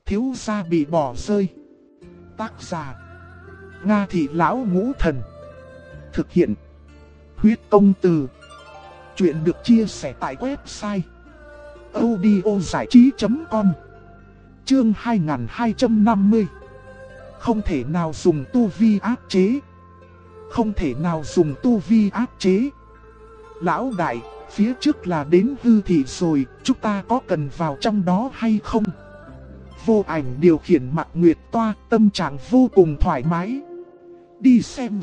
thiếu gia bị bỏ rơi. Tác giả Nga Thị Lão Ngũ Thần. Thực hiện Huyết Công Từ. Chuyện được chia sẻ tại website audiozảichí.com. Chương 2250. Không thể nào dùng tu vi áp chế. Không thể nào dùng tu vi áp chế. Lão đại, phía trước là đến hư thị rồi, chúng ta có cần vào trong đó hay không? Vô Ảnh điều khiển Mạc Nguyệt Toa, tâm trạng vô cùng thoải mái. Đi xem.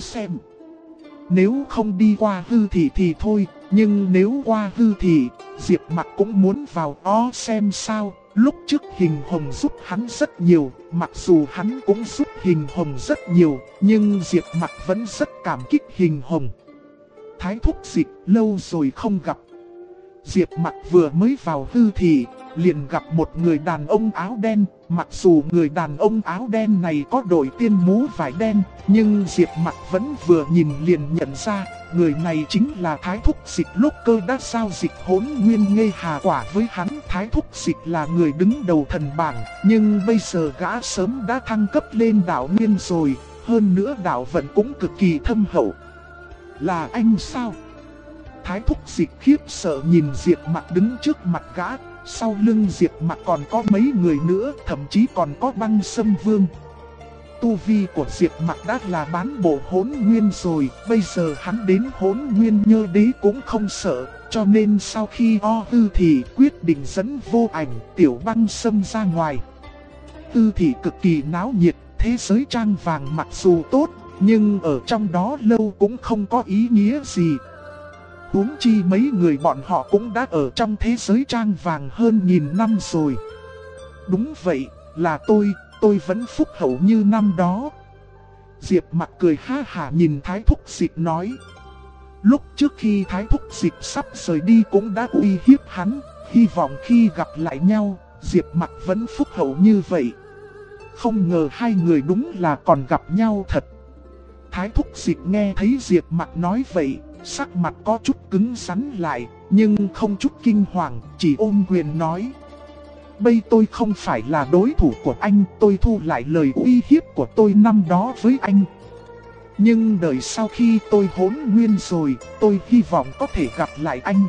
Nếu không đi qua hư thị thì thôi, nhưng nếu qua hư thị, Diệp Mặc cũng muốn vào đó xem sao. Lúc trước Hình Hồng giúp hắn rất nhiều, mặc dù hắn cũng giúp Hình Hồng rất nhiều, nhưng Diệp Mặc vẫn rất cảm kích Hình Hồng. Thái thúc Dịch, lâu rồi không gặp. Diệp Mặc vừa mới vào hư thị, liền gặp một người đàn ông áo đen. Mặc dù người đàn ông áo đen này có đội tiên mũ vải đen, nhưng Diệp Mặc vẫn vừa nhìn liền nhận ra, người này chính là Thái thúc Dịch lúc cơ đã giao dịch Hỗn Nguyên Nghê Hà Quả với hắn. Thái thúc Dịch là người đứng đầu thần bảng, nhưng bây giờ gã sớm đã thăng cấp lên đạo nguyên rồi, hơn nữa đạo vận cũng cực kỳ thâm hậu. Là anh sao? Thái thúc Dịch khiếp sợ nhìn Diệp Mặc đứng trước mặt gã. Sau lưng Diệp Mặc còn có mấy người nữa, thậm chí còn có Băng Sâm Vương. Tu vi của Diệp Mặc đã là bán bộ Hỗn Nguyên rồi, bây giờ hắn đến Hỗn Nguyên Nhơ Đế cũng không sợ, cho nên sau khi hư thì quyết định dẫn Vô Ảnh, Tiểu Băng Sâm ra ngoài. Hư thị cực kỳ náo nhiệt, thế giới trang vàng mặc dù tốt, nhưng ở trong đó lâu cũng không có ý nghĩa gì. Huống chi mấy người bọn họ cũng đã ở trong thế giới trang vàng hơn 1000 năm rồi. Đúng vậy, là tôi vẫn phúc hậu như năm đó. Diệp Mặc cười ha hả nhìn Thái thúc Dịch nói. Lúc trước khi Thái thúc Dịch sắp rời đi cũng đã uy hiếp hắn, hy vọng khi gặp lại nhau, Diệp Mặc vẫn phúc hậu như vậy. Không ngờ hai người đúng là còn gặp nhau thật. Thái thúc Dịch nghe thấy Diệp Mặc nói vậy, sắc mặt có chút cứng rắn lại, nhưng không chút kinh hoàng, chỉ ôm quyền nói. Bây tôi không phải là đối thủ của anh, tôi thu lại lời uy hiếp của tôi năm đó với anh. Nhưng đợi sau khi tôi Hỗn Nguyên rồi, tôi hy vọng có thể gặp lại anh.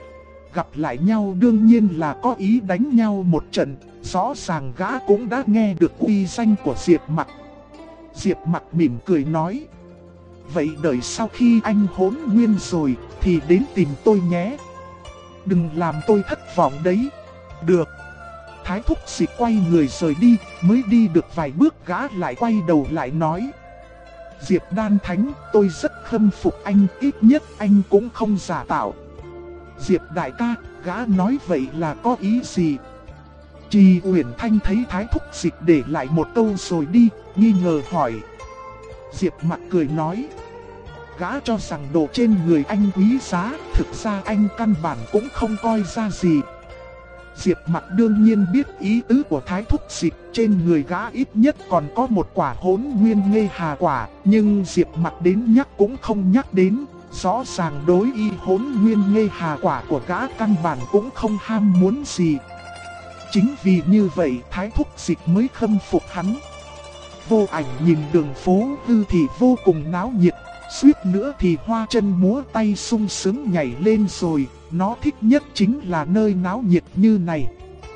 Gặp lại nhau đương nhiên là có ý đánh nhau một trận, rõ ràng gã cũng đã nghe được uy danh của Diệp Mặc. Diệp Mặc mỉm cười nói. Vậy đợi sau khi anh Hỗn Nguyên rồi thì đến tìm tôi nhé. Đừng làm tôi thất vọng đấy. Được. Thái thúc Dịch quay người rời đi, mới đi được vài bước gã lại quay đầu lại nói. Diệp Đan Thánh, tôi rất khâm phục anh, ít nhất anh cũng không giả tạo. Diệp đại ca, gã nói vậy là có ý gì? Trì Uyển Thanh thấy Thái thúc Dịch để lại một câu rồi đi, nghi ngờ hỏi. Diệp Mặc cười nói. Gã cho rằng đồ trên người anh quý giá, thực ra anh căn bản cũng không coi ra gì. Diệp Mặc đương nhiên biết ý tứ của Thái thúc Dịch, trên người gã ít nhất còn có một quả Hỗn Nguyên Nghê Hà Quả, nhưng Diệp Mặc đến nhắc cũng không nhắc đến, rõ ràng đối y Hỗn Nguyên Nghê Hà Quả của gã căn bản cũng không ham muốn gì. Chính vì như vậy Thái thúc Dịch mới khâm phục hắn. Vô Ảnh nhìn đường phố hư thị vô cùng náo nhiệt, suýt nữa thì hoa chân múa tay sung sướng nhảy lên rồi, nó thích nhất chính là nơi náo nhiệt như này.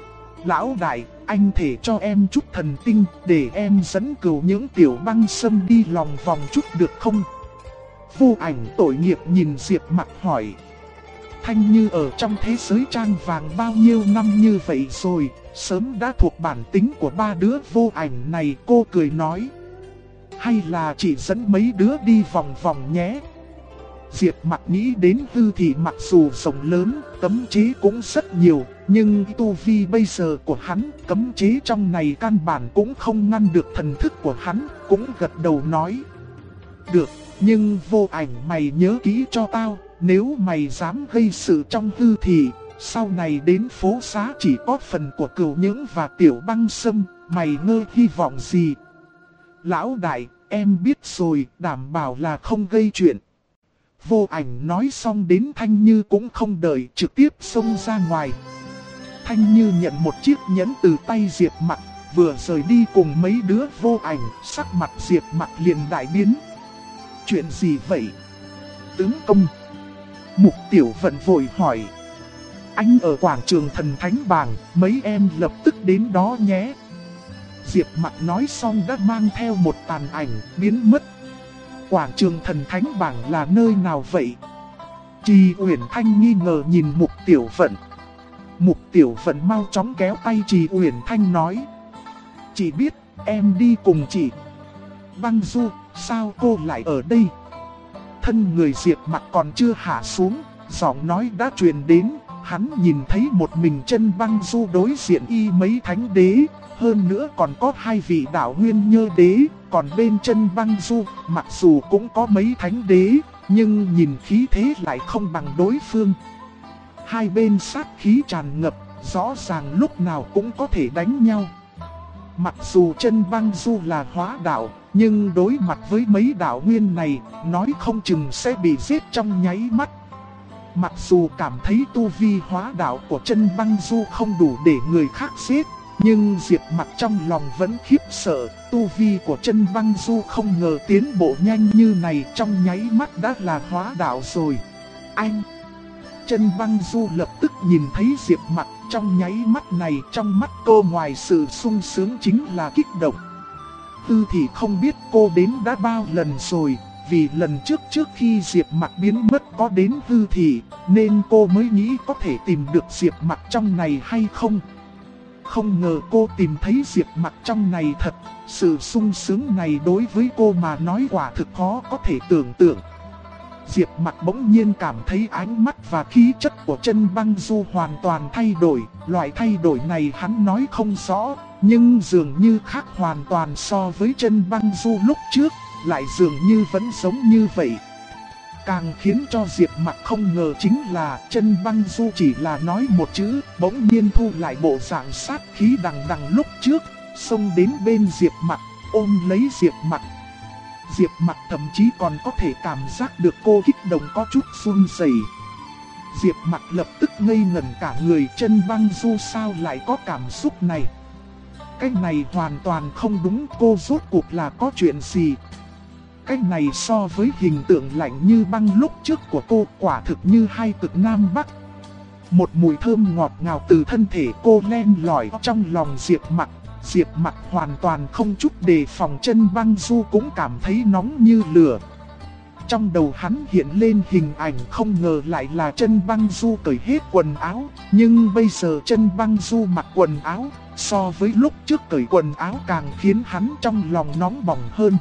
Lão đại, anh thể cho em chút thần tinh để em dẫn cừu những Tiểu Băng Sâm đi lòng vòng chút được không? Vô Ảnh tội nghiệp nhìn Diệp Mặc hỏi. Thanh Như ở trong thế giới trang vàng bao nhiêu năm như vậy rồi, sớm đã thuộc bản tính của ba đứa Vô Ảnh này. Cô cười nói. Hay là chỉ dẫn mấy đứa đi vòng vòng nhé. Diệp Mặc nghĩ đến hư thị mặc dù rộng lớn, cấm chế cũng rất nhiều, nhưng tu vi bây giờ của hắn, cấm chế trong này căn bản cũng không ngăn được thần thức của hắn, cũng gật đầu nói. Được, nhưng Vô Ảnh mày nhớ kỹ cho tao, nếu mày dám gây sự trong hư thị, sau này đến phố xá chỉ có phần của Cửu Nhưỡng và Tiểu Băng Sâm, mày ngơ hy vọng gì? Lão đại, em biết rồi, đảm bảo là không gây chuyện. Vô Ảnh nói xong đến Thanh Như cũng không đợi, trực tiếp xông ra ngoài. Thanh Như nhận một chiếc nhẫn từ tay Diệp Mặc, vừa rời đi cùng mấy đứa vô ảnh, sắc mặt Diệp Mặc liền đại biến. Chuyện gì vậy? Tướng công. Mục Tiểu Vận vội hỏi. Anh ở quảng trường Thần Thánh Bảng, mấy em lập tức đến đó nhé. Diệp Mặc nói xong đã mang theo một tàn ảnh, biến mất. Quảng trường Thần Thánh Bảng là nơi nào vậy? Trì Uyển Thanh nghi ngờ nhìn Mục Tiểu Vận. Mục Tiểu Vận mau chóng kéo tay Trì Uyển Thanh nói. Chị biết, em đi cùng chị. Băng Du, sao cô lại ở đây? Thân người Diệp Mặc còn chưa hạ xuống, giọng nói đã truyền đến. Hắn nhìn thấy một mình chân Băng Du đối diện y mấy thánh đế, hơn nữa còn có hai vị đạo nguyên nhơ đế, còn bên chân Băng Du, mặc dù cũng có mấy thánh đế, nhưng nhìn khí thế lại không bằng đối phương. Hai bên sát khí tràn ngập, rõ ràng lúc nào cũng có thể đánh nhau. Mặc dù chân Băng Du là hóa đạo, nhưng đối mặt với mấy đạo nguyên này, nói không chừng sẽ bị giết trong nháy mắt. Mặc dù cảm thấy tu vi hóa đạo của chân Băng Du không đủ để người khác giết, nhưng Diệp Mặc trong lòng vẫn khiếp sợ, tu vi của chân Băng Du không ngờ tiến bộ nhanh như này, trong nháy mắt đã là hóa đạo rồi. Anh! Chân Băng Du lập tức nhìn thấy Diệp Mặc, trong nháy mắt này trong mắt cô ngoài sự sung sướng chính là kích động. Tư thì không biết cô đến đã bao lần rồi, vì lần trước khi Diệp Mặc biến mất có đến Tư thị, nên cô mới nghĩ có thể tìm được Diệp Mặc trong này hay không. Không ngờ cô tìm thấy Diệp Mặc trong này thật, sự sung sướng này đối với cô mà nói quả thực khó có thể tưởng tượng. Diệp Mặc bỗng nhiên cảm thấy ánh mắt và khí chất của chân Băng Du hoàn toàn thay đổi, loại thay đổi này hắn nói không rõ, nhưng dường như khác hoàn toàn so với chân Băng Du lúc trước, lại dường như vẫn giống như vậy. Càng khiến cho Diệp Mặc không ngờ chính là chân Băng Du chỉ là nói một chữ, bỗng nhiên thu lại bộ dạng sát khí đằng đằng lúc trước, xông đến bên Diệp Mặc, ôm lấy Diệp Mặc. Diệp Mặc thậm chí còn có thể cảm giác được cô kích động có chút run rẩy. Diệp Mặc lập tức ngây ngẩn cả người, chân Băng Du sao lại có cảm xúc này? Cái này hoàn toàn không đúng, cô rốt cuộc là có chuyện gì? Cái này so với hình tượng lạnh như băng lúc trước của cô quả thực như hai cực Nam Bắc. Một mùi thơm ngọt ngào từ thân thể cô len lỏi trong lòng Diệp Mặc. Diệp Mặc hoàn toàn không chút đề phòng, chân Băng Du cũng cảm thấy nóng như lửa. Trong đầu hắn hiện lên hình ảnh không ngờ lại là chân Băng Du cởi hết quần áo, nhưng bây giờ chân Băng Du mặc quần áo, so với lúc trước cởi quần áo càng khiến hắn trong lòng nóng bỏng hơn.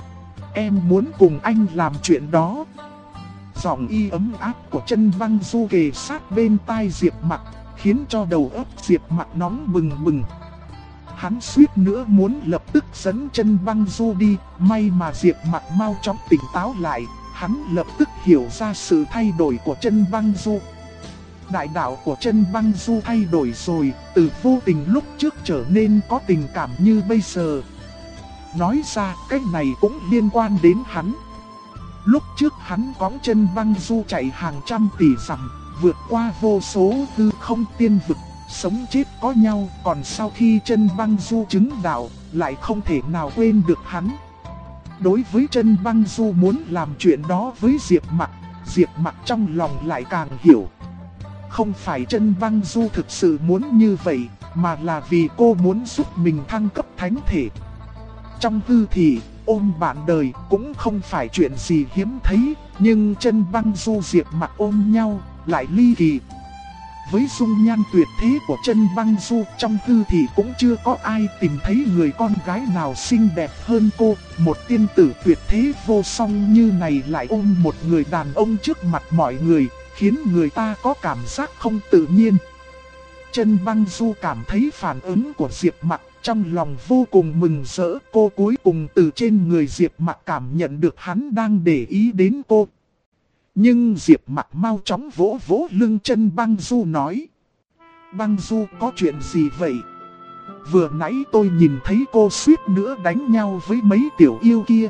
Em muốn cùng anh làm chuyện đó. Giọng y ấm áp của chân Băng Du kề sát bên tai Diệp Mặc, khiến cho đầu óc Diệp Mặc nóng bừng bừng. Hắn suýt nữa muốn lập tức dẫn chân Băng Du đi, may mà Diệp Mặc mau chóng tỉnh táo lại, hắn lập tức hiểu ra sự thay đổi của chân Băng Du. Đại đạo của chân Băng Du thay đổi rồi, từ vô tình lúc trước trở nên có tình cảm như bây giờ. Nói ra cái này cũng liên quan đến hắn. Lúc trước hắn cõng chân Băng Du chạy hàng trăm tỷ dặm, vượt qua vô số hư không tiên vực, sống chết có nhau, còn sau khi chân Băng Du chứng đạo, lại không thể nào quên được hắn. Đối với chân Băng Du muốn làm chuyện đó với Diệp Mặc trong lòng lại càng hiểu. Không phải chân Băng Du thực sự muốn như vậy, mà là vì cô muốn giúp mình thăng cấp thánh thể. Trong hư thị, ôm bạn đời cũng không phải chuyện gì hiếm thấy, nhưng chân Băng Du Diệp Mặc ôm nhau lại ly kỳ. Với dung nhan tuyệt thế của chân Băng Du, trong hư thị cũng chưa có ai tìm thấy người con gái nào xinh đẹp hơn cô. Một tiên tử tuyệt thế vô song như này lại ôm một người đàn ông trước mặt mọi người, khiến người ta có cảm giác không tự nhiên. Chân Băng Du cảm thấy phản ứng của Diệp Mặc, trong lòng vô cùng mừng rỡ. Cô cuối cùng từ trên người Diệp Mặc cảm nhận được hắn đang để ý đến cô. Nhưng Diệp Mặc mau chóng vỗ vỗ lưng chân Băng Du nói: Băng Du, có chuyện gì vậy? Vừa nãy tôi nhìn thấy cô suýt nữa đánh nhau với mấy tiểu yêu kia.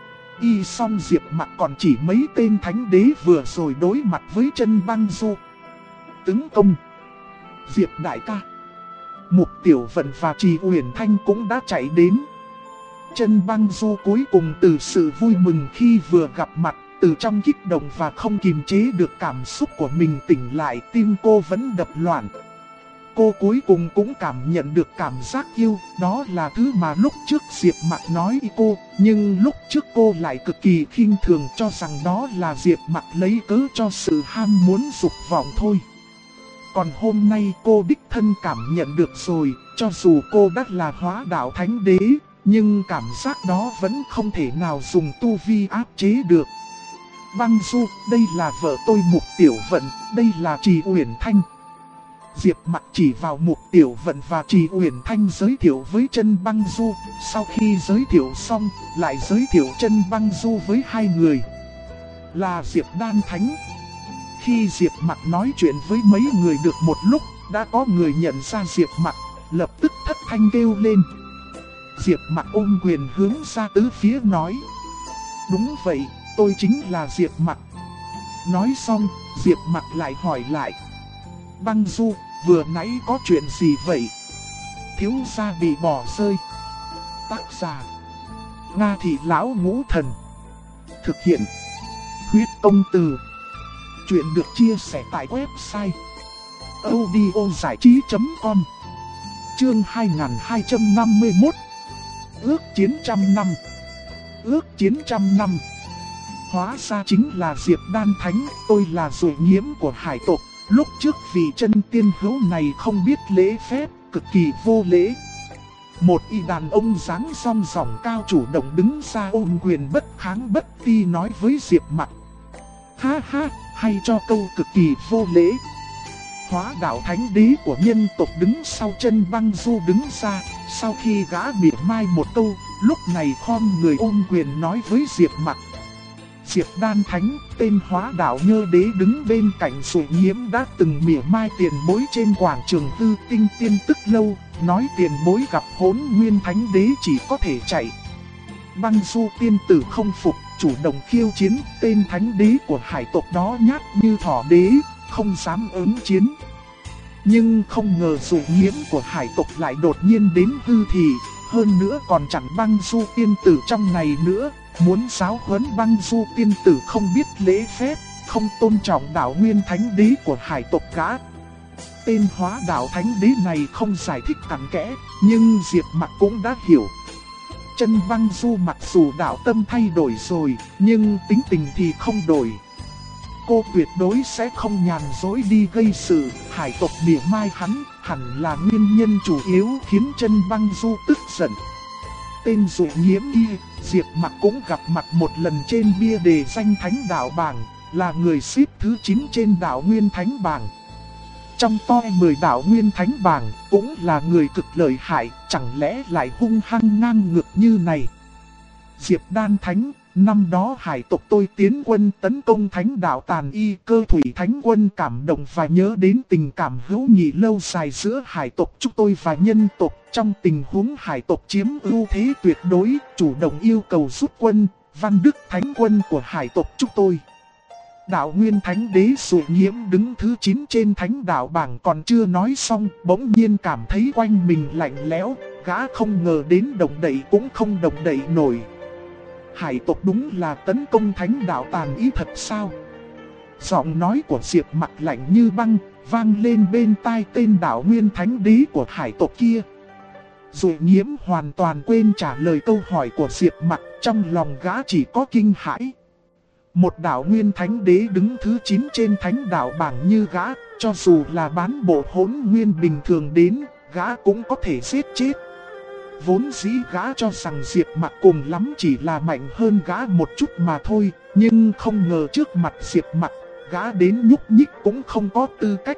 Y xong Diệp Mặc còn chỉ mấy tên thánh đế vừa rồi đối mặt với chân Băng Du. Tướng công! Diệp đại ca! Mục Tiểu Vận và Trì Uyển Thanh cũng đã chạy đến. Chân Băng Du cuối cùng từ sự vui mừng khi vừa gặp mặt, từ trong kích động và không kiềm chế được cảm xúc của mình tỉnh lại, tim cô vẫn đập loạn. Cô cuối cùng cũng cảm nhận được cảm giác yêu, đó là thứ mà lúc trước Diệp Mặc nói với cô, nhưng lúc trước cô lại cực kỳ khinh thường cho rằng đó là Diệp Mặc lấy cớ cho sự ham muốn dục vọng thôi. Còn hôm nay cô đích thân cảm nhận được rồi, cho dù cô đã là hóa đạo thánh đế, nhưng cảm giác đó vẫn không thể nào dùng tu vi áp chế được. Băng Du, đây là vợ tôi Mục Tiểu Vận, đây là Trì Uyển Thanh. Diệp Mặc chỉ vào Mục Tiểu Vận và Trì Uyển Thanh giới thiệu với Chân Băng Du, sau khi giới thiệu xong, lại giới thiệu Chân Băng Du với hai người. Là Diệp Đan Thánh. Khi Diệp Mặc nói chuyện với mấy người được một lúc, đã có người nhận ra Diệp Mặc, lập tức thất thanh kêu lên. Diệp Mặc ôm quyền hướng ra tứ phía nói. Đúng vậy, tôi chính là Diệp Mặc. Nói xong, Diệp Mặc lại hỏi lại. Băng Du, vừa nãy có chuyện gì vậy? Thiếu gia bị bỏ rơi. Tác giả: Nga Thị Lão Ngũ Thần. Thực hiện: Huyết Công Từ. Chuyện được chia sẻ tại website audiozảichí.com. Chương 2251. Ước chiến trăm năm. Ước chiến trăm năm. Hóa ra chính là Diệp Đan Thánh, tôi là dụ nhiễm của hải tộc. Lúc trước vị chân tiên hữu này không biết lễ phép, cực kỳ vô lễ. Một y đàn ông dáng song sòng cao chủ động đứng ra ôm quyền bất kháng bất ti nói với Diệp Mặc. Ha ha, hay cho câu cực kỳ vô lễ. Hóa đạo thánh đế của nhân tộc đứng sau Chân Băng Du đứng ra, sau khi gã mỉa mai một câu, lúc này khom người ôm quyền nói với Diệp Mặc. Diệp Đan Thánh, tên hóa đạo nhơ đế đứng bên cạnh Dụ Nhiễm đã từng mỉa mai tiền bối trên quảng trường Tư Tinh Tiên Tức Lâu, nói tiền bối gặp Hỗn Nguyên Thánh đế chỉ có thể chạy. Băng Du tiên tử không phục, chủ động khiêu chiến, tên thánh đế của hải tộc đó nhát như thỏ đế, không dám ứng chiến. Nhưng không ngờ Dụ Nhiễm của hải tộc lại đột nhiên đến hư thì, hơn nữa còn chẳng Băng Du tiên tử trong này nữa, muốn giáo huấn Băng Du tiên tử không biết lễ phép, không tôn trọng đạo nguyên thánh đế của hải tộc gã. Tên hóa đạo thánh đế này không giải thích cặn kẽ, nhưng Diệp Mặc cũng đã hiểu. Chân Băng Du mặc dù đạo tâm thay đổi rồi, nhưng tính tình thì không đổi. Cô tuyệt đối sẽ không nhàn dối đi gây sự, hải tộc mỉa mai hắn, hẳn là nguyên nhân chủ yếu khiến Chân Băng Du tức giận. Tên Dụ Nhiễm y, Diệp Mặc cũng gặp mặt một lần trên bia đề danh Thánh Đạo Bảng, là người xếp thứ 9 trên Đạo Nguyên Thánh Bảng. Trong top 10 Đạo Nguyên Thánh Bảng, cũng là người cực lợi hại, chẳng lẽ lại hung hăng ngang ngược như này. Diệp Đan Thánh, năm đó hải tộc tôi tiến quân tấn công Thánh Đạo Tàn Y, Cơ Thủy Thánh Quân cảm động và nhớ đến tình cảm hữu nghị lâu dài giữa hải tộc chúng tôi và nhân tộc. Trong tình huống hải tộc chiếm ưu thế tuyệt đối, chủ động yêu cầu rút quân, Văn Đức Thánh Quân của hải tộc chúng tôi. Đạo Nguyên Thánh Đế Dụ Nhiễm đứng thứ 9 trên Thánh Đạo Bảng còn chưa nói xong, bỗng nhiên cảm thấy quanh mình lạnh lẽo, gã không ngờ đến động đậy cũng không động đậy nổi. Hải tộc đúng là tấn công Thánh Đạo Tàn Y thật sao? Giọng nói của Diệp Mặc lạnh như băng, vang lên bên tai tên Đạo Nguyên Thánh Đế của hải tộc kia. Dụ Nhiễm hoàn toàn quên trả lời câu hỏi của Diệp Mặc, trong lòng gã chỉ có kinh hãi. Một đạo nguyên thánh đế đứng thứ 9 trên Thánh Đạo Bảng như gã, cho dù là bán bộ Hỗn Nguyên bình thường đến, gã cũng có thể giết chết. Vốn dĩ gã cho rằng Diệp Mặc cùng lắm chỉ là mạnh hơn gã một chút mà thôi, nhưng không ngờ trước mặt Diệp Mặc, gã đến nhúc nhích cũng không có tư cách.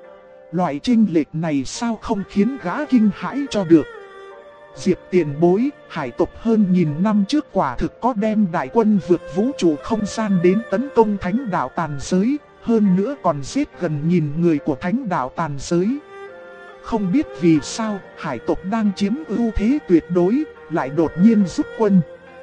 Loại chênh lệch này sao không khiến gã kinh hãi cho được. Diệp tiền bối, hải tộc hơn nghìn năm trước quả thực có đem đại quân vượt vũ trụ không gian đến tấn công Thánh Đạo Tàn Giới, hơn nữa còn giết gần nghìn người của Thánh Đạo Tàn Giới. Không biết vì sao, hải tộc đang chiếm ưu thế tuyệt đối, lại đột nhiên rút quân.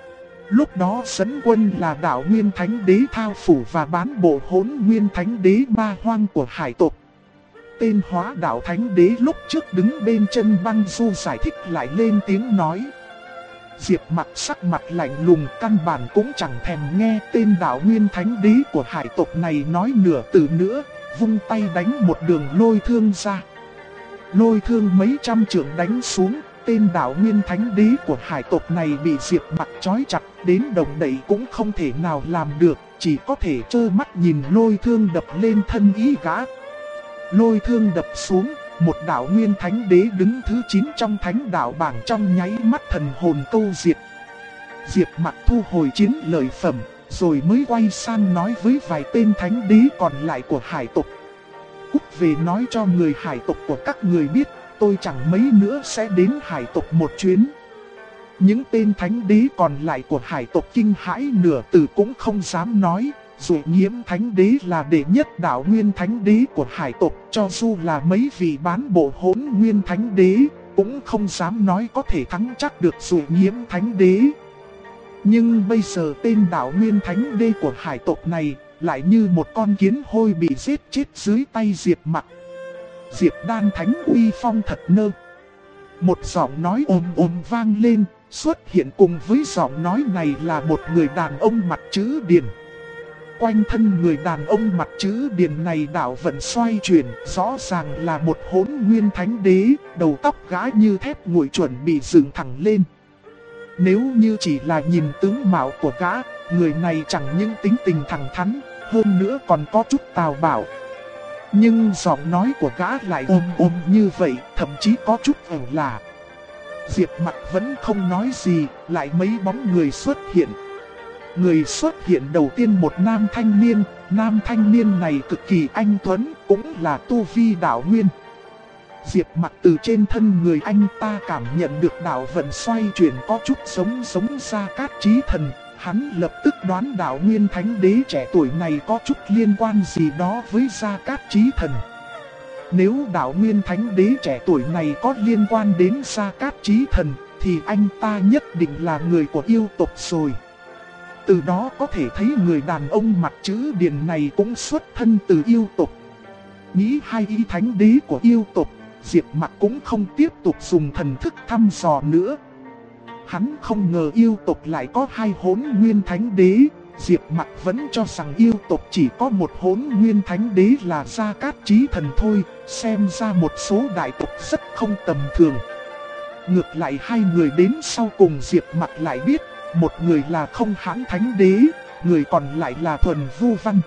Lúc đó dẫn quân là Đạo Nguyên Thánh Đế Thao Phủ và bán bộ Hỗn Nguyên Thánh Đế Ma Hoang của hải tộc. Tên Hóa Đạo Thánh Đế lúc trước đứng bên chân băng du giải thích lại lên tiếng nói. Diệp Mặc sắc mặt lạnh lùng, căn bản cũng chẳng thèm nghe tên Đạo Nguyên Thánh Đế của hải tộc này nói nửa từ nữa, vung tay đánh một đường lôi thương ra. Lôi thương mấy trăm trượng đánh xuống, tên Đạo Nguyên Thánh Đế của hải tộc này bị Diệp Mặc trói chặt, đến động đậy cũng không thể nào làm được, chỉ có thể trơ mắt nhìn lôi thương đập lên thân ý gã. Lôi thương đập xuống, một Đạo Nguyên Thánh Đế đứng thứ 9 trong thánh đạo bảng trong nháy mắt thần hồn câu diệt. Diệp Mặc thu hồi chiến lợi phẩm, rồi mới quay sang nói với vài tên thánh đế còn lại của hải tộc. Cút về nói cho người hải tộc của các người biết, tôi chẳng mấy nữa sẽ đến hải tộc một chuyến. Những tên thánh đế còn lại của hải tộc kinh hãi nửa từ cũng không dám nói. Dù Nhiễm Thánh Đế là đệ nhất Đạo Nguyên Thánh Đế của hải tộc, cho dù là mấy vị bán bộ Hỗn Nguyên Thánh Đế, cũng không dám nói có thể thắng chắc được Dù Nhiễm Thánh Đế. Nhưng bây giờ tên Đạo Nguyên Thánh Đế của hải tộc này lại như một con kiến hôi bị giết chết dưới tay Diệp Mặc. Diệp Đan Thánh uy phong thật nơ. Một giọng nói ồm ồm vang lên, xuất hiện cùng với giọng nói này là một người đàn ông mặt chữ điền. Quanh thân người đàn ông mặt chữ điền này đạo vận xoay chuyển, rõ ràng là một Hỗn Nguyên Thánh Đế, đầu tóc gã như thép nguội chuẩn bị dựng thẳng lên. Nếu như chỉ là nhìn tướng mạo của gã, người này chẳng những tính tình thẳng thắn, hơn nữa còn có chút tào bạo. Nhưng giọng nói của gã lại ồm ồm như vậy, thậm chí có chút ẩu lả. Diệp Mặc vẫn không nói gì, lại mấy bóng người xuất hiện. Người xuất hiện đầu tiên một nam thanh niên này cực kỳ anh tuấn, cũng là tu vi đạo nguyên. Diệp Mặc từ trên thân người anh ta cảm nhận được đạo vận xoay chuyển có chút giống Gia Cát Chí Thần, hắn lập tức đoán Đạo Nguyên Thánh Đế trẻ tuổi này có chút liên quan gì đó với Gia Cát Chí Thần. Nếu Đạo Nguyên Thánh Đế trẻ tuổi này có liên quan đến Gia Cát Chí Thần, thì anh ta nhất định là người của yêu tộc rồi. Từ đó có thể thấy người đàn ông mặt chữ điền này cũng xuất thân từ yêu tộc. Nghĩ hai ý thánh đế của yêu tộc, Diệp Mặc cũng không tiếp tục dùng thần thức thăm dò nữa. Hắn không ngờ yêu tộc lại có hai Hỗn Nguyên Thánh Đế. Diệp Mặc vẫn cho rằng yêu tộc chỉ có một Hỗn Nguyên Thánh Đế là Gia Cát Chí Thần thôi, xem ra một số đại tộc rất không tầm thường. Ngược lại hai người đến sau cùng Diệp Mặc lại biết, một người là Không Hãn Thánh Đế, người còn lại là Thuần Vu Văn.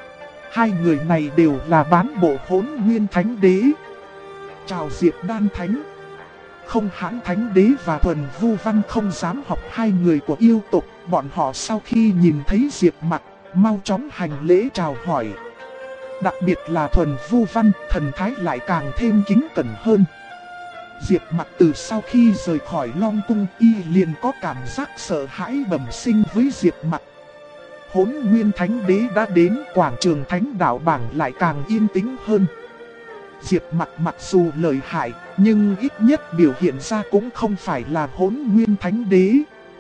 Hai người này đều là bán bộ Hỗn Nguyên Thánh Đế. Chào Diệp Đan Thánh. Không Hãn Thánh Đế và Thuần Vu Văn không dám học hai người của yêu tộc, bọn họ sau khi nhìn thấy Diệp Mặc, mau chóng hành lễ chào hỏi. Đặc biệt là Thuần Vu Văn, thần thái lại càng thêm kính cẩn hơn. Diệp Mặc từ sau khi rời khỏi Long Cung, y liền có cảm giác sợ hãi bẩm sinh với Diệp Mặc. Hỗn Nguyên Thánh Đế đã đến, quảng trường thánh đạo bảng lại càng yên tĩnh hơn. Diệp Mặc mặc dù lợi hại, nhưng ít nhất biểu hiện ra cũng không phải là Hỗn Nguyên Thánh Đế.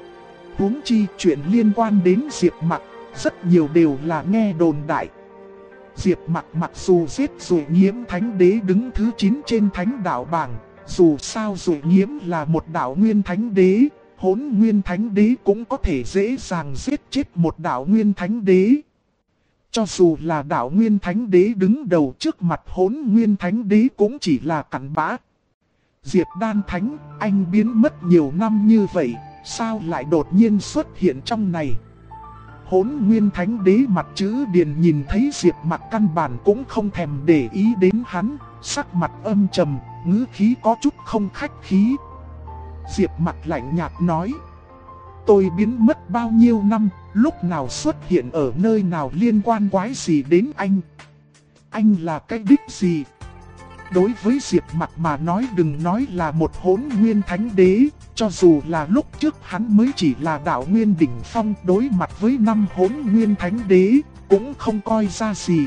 Huống chi chuyện liên quan đến Diệp Mặc, rất nhiều đều là nghe đồn đại. Diệp Mặc mặc dù giết Dụ Nhiễm Thánh Đế đứng thứ 9 trên thánh đạo bảng, dù sao Dụ Nhiễm là một Đạo Nguyên Thánh Đế, Hỗn Nguyên Thánh Đế cũng có thể dễ dàng giết chết một Đạo Nguyên Thánh Đế. Cho dù là Đạo Nguyên Thánh Đế đứng đầu trước mặt Hỗn Nguyên Thánh Đế cũng chỉ là cặn bã. Diệp Đan Thánh, anh biến mất nhiều năm như vậy, sao lại đột nhiên xuất hiện trong này? Hỗn Nguyên Thánh Đế mặt chữ điền nhìn thấy Diệp Mặc căn bản cũng không thèm để ý đến hắn, sắc mặt âm trầm, ngữ khí có chút không khách khí. Diệp Mặc lạnh nhạt nói: tôi biến mất bao nhiêu năm, lúc nào xuất hiện ở nơi nào liên quan quái gì đến anh? Anh là cái đích gì? Đối với Diệp Mặc mà nói, đừng nói là một Hỗn Nguyên Thánh Đế, cho dù là lúc trước hắn mới chỉ là Đạo Nguyên đỉnh phong, đối mặt với 5 Hỗn Nguyên Thánh Đế cũng không coi ra gì.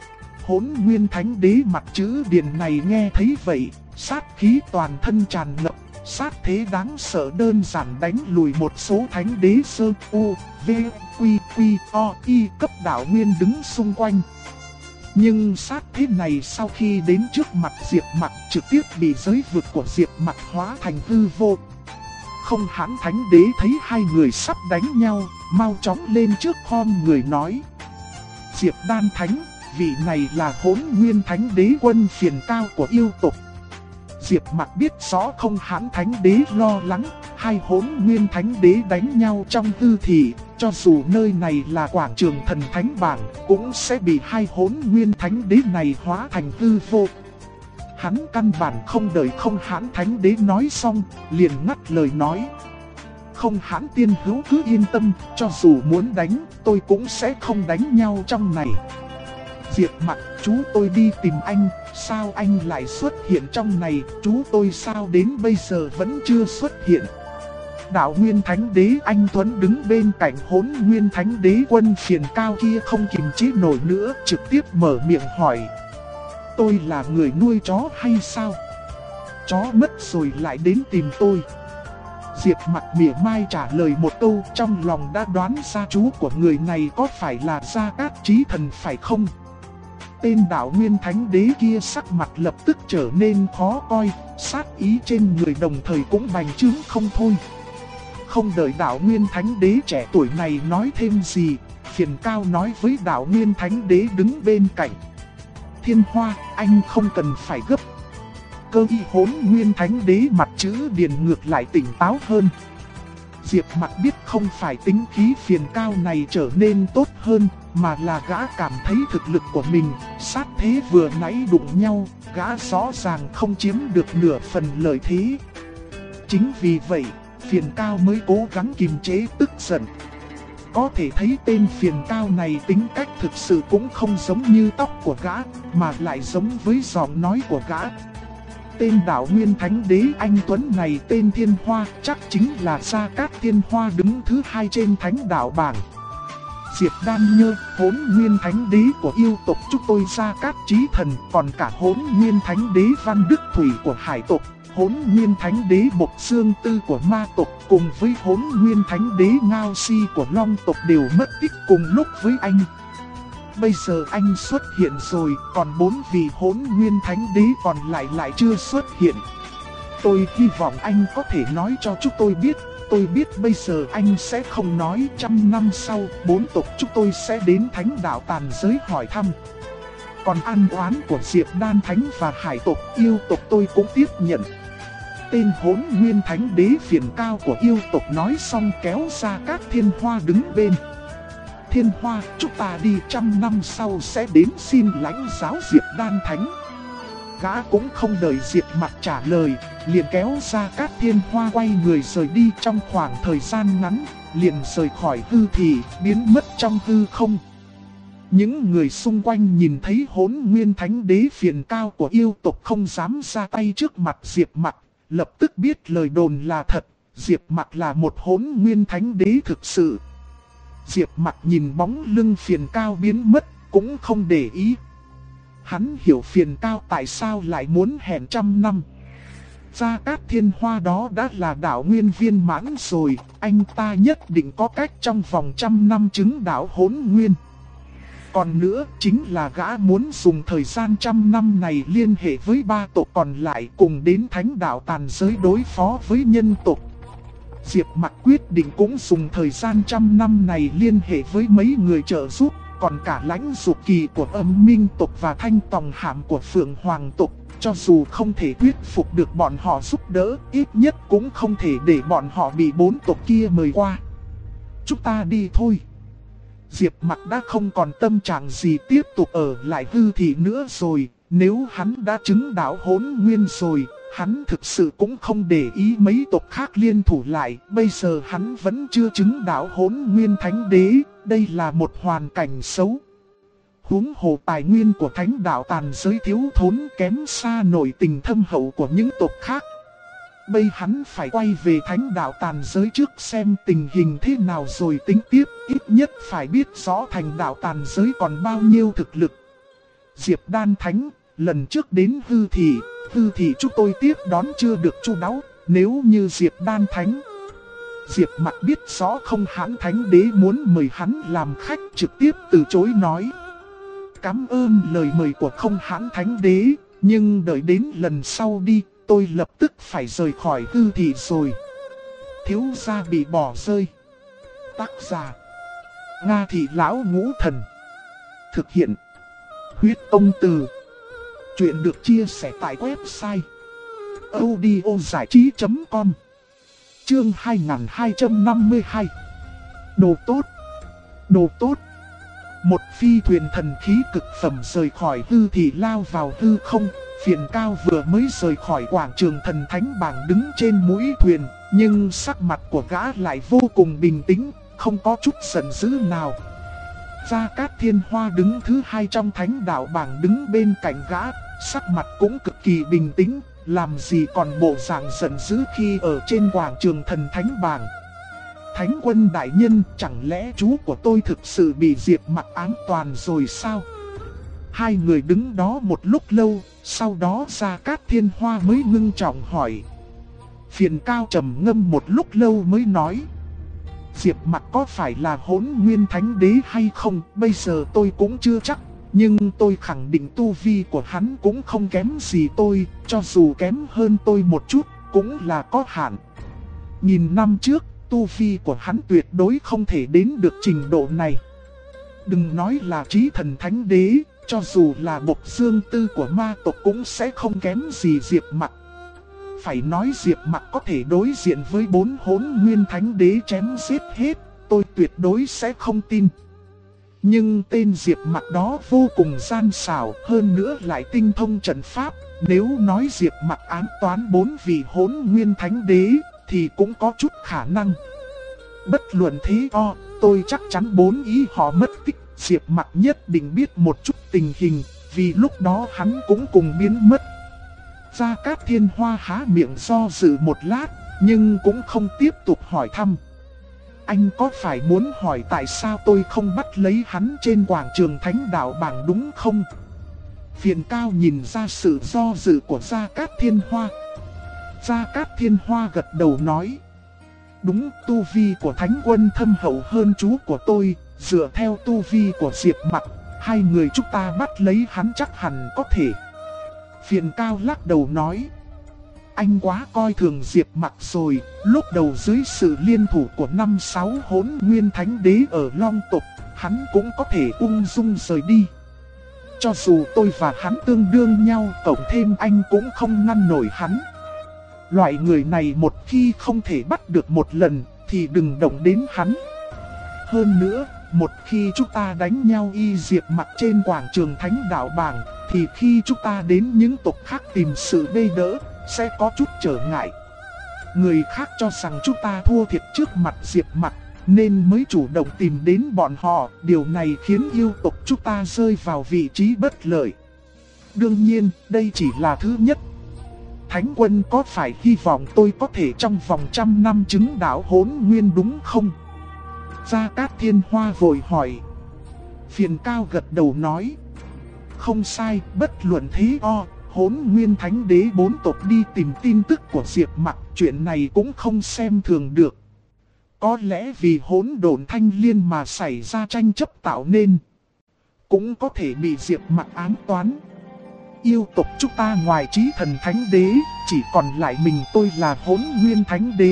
Hỗn Nguyên Thánh Đế mặt chữ điền này nghe thấy vậy, sát khí toàn thân tràn ngập, sát thế đáng sợ đơn giản đánh lùi một số thánh đế sơ u, v, quy, o, y cấp đạo nguyên đứng xung quanh. Nhưng sát thế này sau khi đến trước mặt Diệp Mặc trực tiếp bị giới vực của Diệp Mặc hóa thành hư vô. Không Hãn Thánh Đế thấy hai người sắp đánh nhau, mau chóng lên trước khom người nói: Diệp Đan Thánh, vị này là Hỗn Nguyên Thánh Đế quân phiền cao của yêu tộc. Diệp Mặc biết rõ Không Hãn Thánh Đế lo lắng, hai Hỗn Nguyên Thánh Đế đánh nhau trong hư thị, cho dù nơi này là quảng trường thần thánh bảng, cũng sẽ bị hai Hỗn Nguyên Thánh Đế này hóa thành hư vô. Hắn căn bản không đợi Không Hãn Thánh Đế nói xong, liền ngắt lời nói: Không Hãn tiên hữu cứ yên tâm, cho dù muốn đánh, tôi cũng sẽ không đánh nhau trong này. Diệp Mặc, chú tôi đi tìm anh, sao anh lại xuất hiện trong này, chú tôi sao đến bây giờ vẫn chưa xuất hiện. Đạo Nguyên Thánh Đế anh Tuấn đứng bên cạnh Hỗn Nguyên Thánh Đế quân phiền cao kia không kiềm chế nổi nữa, trực tiếp mở miệng hỏi: Tôi là người nuôi chó hay sao? Chó mất rồi lại đến tìm tôi. Diệp Mặc mỉa mai trả lời một câu, trong lòng đã đoán ra chú của người này có phải là Gia Cát Chí Thần phải không? Tên Đạo Nguyên Thánh Đế kia sắc mặt lập tức trở nên khó coi, sát ý trên người đồng thời cũng bành trướng không thôi. Không đợi Đạo Nguyên Thánh Đế trẻ tuổi này nói thêm gì, phiền cao nói với Đạo Nguyên Thánh Đế đứng bên cạnh: Thiên Hoa, anh không cần phải gấp. Cơ y Hỗn Nguyên Thánh Đế mặt chữ điền ngược lại tỉnh táo hơn. Diệp Mặc biết không phải tính khí phiền cao này trở nên tốt hơn, mà là gã cảm thấy thực lực của mình, sát thế vừa nãy đụng nhau, gã rõ ràng không chiếm được nửa phần lợi thế. Chính vì vậy, phiền cao mới cố gắng kiềm chế tức giận. Có thể thấy tên phiền cao này tính cách thực sự cũng không giống như tóc của gã, mà lại giống với giọng nói của gã. Tên Đạo Nguyên Thánh Đế anh Tuấn này tên Thiên Hoa, chắc chính là Gia Cát Thiên Hoa đứng thứ hai trên Thánh Đạo bảng. Diệp Đan Nhơ, Hỗn Nguyên Thánh Đế của yêu tộc chúng tôi Gia Cát Chí Thần, còn cả Hỗn Nguyên Thánh Đế Văn Đức Thủy của hải tộc, Hỗn Nguyên Thánh Đế Bộc Dương Tư của ma tộc, cùng với Hỗn Nguyên Thánh Đế Ngao Si của long tộc đều mất tích cùng lúc với anh. Bây giờ anh xuất hiện rồi, còn 4 vị Hỗn Nguyên Thánh Đế còn lại chưa xuất hiện. Tôi hy vọng anh có thể nói cho chúng tôi biết bây giờ anh sẽ không nói, 100 năm sau 4 tộc chúng tôi sẽ đến Thánh Đạo Tàn Giới hỏi thăm. Còn an oán của Diệp Đan Thánh và hải tộc, yêu tộc tôi cũng tiếp nhận. Tên Hỗn Nguyên Thánh Đế phiền cao của yêu tộc nói xong kéo ra các Thiên Hoa đứng bên. Thiên Hoa, chúng ta đi 100 năm sau sẽ đến xin lãnh giáo Diệp Đan Thánh. Gã cũng không đợi Diệp Mặc trả lời, liền kéo ra các Thiên Hoa quay người rời đi. Trong khoảng thời gian ngắn, liền rời khỏi hư thị, biến mất trong hư không. Những người xung quanh nhìn thấy Hỗn Nguyên Thánh Đế phiền cao của yêu tộc không dám ra tay trước mặt Diệp Mặc, lập tức biết lời đồn là thật, Diệp Mặc là một Hỗn Nguyên Thánh Đế thực sự. Diệp Mặc nhìn bóng lưng phiền cao biến mất, cũng không để ý. Hắn hiểu phiền cao tại sao lại muốn hẹn 100 năm. Gia Cát Thiên Hoa đó đã là đạo nguyên viên mãn rồi, anh ta nhất định có cách trong vòng 100 năm chứng đạo Hỗn Nguyên. Còn nữa, chính là gã muốn dùng thời gian 100 năm này liên hệ với 3 tộc còn lại cùng đến Thánh Đạo Tàn Giới đối phó với nhân tộc. Diệp Mặc quyết định cũng dùng thời gian 100 năm này liên hệ với mấy người trợ giúp, còn cả Lãnh Dục Kỳ của Âm Minh tộc và Thanh Tòng Hàm của Phượng Hoàng tộc. Cho dù không thể thuyết phục được bọn họ giúp đỡ, ít nhất cũng không thể để bọn họ bị 4 tộc kia mời qua. Chúng ta đi thôi. Diệp Mặc đã không còn tâm trạng gì tiếp tục ở lại hư thị nữa rồi. Nếu hắn đã chứng đạo Hỗn Nguyên rồi, hắn thực sự cũng không để ý mấy tộc khác liên thủ lại. Bây giờ hắn vẫn chưa chứng đạo Hỗn Nguyên Thánh Đế, đây là một hoàn cảnh xấu. Huống hồ tài nguyên của Thánh Đạo Tàn Giới thiếu thốn kém xa nổi tình thâm hậu của những tộc khác. Bây hắn phải quay về Thánh Đạo Tàn Giới trước xem tình hình thế nào rồi tính tiếp, ít nhất phải biết rõ Thành Đạo Tàn Giới còn bao nhiêu thực lực. Diệp Đan Thánh, lần trước đến hư thị chúng tôi tiếp đón chưa được chu đáo, nếu như Diệp Đan Thánh. Diệp Mặc biết rõ Không Hãn Thánh Đế muốn mời hắn làm khách, trực tiếp từ chối nói: Cảm ơn lời mời của Không Hãn Thánh Đế, nhưng đợi đến lần sau đi, tôi lập tức phải rời khỏi Hư Thị rồi. Thiếu gia bị bỏ rơi. Tác giả: Nga Thị Lão Ngũ Thần. Thực hiện: Huyết Công Từ. Chuyện được chia sẻ tại website audiozảichí.com. Chương 2252. Đồ tốt, đồ tốt. Một phi thuyền thần khí cực phẩm rời khỏi Hư Thị lao vào hư không. Phiền Cao vừa mới rời khỏi quảng trường thần thánh bảng đứng trên mũi thuyền, nhưng sắc mặt của gã lại vô cùng bình tĩnh, không có chút giận dữ nào. Gia Cát Thiên Hoa đứng thứ hai trong thánh đạo bảng đứng bên cạnh gã, sắc mặt cũng cực kỳ bình tĩnh, làm gì còn bộ dạng giận dữ khi ở trên quảng trường thần thánh bảng. Thánh quân đại nhân, chẳng lẽ chú của tôi thực sự bị Diệp Mặc ám toàn rồi sao? Hai người đứng đó một lúc lâu, sau đó Gia Cát Thiên Hoa mới ngưng trọng hỏi. Phiền Cao trầm ngâm một lúc lâu mới nói. Diệp Mặc có phải là Hỗn Nguyên Thánh Đế hay không, bây giờ tôi cũng chưa chắc. Nhưng tôi khẳng định tu vi của hắn cũng không kém gì tôi, cho dù kém hơn tôi một chút, cũng là có hạn. Nhìn năm trước, tu vi của hắn tuyệt đối không thể đến được trình độ này. Đừng nói là Chí Thần Thánh Đế, cho dù là Bộc Dương Tư của ma tộc cũng sẽ không kém gì Diệp Mặc. Phải nói Diệp Mặc có thể đối diện với 4 Hỗn Nguyên Thánh Đế chém giết hết, tôi tuyệt đối sẽ không tin. Nhưng tên Diệp Mặc đó vô cùng gian xảo, hơn nữa lại tinh thông trận pháp. Nếu nói Diệp Mặc ám toán 4 vị Hỗn Nguyên Thánh Đế thì cũng có chút khả năng. Bất luận thế tôi chắc chắn 4 ý họ mất tích, Diệp Mặc nhất định biết một chút tình hình, vì lúc đó hắn cũng cùng biến mất. Gia Cát Thiên Hoa há miệng do dự một lát, nhưng cũng không tiếp tục hỏi thăm. Anh có phải muốn hỏi tại sao tôi không bắt lấy hắn trên quảng trường thánh đạo bảng đúng không? Phiền Cao nhìn ra sự do dự của Gia Cát Thiên Hoa. Gia Cát Thiên Hoa gật đầu nói. Đúng, tu vi của Thánh Quân thâm hậu hơn chú của tôi, dựa theo tu vi của Diệp Mặc, hai người chúng ta bắt lấy hắn chắc hẳn có thể. Phiền Cao lắc đầu nói. Anh quá coi thường Diệp Mặc rồi, lúc đầu dưới sự liên thủ của 5-6 Hỗn Nguyên Thánh Đế ở Long Tộc, hắn cũng có thể ung dung rời đi. Cho dù tôi và hắn tương đương nhau, cộng thêm anh cũng không ngăn nổi hắn. Loại người này một khi không thể bắt được một lần, thì đừng động đến hắn. Hơn nữa, một khi chúng ta đánh nhau y Diệp Mặc trên quảng trường thánh đạo bảng, thì khi chúng ta đến những tộc khác tìm sự bê đỡ, sẽ có chút trở ngại. Người khác cho rằng chúng ta thua thiệt trước mặt Diệp Mặc, nên mới chủ động tìm đến bọn họ. Điều này khiến yêu tộc chúng ta rơi vào vị trí bất lợi. Đương nhiên, đây chỉ là thứ nhất. Thánh Quân có phải hy vọng tôi có thể trong vòng 100 năm chứng đạo Hỗn Nguyên đúng không? Gia Cát Thiên Hoa vội hỏi. Phiền Cao gật đầu nói. Không sai, bất luận thế Hỗn Nguyên Thánh Đế 4 tộc đi tìm tin tức của Diệp Mặc, chuyện này cũng không xem thường được. Có lẽ vì Hỗn Độn Thanh Liên mà xảy ra tranh chấp tạo nên, cũng có thể bị Diệp Mặc ám toán. Yêu tộc chúng ta ngoài Chí Thần Thánh Đế, chỉ còn lại mình tôi là Hỗn Nguyên Thánh Đế.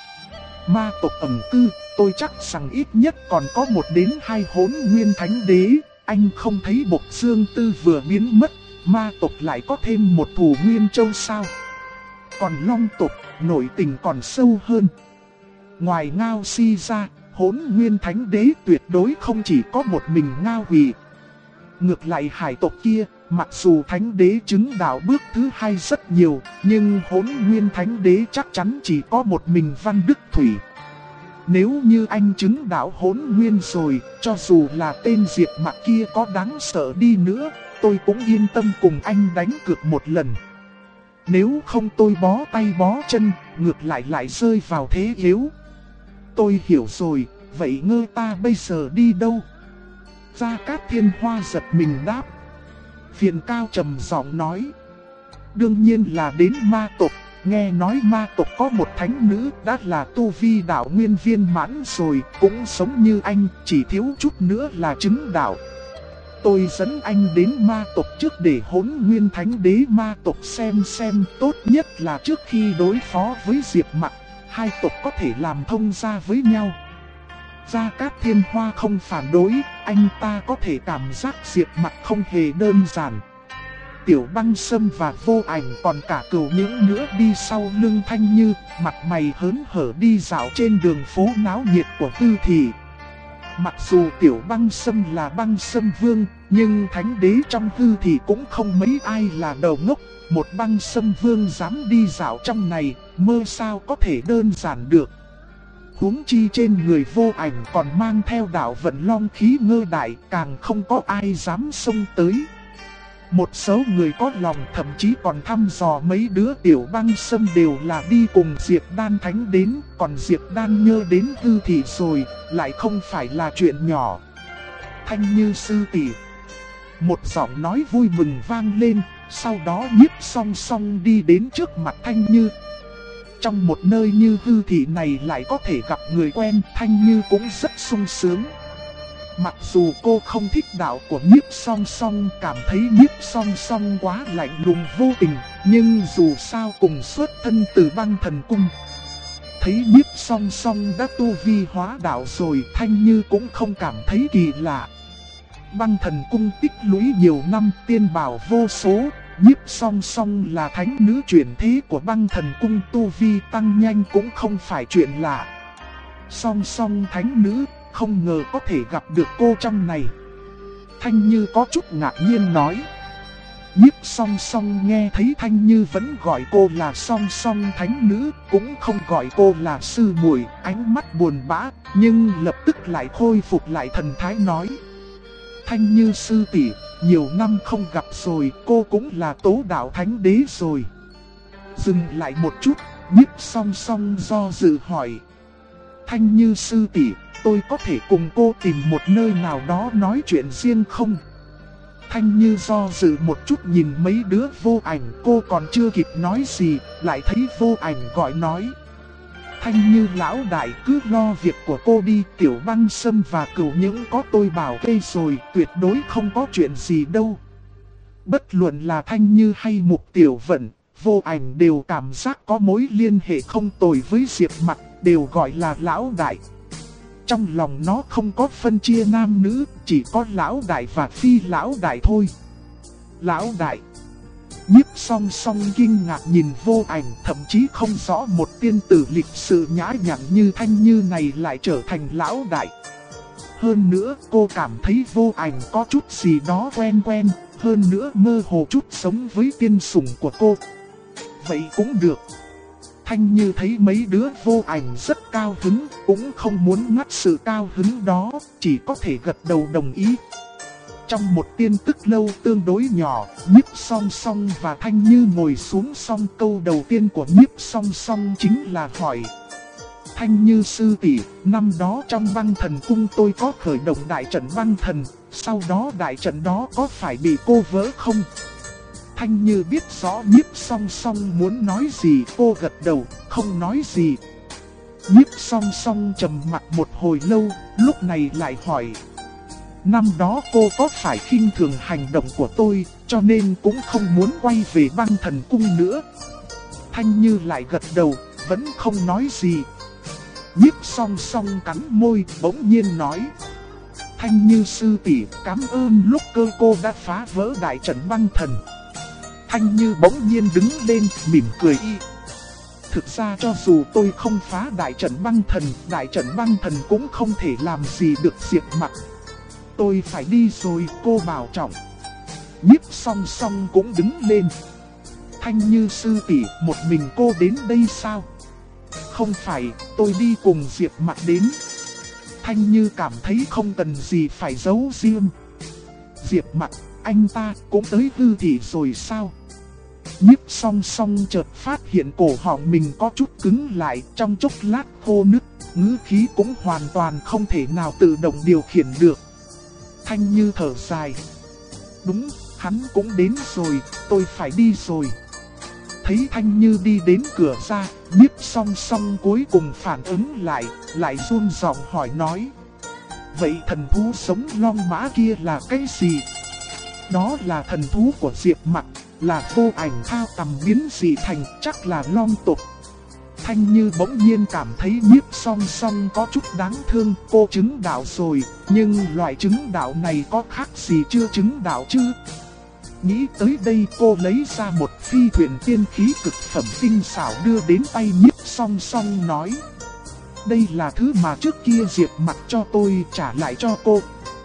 Ma tộc ẩn cư, tôi chắc rằng ít nhất còn có 1 đến 2 Hỗn Nguyên Thánh Đế. Anh không thấy Bộc Dương Tư vừa biến mất, ma tộc lại có thêm một Thủ Nguyên Châu sao? Còn Long tộc, nội tình còn sâu hơn. Ngoài Ngao Si ra, Hỗn Nguyên Thánh Đế tuyệt đối không chỉ có một mình Ngao Quỷ. Ngược lại hải tộc kia, mặc dù Thánh Đế chứng đạo bước thứ 2 rất nhiều, nhưng Hỗn Nguyên Thánh Đế chắc chắn chỉ có một mình Văn Đức Thủy. Nếu như anh chứng đạo Hỗn Nguyên rồi, cho dù là tên Diệp Mặc kia có đáng sợ đi nữa, tôi cũng yên tâm cùng anh đánh cược một lần. Nếu không tôi bó tay bó chân, ngược lại rơi vào thế yếu. Tôi hiểu rồi, vậy ngơ ta bây giờ đi đâu? Gia Cát Thiên Hoa giật mình đáp. Phiền Cao trầm giọng nói. Đương nhiên là đến ma tộc. Nghe nói ma tộc có một thánh nữ đã là tu vi đạo nguyên viên mãn rồi, cũng sống như anh, chỉ thiếu chút nữa là chứng đạo. tôi dẫn anh đến ma tộc trước để Hỗn Nguyên Thánh Đế ma tộc xem tốt nhất là trước khi đối phó với Diệp Mặc, hai tộc có thể làm thông gia với nhau. Gia Cát Thiên Hoa không phản đối, anh ta có thể cảm giác Diệp Mặc không hề đơn giản. Tiểu Băng Sâm và Vô Ảnh còn cả Cửu Những nữa đi sau lưng Thanh Như, mặt mày hớn hở đi dạo trên đường phố náo nhiệt của Tư Thị. Mặc dù Tiểu Băng Sâm là Băng Sâm Vương, nhưng Thánh Đế trong Tư Thị cũng không mấy ai là đầu ngốc. Một Băng Sâm Vương dám đi dạo trong này, mơ sao có thể đơn giản được. Huống chi trên người Vô Ảnh còn mang theo đạo vận long khí ngơ đại, càng không có ai dám xông tới. Một số người có lòng thậm chí còn thăm dò mấy đứa Tiểu Băng Sâm đều là đi cùng Diệp Đan Thánh đến, còn Diệp Đan Nhơ đến Tư Thị rồi, lại không phải là chuyện nhỏ. Thanh Như sư tỷ. Một giọng nói vui mừng vang lên, sau đó Nhiếp Song Song đi đến trước mặt Thanh Như. Trong một nơi như Tư Thị này lại có thể gặp người quen, Thanh Như cũng rất sung sướng. Mặc dù cô không thích đạo của Nhiếp Song Song, cảm thấy Nhiếp Song Song quá lạnh lùng vô tình, nhưng dù sao cùng xuất thân từ Băng Thần Cung. Thấy Nhiếp Song Song đã tu vi hóa đạo rồi, Thanh Như cũng không cảm thấy kỳ lạ. Băng Thần Cung tích lũy nhiều năm, tiên bảo vô số, Nhiếp Song Song là thánh nữ chuyển thế của Băng Thần Cung, tu vi tăng nhanh cũng không phải chuyện lạ. Song Song thánh nữ, không ngờ có thể gặp được cô trong này. Thanh Như có chút ngạc nhiên nói. Nhiếp Song Song nghe thấy Thanh Như vẫn gọi cô là Song Song thánh nữ, cũng không gọi cô là sư muội, ánh mắt buồn bã, nhưng lập tức lại khôi phục lại thần thái nói. Thanh Như sư tỷ, nhiều năm không gặp rồi, cô cũng là Tố Đạo Thánh Đế rồi. Dừng lại một chút, Nhiếp Song Song do dự hỏi. Thanh Như sư tỷ, tôi có thể cùng cô tìm một nơi nào đó nói chuyện riêng không? Thanh Như do dự một chút nhìn mấy đứa Vô Ảnh, cô còn chưa kịp nói gì, lại thấy Vô Ảnh gọi nói. Thanh Như lão đại cứ lo việc của cô đi, Tiểu Băng Sâm và Cửu Những có tôi bảo kê rồi, tuyệt đối không có chuyện gì đâu. Bất luận là Thanh Như hay Mục Tiểu Vận, Vô Ảnh đều cảm giác có mối liên hệ không tồi với Diệp Mặc, đều gọi là lão đại. Trong lòng nó không có phân chia nam nữ, chỉ có lão đại và phi lão đại thôi. Lão đại. Nhiếp Song Song kinh ngạc nhìn Vô Ảnh, thậm chí không rõ một tiên tử lịch sự nhã nhặn như Thanh Như này lại trở thành lão đại. Hơn nữa cô cảm thấy Vô Ảnh có chút gì đó quen quen, hơn nữa mơ hồ chút giống với tiên sủng của cô. Vậy cũng được. Thanh Như thấy mấy đứa Vô Ảnh rất cao hứng, cũng không muốn ngắt sự cao hứng đó, chỉ có thể gật đầu đồng ý. Trong một tiên tức lâu tương đối nhỏ, Nhiếp Song Song và Thanh Như ngồi xuống xong, câu đầu tiên của Nhiếp Song Song chính là hỏi. Thanh Như sư tỷ, năm đó trong Băng Thần Cung tôi có khởi động đại trận băng thần, sau đó đại trận đó có phải bị cô vỡ không? Thanh Như biết rõ Nhiếp Song Song muốn nói gì, cô gật đầu, không nói gì. Nhiếp Song Song trầm mặc một hồi lâu, lúc này lại hỏi. Năm đó cô có phải khinh thường hành động của tôi, cho nên cũng không muốn quay về Băng Thần Cung nữa? Thanh Như lại gật đầu, vẫn không nói gì. Nhiếp Song Song cắn môi, bỗng nhiên nói. Thanh Như sư tỷ, cảm ơn lúc cơ cô đã phá vỡ đại trận băng thần. Thanh Như bỗng nhiên đứng lên, mỉm cười y. Thực ra cho dù tôi không phá đại trận băng thần cũng không thể làm gì được Diệp Mặc. Tôi phải đi rồi, cô bảo trọng. Nhiếp Song Song cũng đứng lên. Thanh Như sư tỷ, một mình cô đến đây sao? Không phải, tôi đi cùng Diệp Mặc đến. Thanh Như cảm thấy không cần gì phải giấu riêng. Diệp Mặc, anh ta cũng tới Tư Thị rồi sao? Nhiếp Song Song chợt phát hiện cổ họng mình có chút cứng lại, trong chốc lát khô nứt, ngữ khí cũng hoàn toàn không thể nào tự động điều khiển được. Thanh Như thở dài. Đúng, hắn cũng đến rồi, tôi phải đi rồi. Thấy Thanh Như đi đến cửa ra, Nhiếp Song Song cuối cùng phản ứng lại run giọng hỏi nói. Vậy thần thú sống long mã kia là cái gì, Đó là thần thú của Diệp Mặc, là Vô Ảnh Thao Tầm biến dị thành, chắc là long tộc. Thanh Như bỗng nhiên cảm thấy Nhiếp Song Song có chút đáng thương, cô chứng đạo rồi, nhưng loại chứng đạo này có khác gì chưa chứng đạo chứ? Nghĩ tới đây cô lấy ra một phi thuyền tiên khí cực phẩm tinh xảo đưa đến tay Nhiếp Song Song nói. Đây là thứ mà trước kia Diệp Mặc cho tôi, trả lại cho cô.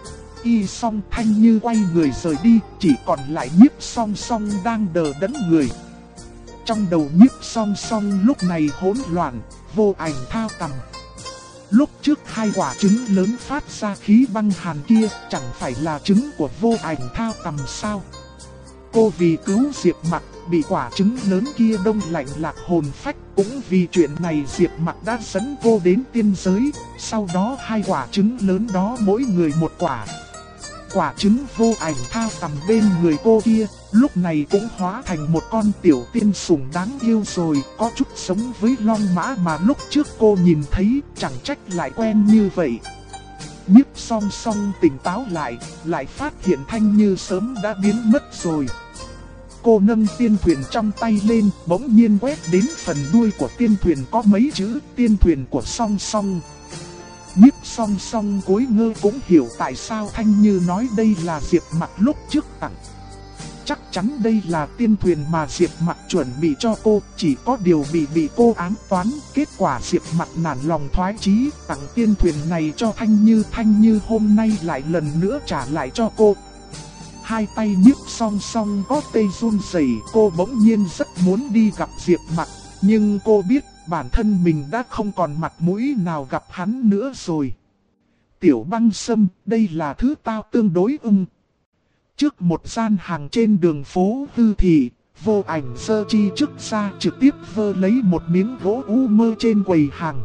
Y Song Thanh Như quay người rời đi, chỉ còn lại Nhiếp Song Song đang đờ đẫn người. Trong đầu Nhiếp Song Song lúc này hỗn loạn, Vô Ảnh Thao Tầm. Lúc trước hai quả trứng lớn phát ra khí băng hàn kia chẳng phải là trứng của Vô Ảnh Thao Tầm sao? Cô vì cứu Diệp Mặc bị quả trứng lớn kia đông lạnh lạc hồn phách, cũng vì chuyện này Diệp Mặc đã dẫn cô đến tiên giới, sau đó hai quả trứng lớn đó mỗi người một quả. Quả trứng Vô Ảnh Thao Tầm bên người cô kia, lúc này cũng hóa thành một con tiểu tiên sủng đáng yêu rồi, có chút giống với long mã mà lúc trước cô nhìn thấy, chẳng trách lại quen như vậy. Nhiếp Song Song tỉnh táo lại phát hiện Thanh Như sớm đã biến mất rồi. Cô nâng tiên thuyền trong tay lên, bỗng nhiên quét đến phần đuôi của tiên thuyền có mấy chữ tiên thuyền của Song Song. Nhiếp Song Song cúi ngơ cũng hiểu tại sao Thanh Như nói đây là Diệp Mặc lúc trước tặng. Chắc chắn đây là tiên thuyền mà Diệp Mặc chuẩn bị cho cô, chỉ có điều bị cô ám toán. Kết quả Diệp Mặc nản lòng thoái chí, tặng tiên thuyền này cho Thanh Như hôm nay lại lần nữa trả lại cho cô. Hai tay Nhiếp Song Song có tê run rẩy, cô bỗng nhiên rất muốn đi gặp Diệp Mặc, nhưng cô biết bản thân mình đã không còn mặt mũi nào gặp hắn nữa rồi. Tiểu Băng Sâm, đây là thứ tao tương đối ưng. Trước một gian hàng trên đường phố Hư Thị, Vô Ảnh giơ chi trước ra trực tiếp vơ lấy một miếng gỗ u mơ trên quầy hàng.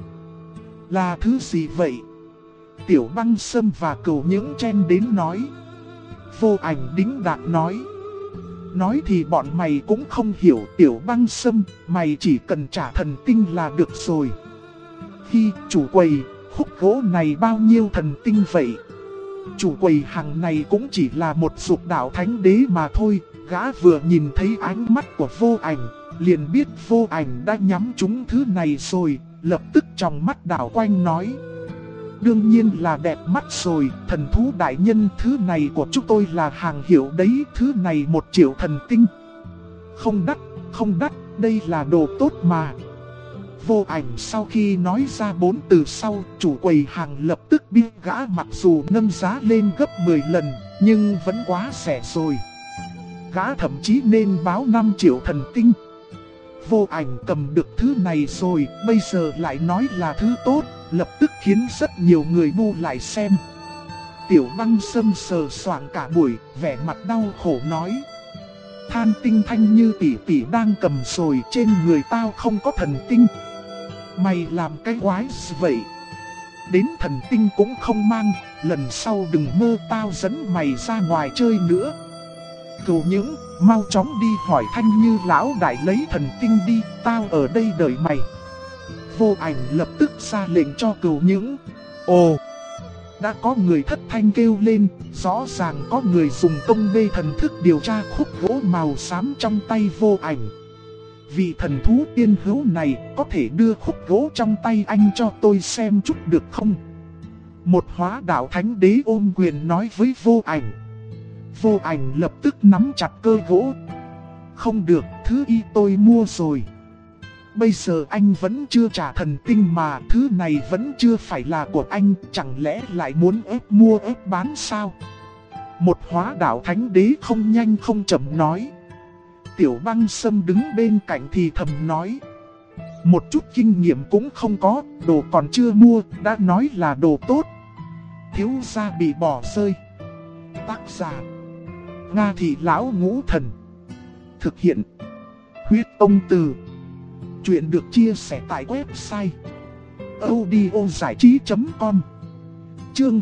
Là thứ gì vậy? Tiểu Băng Sâm và Cửu Những chen đến nói. Vô Ảnh đĩnh đạc nói. Nói thì bọn mày cũng không hiểu Tiểu Băng Sâm, mày chỉ cần trả thần tinh là được rồi. Khi chủ quầy, khúc gỗ này bao nhiêu thần tinh vậy? Chủ quầy hàng này cũng chỉ là một dục đạo thánh đế mà thôi. Gã vừa nhìn thấy ánh mắt của Vô Ảnh, liền biết Vô Ảnh đã nhắm trúng thứ này rồi, lập tức tròng mắt đảo quanh nói. Đương nhiên là đẹp mắt rồi, thần thú đại nhân, thứ này của chúng tôi là hàng hiệu đấy, thứ này 1 triệu thần tinh. Không đắt, đây là đồ tốt mà. Vô Ảnh sau khi nói ra 4 từ sau, chủ quầy hàng lập tức biết gã mặc dù nâng giá lên gấp 10 lần, nhưng vẫn quá rẻ rồi. Gã thậm chí nên báo 5 triệu thần tinh. Vô Ảnh cầm được thứ này rồi, bây giờ lại nói là thứ tốt, lập tức khiến rất nhiều người bu lại xem. Tiểu Băng Sâm sờ soạng cả buổi, vẻ mặt đau khổ nói. Than tinh Thanh Như tỷ đang cầm rồi, trên người tao không có thần tinh. Mày làm cái quái gì vậy? Đến thần tinh cũng không mang, lần sau đừng mơ tao dẫn mày ra ngoài chơi nữa. Cửu Những, mau chóng đi hỏi Thanh Như lão đại lấy thần tinh đi, tao ở đây đợi mày. Vô Ảnh lập tức ra lệnh cho Cửu Những. Ồ, đã có người thất thanh kêu lên, rõ ràng có người dùng công bê thần thức điều tra khúc gỗ màu xám trong tay Vô Ảnh. Vị thần thú tiên hữu này có thể đưa khúc gỗ trong tay anh cho tôi xem chút được không? Một hóa đạo thánh đế ôm quyền nói với Vô Ảnh. Vô Ảnh lập tức nắm chặt cơ gỗ. Không được, thứ y tôi mua rồi. Bây giờ anh vẫn chưa trả thần tinh mà, thứ này vẫn chưa phải là của anh, chẳng lẽ lại muốn ép mua ép bán sao? Một hóa đạo thánh đế không nhanh không chậm nói. Tiểu Băng Sâm đứng bên cạnh thì thầm nói. Một chút kinh nghiệm cũng không có, đồ còn chưa mua, đã nói là đồ tốt. Thiếu gia bị bỏ rơi. Tác giả Nga Thị Lão Ngũ Thần. Thực hiện Huyết Tông Từ. Chuyện được chia sẻ tại website audiozảichí.com. Chương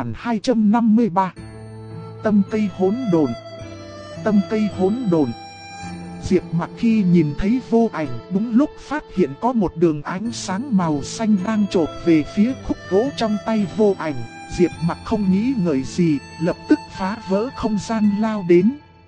2253. Tâm cây hỗn độn. Tâm cây hỗn độn. Diệp Mặc khi nhìn thấy Vô Ảnh đúng lúc phát hiện có một đường ánh sáng màu xanh đang chộp về phía khúc gỗ trong tay Vô Ảnh, Diệp Mặc không nghĩ ngợi gì, lập tức phá vỡ không gian lao đến.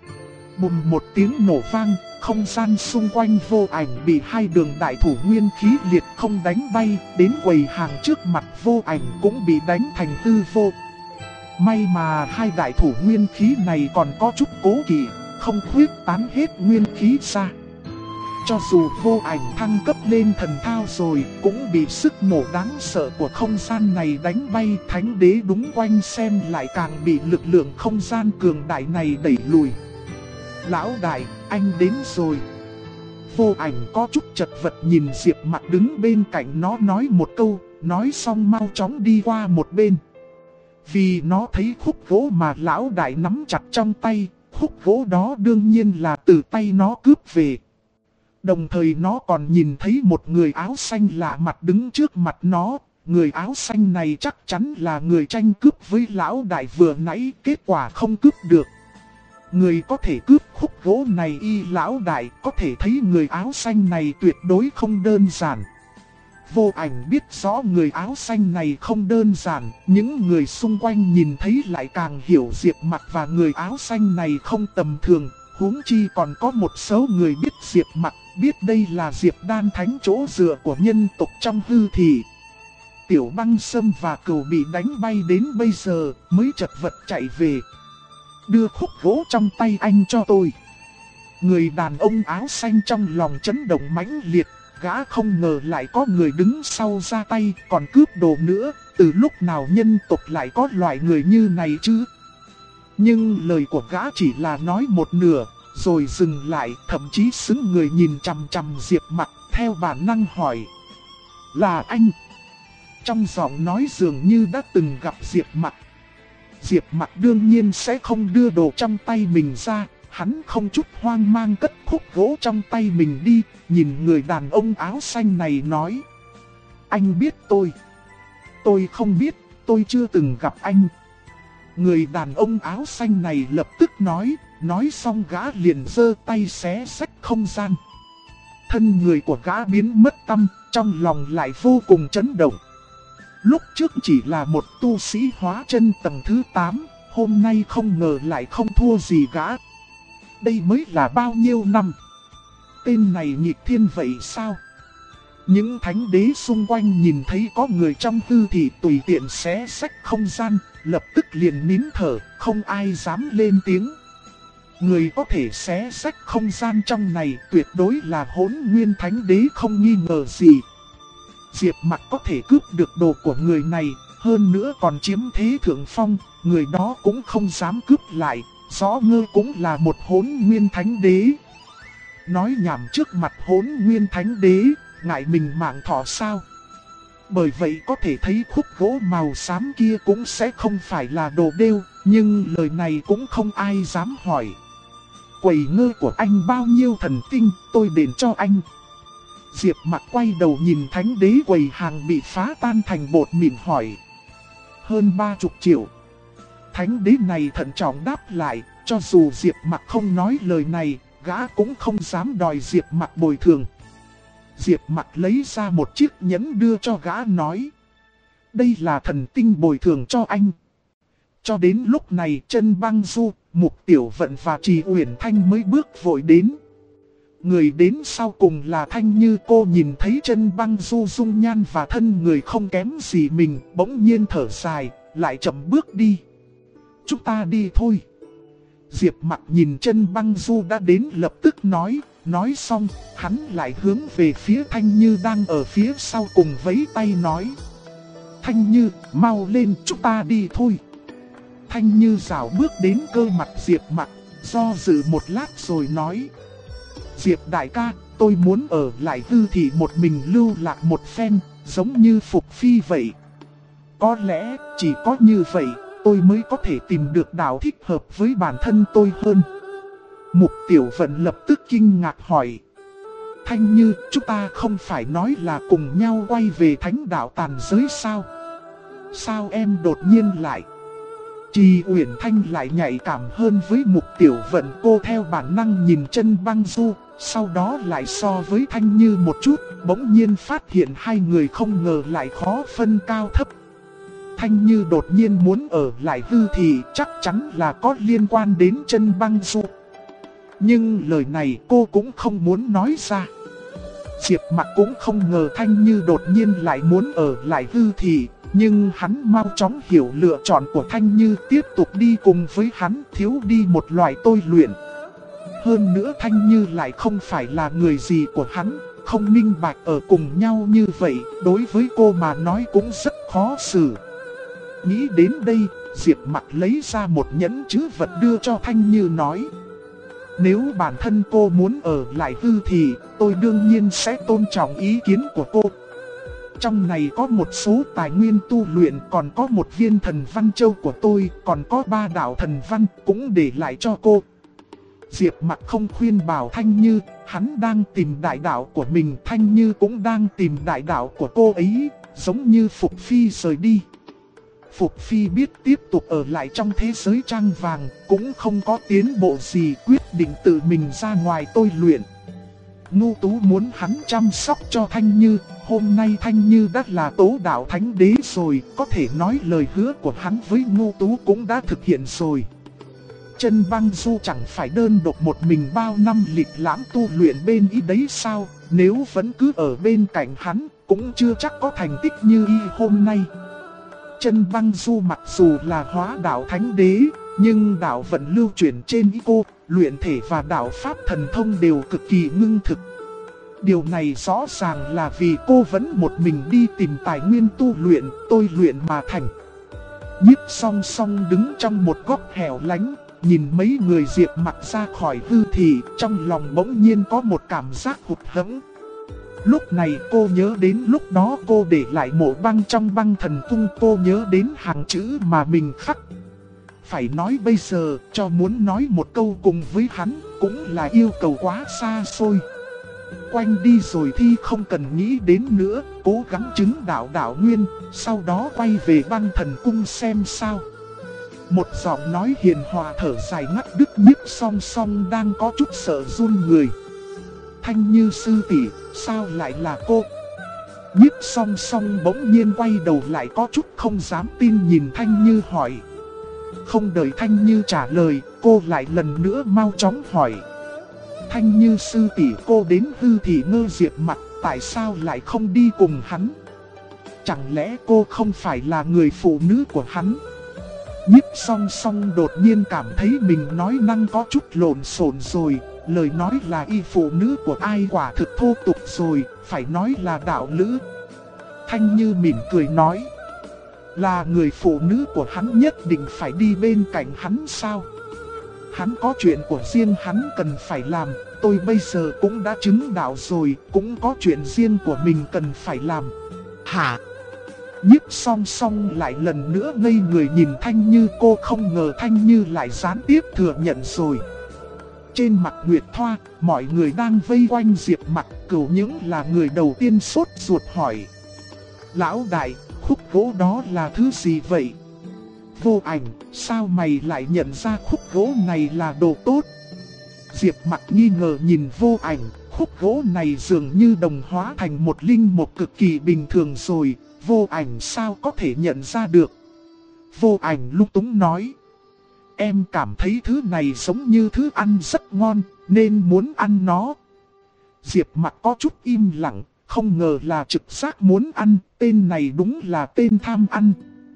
Bùm một tiếng nổ vang, không gian xung quanh Vô Ảnh bị hai đường đại thủ nguyên khí liệt không đánh bay, đến quầy hàng trước mặt Vô Ảnh cũng bị đánh thành hư vô. May mà hai đại thủ nguyên khí này còn có chút cố kỵ, không khuyết tán hết nguyên khí ra. Cho dù Vô Ảnh thăng cấp lên thần thao rồi, cũng bị sức nổ đáng sợ của không gian này đánh bay. Thánh đế đúng quanh xem lại càng bị lực lượng không gian cường đại này đẩy lùi. Lão đại, anh đến rồi. Vô Ảnh có chút chật vật nhìn Diệp Mặc đứng bên cạnh nó nói một câu, nói xong mau chóng đi qua một bên. Vì nó thấy khúc gỗ mà lão đại nắm chặt trong tay, khúc gỗ đó đương nhiên là từ tay nó cướp về. Đồng thời nó còn nhìn thấy một người áo xanh lạ mặt đứng trước mặt nó. Người áo xanh này chắc chắn là người tranh cướp với lão đại vừa nãy, kết quả không cướp được. Người có thể cướp khúc gỗ này y lão đại, có thể thấy người áo xanh này tuyệt đối không đơn giản. Vô Ảnh biết rõ người áo xanh này không đơn giản, những người xung quanh nhìn thấy lại càng hiểu Diệp Mặc và người áo xanh này không tầm thường. Huống chi còn có một số người biết Diệp Mặc, biết đây là Diệp Đan Thánh chỗ dựa của nhân tộc trong hư thị. Tiểu Băng Sâm và Cừu bị đánh bay đến bây giờ mới chật vật chạy về. Đưa khúc gỗ trong tay anh cho tôi. Người đàn ông áo xanh trong lòng chấn động mãnh liệt, gã không ngờ lại có người đứng sau ra tay còn cướp đồ nữa. Từ lúc nào nhân tộc lại có loại người như này chứ? Nhưng lời của gã chỉ là nói một nửa, rồi dừng lại, thậm chí sững người nhìn chằm chằm Diệp Mặc, theo bản năng hỏi. Là anh? Trong giọng nói dường như đã từng gặp Diệp Mặc. Diệp Mặc đương nhiên sẽ không đưa đồ trong tay mình ra, hắn không chút hoang mang cất khúc gỗ trong tay mình đi, nhìn người đàn ông áo xanh này nói. Anh biết tôi? Tôi không biết, tôi chưa từng gặp anh. Người đàn ông áo xanh này lập tức nói xong gã liền giơ tay xé xách không gian. Thân người của gã biến mất tăm, trong lòng lại vô cùng chấn động. Lúc trước chỉ là một tu sĩ hóa chân tầng thứ 8, hôm nay không ngờ lại không thua gì gã. Đây mới là bao nhiêu năm? Tên này nghịch thiên vậy sao? Những thánh đế xung quanh nhìn thấy có người trong tư thị tùy tiện xé xách không gian, lập tức liền nín thở, không ai dám lên tiếng. Người có thể xé xách không gian trong này tuyệt đối là Hỗn Nguyên Thánh Đế không nghi ngờ gì. Diệp Mặc có thể cướp được đồ của người này, hơn nữa còn chiếm thế thượng phong, người đó cũng không dám cướp lại, rõ ngơ cũng là một Hỗn Nguyên Thánh Đế. Nói nhảm trước mặt Hỗn Nguyên Thánh Đế, ngại mình mạng thọ sao? Bởi vậy có thể thấy khúc gỗ màu xám kia cũng sẽ không phải là đồ đeo, nhưng lời này cũng không ai dám hỏi. Quầy ngơ của anh bao nhiêu thần tinh, tôi đền cho anh. Diệp Mặc quay đầu nhìn thánh đế quầy hàng bị phá tan thành bột mịn hỏi. Hơn 30 triệu. Thánh đế này thận trọng đáp lại, cho dù Diệp Mặc không nói lời này, gã cũng không dám đòi Diệp Mặc bồi thường. Diệp Mặc lấy ra một chiếc nhẫn đưa cho gã nói. Đây là thần tinh bồi thường cho anh. Cho đến lúc này Chân Băng Du, Mục Tiểu Vận và Trì Uyển Thanh mới bước vội đến. Người đến sau cùng là Thanh Như. Cô nhìn thấy Chân Băng Du dung nhan và thân người không kém gì mình, bỗng nhiên thở dài, lại chậm bước đi. Chúng ta đi thôi. Diệp Mặc nhìn Chân Băng Du đã đến lập tức nói xong, hắn lại hướng về phía Thanh Như đang ở phía sau cùng vẫy tay nói. Thanh Như, mau lên, chúng ta đi thôi. Thanh Như rảo bước đến cơ mặt Diệp Mặc, do dự một lát rồi nói. Diệp đại ca, tôi muốn ở lại Tư Thị một mình lưu lạc một phen, giống như Phục Phi vậy. Có lẽ chỉ có như vậy, tôi mới có thể tìm được đạo thích hợp với bản thân tôi hơn. Mục Tiểu Vận lập tức kinh ngạc hỏi. Thanh Như, chúng ta không phải nói là cùng nhau quay về thánh đạo tàn giới sao? Sao em đột nhiên lại? Trì Uyển Thanh lại nhạy cảm hơn với Mục Tiểu Vận. Cô theo bản năng nhìn Chân Băng Du, sau đó lại so với Thanh Như một chút, bỗng nhiên phát hiện hai người không ngờ lại khó phân cao thấp. Thanh Như đột nhiên muốn ở lại Hư Thị chắc chắn là có liên quan đến Chân Băng Du. Nhưng lời này cô cũng không muốn nói ra. Diệp Mặc cũng không ngờ Thanh Như đột nhiên lại muốn ở lại Hư Thị. Nhưng hắn mau chóng hiểu lựa chọn của Thanh Như tiếp tục đi cùng với hắn thiếu đi một loại tôi luyện. Hơn nữa Thanh Như lại không phải là người gì của hắn, không minh bạch ở cùng nhau như vậy, đối với cô mà nói cũng rất khó xử. Nghĩ đến đây, Diệp Mặc lấy ra một nhẫn trữ vật đưa cho Thanh Như nói: nếu bản thân cô muốn ở lại Hư Thị, tôi đương nhiên sẽ tôn trọng ý kiến của cô. Trong này có một số tài nguyên tu luyện, còn có một viên thần văn châu của tôi, còn có 3 đạo thần văn cũng để lại cho cô. Diệp Mặc không khuyên bảo Thanh Như, hắn đang tìm đại đạo của mình, Thanh Như cũng đang tìm đại đạo của cô ấy, giống như Phục Phi rời đi. Phục Phi biết tiếp tục ở lại trong thế giới trang vàng, cũng không có tiến bộ gì, quyết định tự mình ra ngoài tôi luyện. Ngô Tú muốn hắn chăm sóc cho Thanh Như, hôm nay Thanh Như đã là tố đạo thánh đế rồi, có thể nói lời hứa của hắn với Ngô Tú cũng đã thực hiện rồi. Chân Băng Du chẳng phải đơn độc một mình bao năm lịch lãm tu luyện bên ý đấy sao, nếu vẫn cứ ở bên cạnh hắn, cũng chưa chắc có thành tích như y hôm nay. Chân Băng Du mặc dù là hóa đạo thánh đế, nhưng đạo vận lưu chuyển trên ý cô, luyện thể và đạo pháp thần thông đều cực kỳ ngưng thực. Điều này rõ ràng là vì cô vẫn một mình đi tìm tài nguyên tu luyện, tôi luyện mà thành. Nhiếp Song Song đứng trong một góc hẻo lánh, nhìn mấy người Diệp Mặc ra khỏi Hư Thị, trong lòng bỗng nhiên có một cảm giác hụt hẫng. Lúc này cô nhớ đến lúc đó cô để lại mộ băng trong băng thần cung, cô nhớ đến hàng chữ mà mình khắc. Phải nói bây giờ, cho muốn nói một câu cùng với hắn, cũng là yêu cầu quá xa xôi. Quanh đi rồi thì không cần nghĩ đến nữa, cố gắng chứng đạo đạo nguyên, sau đó quay về băng thần cung xem sao. Một giọng nói hiền hòa thở dài ngắt đứt Nhiếp Song Song đang có chút sợ run người. Thanh Như sư tỷ, sao lại là cô? Nhiếp Song Song bỗng nhiên quay đầu lại có chút không dám tin nhìn Thanh Như hỏi. Không đợi Thanh Như trả lời, cô lại lần nữa mau chóng hỏi. Thanh Như sư tỷ, cô đến Hư Thị Ngơ Diệp Mặc, tại sao lại không đi cùng hắn? Chẳng lẽ cô không phải là người phụ nữ của hắn? Nhiếp Song Song đột nhiên cảm thấy mình nói năng có chút lộn xộn rồi, lời nói là y phụ nữ của ai quả thực thô tục rồi, phải nói là đạo lữ. Thanh Như mỉm cười nói, là người phụ nữ của hắn nhất định phải đi bên cạnh hắn sao? Hắn có chuyện của riêng hắn cần phải làm, tôi bây giờ cũng đã chứng đạo rồi, cũng có chuyện riêng của mình cần phải làm. Hả? Nhiếp Song Song lại lần nữa ngây người nhìn Thanh Như, cô không ngờ Thanh Như lại gián tiếp thừa nhận rồi. Trên mặt Nguyệt Thoa, mọi người đang vây quanh Diệp Mặc, Cửu Những là người đầu tiên sốt ruột hỏi. Lão đại, khúc gỗ đó là thứ gì vậy? Vô Ảnh, sao mày lại nhận ra khúc gỗ này là đồ tốt? Diệp Mặc nghi ngờ nhìn Vô Ảnh, khúc gỗ này dường như đồng hóa thành một linh mục cực kỳ bình thường rồi, Vô Ảnh sao có thể nhận ra được? Vô Ảnh lung túng nói, em cảm thấy thứ này giống như thứ ăn rất ngon, nên muốn ăn nó. Diệp Mặc có chút im lặng, không ngờ là trực giác muốn ăn, tên này đúng là tên tham ăn.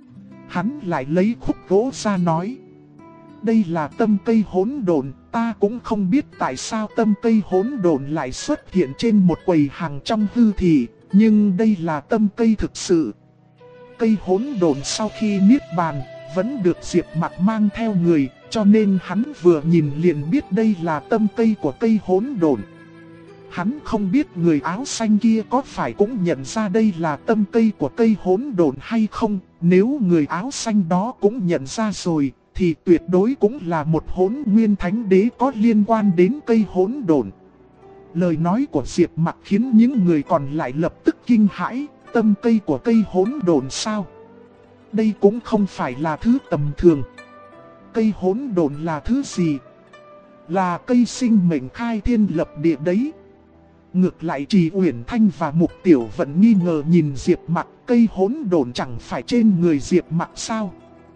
Hắn lại lấy khúc gỗ ra nói, đây là tâm cây hỗn độn, ta cũng không biết tại sao tâm cây hỗn độn lại xuất hiện trên một quầy hàng trong Hư Thị, nhưng đây là tâm cây thực sự. Cây hỗn độn sau khi niết bàn, vẫn được Diệp Mặc mang theo người, cho nên hắn vừa nhìn liền biết đây là tâm cây của cây hỗn độn. Hắn không biết người áo xanh kia có phải cũng nhận ra đây là tâm cây của cây hỗn độn hay không, nếu người áo xanh đó cũng nhận ra rồi, thì tuyệt đối cũng là một hỗn nguyên thánh đế có liên quan đến cây hỗn độn. Lời nói của Diệp Mặc khiến những người còn lại lập tức kinh hãi, tâm cây của cây hỗn độn sao? Đây cũng không phải là thứ tầm thường. Cây hỗn độn là thứ gì? Là cây sinh mệnh khai thiên lập địa đấy. Ngược lại Trì Uyển Thanh và Mục Tiểu Vận nghi ngờ nhìn Diệp Mặc, cây hỗn độn chẳng phải trên người Diệp Mặc sao?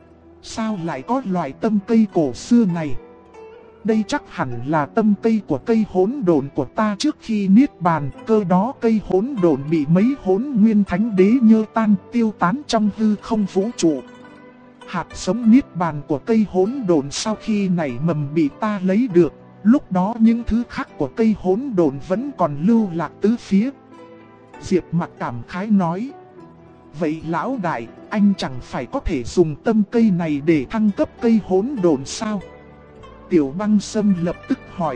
Sao lại có loại tâm cây cổ xưa này? Đây chắc hẳn là tâm cây của cây hỗn độn của ta trước khi niết bàn, cơ đó cây hỗn độn bị mấy hỗn nguyên thánh đế nhơ tan tiêu tán trong hư không vũ trụ. Hạt giống niết bàn của cây hỗn độn sau khi nảy mầm bị ta lấy được, lúc đó những thứ khác của cây hỗn độn vẫn còn lưu lạc tứ phía. Diệp Mặc cảm khái nói: vậy lão đại, anh chẳng phải có thể dùng tâm cây này để thăng cấp cây hỗn độn sao? Tiểu Băng Sâm lập tức hỏi.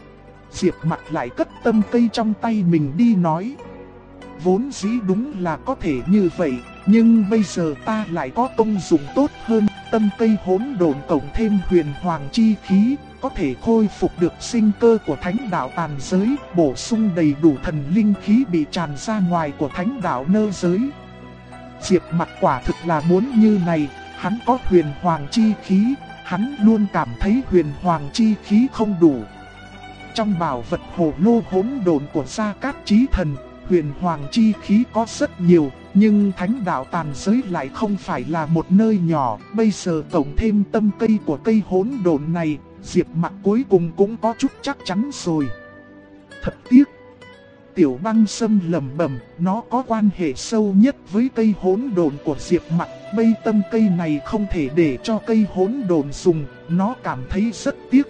Diệp Mặc lại cất tâm cây trong tay mình đi nói: vốn dĩ đúng là có thể như vậy, nhưng bây giờ ta lại có công dụng tốt hơn. Tâm cây hỗn độn cộng thêm huyền hoàng chi khí, có thể khôi phục được sinh cơ của thánh đạo tàn giới, bổ sung đầy đủ thần linh khí bị tràn ra ngoài của thánh đạo nơ giới. Diệp Mặc quả thực là muốn như này, hắn có huyền hoàng chi khí, hắn luôn cảm thấy huyền hoàng chi khí không đủ. Trong bảo vật hồ lô hỗn độn của Gia Cát Chí Thần, huyền hoàng chi khí có rất nhiều, nhưng thánh đạo tàn giới lại không phải là một nơi nhỏ. Bây giờ cộng thêm tâm cây của cây hỗn độn này, Diệp Mặc cuối cùng cũng có chút chắc chắn rồi. Thật tiếc. Tiểu Băng Sâm lẩm bẩm, nó có quan hệ sâu nhất với cây hỗn độn của Diệp Mặc. Bây tâm cây này không thể để cho cây hỗn độn dùng, nó cảm thấy rất tiếc.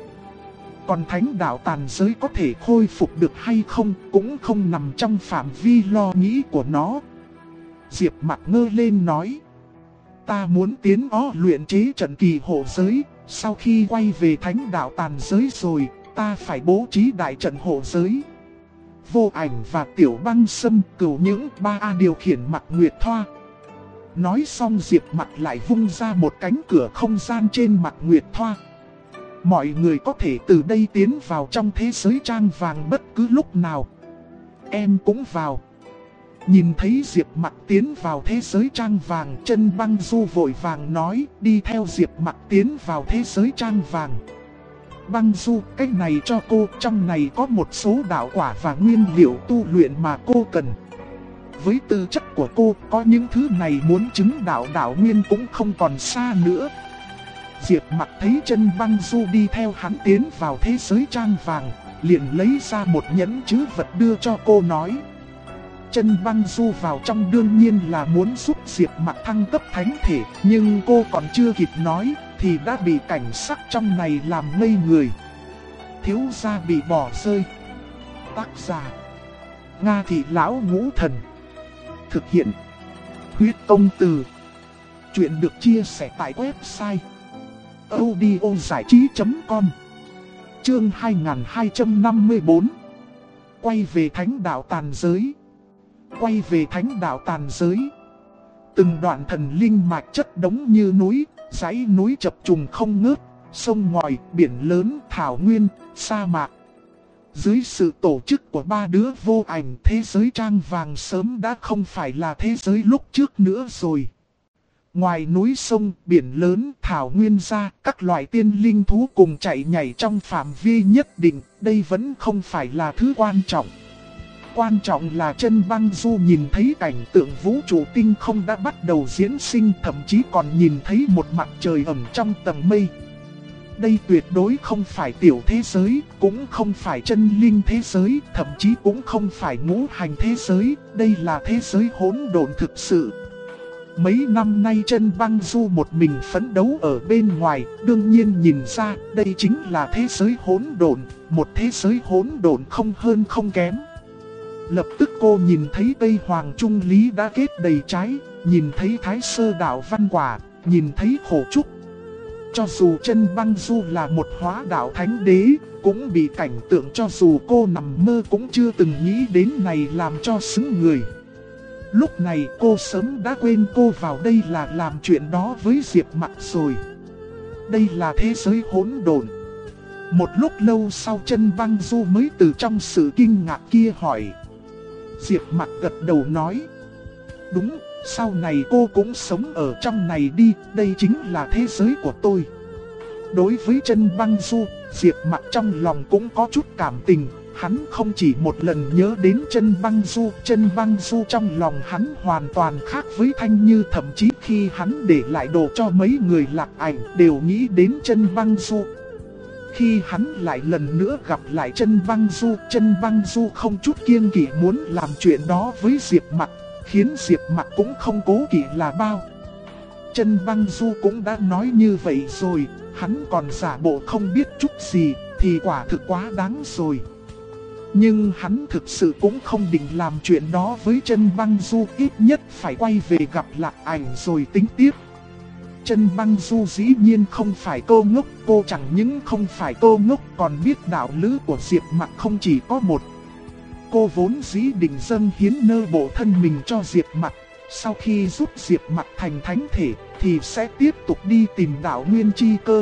Còn thánh đạo tàn giới có thể khôi phục được hay không cũng không nằm trong phạm vi lo nghĩ của nó. Diệp Mặc ngơ lên nói: ta muốn tiến luyện chế trận kỳ hộ giới, sau khi quay về thánh đạo tàn giới rồi, ta phải bố trí đại trận hộ giới. Vô Ảnh và Tiểu Băng Sâm cửu những 3A điều khiển Mạc Nguyệt Thoa. Nói xong Diệp Mặc lại vung ra một cánh cửa không gian trên Mạc Nguyệt Thoa. Mọi người có thể từ đây tiến vào trong thế giới trang vàng bất cứ lúc nào. Em cũng vào. Nhìn thấy Diệp Mặc tiến vào thế giới trang vàng, Chân Băng Du vội vàng nói đi theo Diệp Mặc tiến vào thế giới trang vàng. Băng Du, cái này cho cô, trong này có một số đạo quả và nguyên liệu tu luyện mà cô cần. Với tư chất của cô, có những thứ này muốn chứng đạo nguyên cũng không còn xa nữa. Diệp Mặc thấy Chân Băng Du đi theo hắn tiến vào thế giới trang vàng, liền lấy ra một nhẫn trữ vật đưa cho cô nói. Chân Băng Du vào trong đương nhiên là muốn giúp Diệp Mặc thăng cấp thánh thể, nhưng cô còn chưa kịp nói thì đã bị cảnh sắc trong này làm ngây người. Thiếu gia bị bỏ rơi. Tác giả: Nga Thị Lão Ngũ Thần. Thực hiện: Huyết Công Từ. Chuyện được chia sẻ tại website audiozảichí.com. Chương 2254. Quay về thánh đạo tàn giới. Quay về thánh đạo tàn giới. Từng đoạn thần linh mạch chất đống như núi, dãy núi chập trùng không ngớt, sông ngòi, biển lớn, thảo nguyên, sa mạc. Dưới sự tổ chức của ba đứa Vô Ảnh, thế giới trang vàng sớm đã không phải là thế giới lúc trước nữa rồi. Ngoài núi sông, biển lớn, thảo nguyên ra, các loại tiên linh thú cùng chạy nhảy trong phạm vi nhất định, đây vẫn không phải là thứ quan trọng. Quan trọng là Chân Băng Du nhìn thấy cảnh tượng vũ trụ tinh không đã bắt đầu diễn sinh, thậm chí còn nhìn thấy một mặt trời ẩn trong tầng mây. Đây tuyệt đối không phải tiểu thế giới, cũng không phải chân linh thế giới, thậm chí cũng không phải ngũ hành thế giới, đây là thế giới hỗn độn thực sự. Mấy năm nay Chân Băng Du một mình phấn đấu ở bên ngoài, đương nhiên nhìn ra đây chính là thế giới hỗn độn, một thế giới hỗn độn không hơn không kém. Lập tức cô nhìn thấy cây hoàng trung lý đã kết đầy trái, nhìn thấy thái sơ đạo văn quả, nhìn thấy khổ trúc. Cho dù Chân Băng Du là một hóa đạo thánh đế, cũng bị cảnh tượng cho dù cô nằm mơ cũng chưa từng nghĩ đến này làm cho sững người. Lúc này cô sớm đã quên cô vào đây là làm chuyện đó với Diệp Mặc rồi. Đây là thế giới hỗn độn. Một lúc lâu sau Chân Băng Du mới từ trong sự kinh ngạc kia hỏi. Diệp Mặc gật đầu nói. Đúng, sau này cô cũng sống ở trong này đi, đây chính là thế giới của tôi. Đối với Chân Băng Du, Diệp Mặc trong lòng cũng có chút cảm tình, Hắn không chỉ một lần nhớ đến Chân Băng Du trong lòng hắn hoàn toàn khác với Thanh Như, thậm chí khi hắn để lại đồ cho mấy người Lạc Ảnh đều nghĩ đến Chân Băng Du. Khi hắn lại lần nữa gặp lại Chân Băng Du không chút kiêng kỵ muốn làm chuyện đó với Diệp Mặc, khiến Diệp Mặc cũng không cố kỵ là bao. Chân Băng Du cũng đã nói như vậy rồi, hắn còn giả bộ không biết chút gì thì quả thực quá đáng rồi. Nhưng hắn thực sự cũng không định làm chuyện đó với Chân Băng Du, ít nhất phải quay về gặp Lạc Ảnh rồi tính tiếp. Chân Băng Du dĩ nhiên không phải cô ngốc, cô chẳng những không phải cô ngốc còn biết đạo lữ của Diệp Mặc không chỉ có một. Cô vốn dĩ định dâng hiến nơ bộ thân mình cho Diệp Mặc, sau khi giúp Diệp Mặc thành thánh thể thì sẽ tiếp tục đi tìm đạo Nguyên Chi Cơ.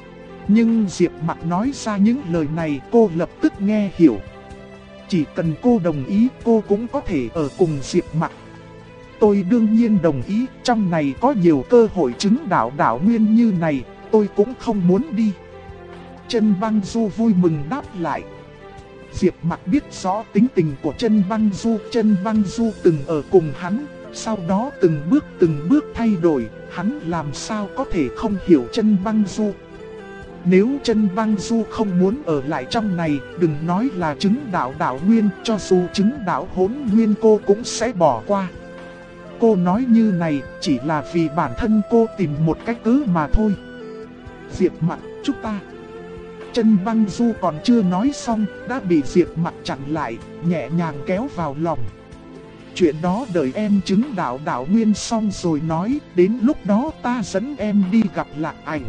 Nhưng Diệp Mặc nói ra những lời này cô lập tức nghe hiểu. Chỉ cần cô đồng ý cô cũng có thể ở cùng Diệp Mặc. Tôi đương nhiên đồng ý, trong này có nhiều cơ hội chứng đạo nguyên như này, tôi cũng không muốn đi. Chân Băng Du vui mừng đáp lại. Diệp Mặc biết rõ tính tình của Chân Băng Du từng ở cùng hắn, sau đó từng bước thay đổi, hắn làm sao có thể không hiểu Chân Băng Du. Nếu Chân Băng Du không muốn ở lại trong này, đừng nói là chứng đạo nguyên, cho dù chứng đạo hỗn nguyên cô cũng sẽ bỏ qua. Cô nói như này chỉ là vì bản thân cô tìm một cách cớ mà thôi. Diệp Mặc, chúng ta. Chân Băng Du còn chưa nói xong, đã bị Diệp Mặc chặn lại, nhẹ nhàng kéo vào lòng. Chuyện đó đợi em chứng đạo nguyên xong rồi nói, đến lúc đó ta dẫn em đi gặp Lạc Ảnh.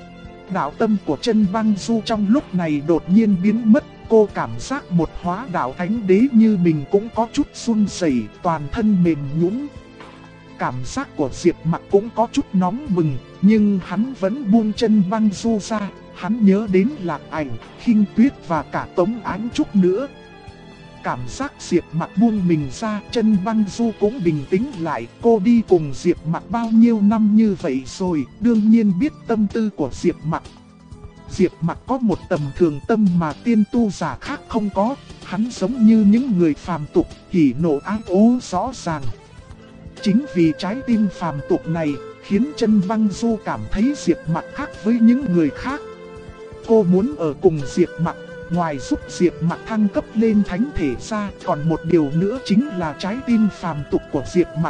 Đạo tâm của Chân Băng Du trong lúc này đột nhiên biến mất, cô cảm giác một hóa đạo thánh đế như mình cũng có chút run rẩy, toàn thân mềm nhũn. Cảm giác của Diệp Mặc cũng có chút nóng bừng, nhưng hắn vẫn buông Chân Băng Du ra, hắn nhớ đến Lạc Ảnh, Khinh Tuyết và cả Tống Ánh Trúc nữa. Cảm giác Diệp Mặc buông mình ra, Chân Băng Du cũng bình tĩnh lại, cô đi cùng Diệp Mặc bao nhiêu năm như vậy rồi, đương nhiên biết tâm tư của Diệp Mặc. Diệp Mặc có một tầm thường tâm mà tiên tu giả khác không có, hắn giống như những người phàm tục, hỉ nộ ái ố rõ ràng. Chính vì trái tim phàm tục này, khiến Chân Băng Du cảm thấy Diệp Mặc khác với những người khác. Cô muốn ở cùng Diệp Mặc, ngoài giúp Diệp Mặc thăng cấp lên thánh thể ra, còn một điều nữa chính là trái tim phàm tục của Diệp Mặc.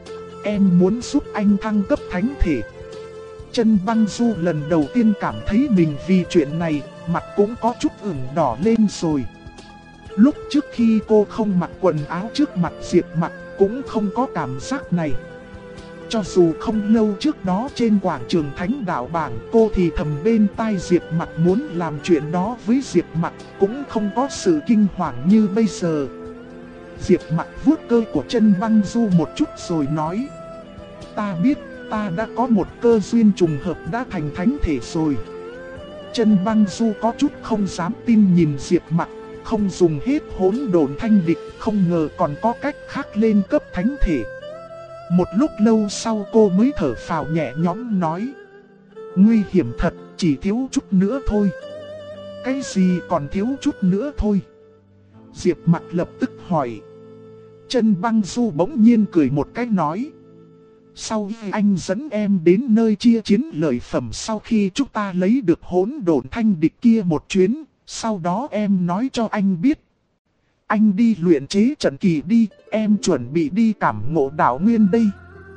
Em muốn giúp anh thăng cấp thánh thể. Chân Băng Du lần đầu tiên cảm thấy mình vì chuyện này, mặt cũng có chút ửng đỏ lên rồi. Lúc trước khi cô không mặc quần áo trước mặt Diệp Mặc, cũng không có cảm giác này. Cho dù không lâu trước đó trên quảng trường Thánh Đạo Bảng, cô thì thầm bên tai Diệp Mặc muốn làm chuyện đó với Diệp Mặc, cũng không có sự kinh hoàng như bây giờ. Diệp Mặc vuốt cơ của Chân Băng Du một chút rồi nói: Ta biết, ta đã có một cơ duyên trùng hợp đã thành thánh thể rồi. Chân Băng Du có chút không dám tin nhìn Diệp Mặc, không dùng hết hỗn độn thanh địch, không ngờ còn có cách khác lên cấp thánh thể. Một lúc lâu sau cô mới thở phào nhẹ nhõm nói: Nguy hiểm thật, chỉ thiếu chút nữa thôi. Cái gì còn thiếu chút nữa thôi? Diệp Mặc lập tức hỏi. Chân Băng Du bỗng nhiên cười một cái nói: Sau khi anh dẫn em đến nơi chia chiến lợi phẩm sau khi chúng ta lấy được hỗn độn thanh địch kia một chuyến, sau đó em nói cho anh biết. Anh đi luyện chế trận kỳ đi, em chuẩn bị đi cảm ngộ đạo nguyên đây.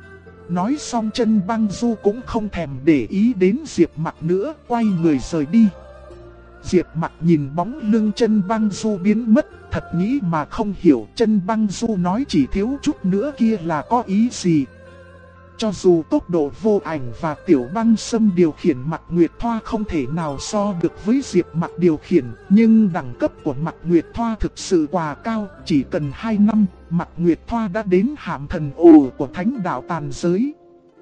Nói xong Chân Băng Du cũng không thèm để ý đến Diệp Mặc nữa, quay người rời đi. Diệp Mặc nhìn bóng lưng Chân Băng Du biến mất, thật nghĩ mà không hiểu Chân Băng Du nói chỉ thiếu chút nữa kia là có ý gì. Cho dù tốc độ Vô Ảnh và Tiểu Băng Sâm điều khiển Mạc Nguyệt Thoa không thể nào so được với Diệp Mặc điều khiển, nhưng đẳng cấp của Mạc Nguyệt Thoa thực sự quá cao, chỉ cần 2 năm, Mạc Nguyệt Thoa đã đến hàm thần ổ của Thánh Đạo Tàn Giới.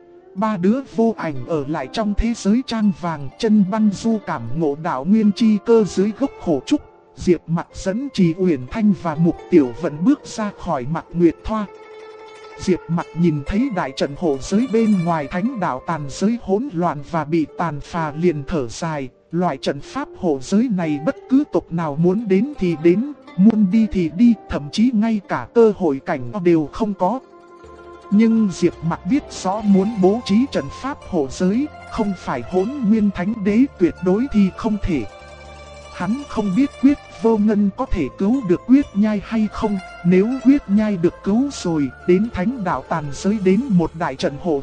Ba đứa Vô Ảnh ở lại trong thế giới trang vàng, Chân Băng Du cảm ngộ đạo nguyên chi cơ dưới gốc hổ trúc, Diệp Mặc dẫn Trì Uyển Thanh và Mục Tiểu Vận bước ra khỏi Mạc Nguyệt Thoa. Diệp Mặc nhìn thấy đại trận hộ giới bên ngoài Thánh Đạo Tàn Giới hỗn loạn và bị tàn phá liền thở dài, Loại trận pháp hộ giới này bất cứ tộc nào muốn đến thì đến, muốn đi thì đi, thậm chí ngay cả cơ hội cảnh đều không có. Nhưng Diệp Mặc biết rõ muốn bố trí trận pháp hộ giới, không phải Hỗn Nguyên Thánh Đế tuyệt đối thì không thể. Hắn không biết Quyết Vô Ngân có thể cứu được Quyết Nhai hay không, nếu Quyết Nhai được cứu rồi, đến Thánh Đạo Tàn Giới đến một đại trận hộ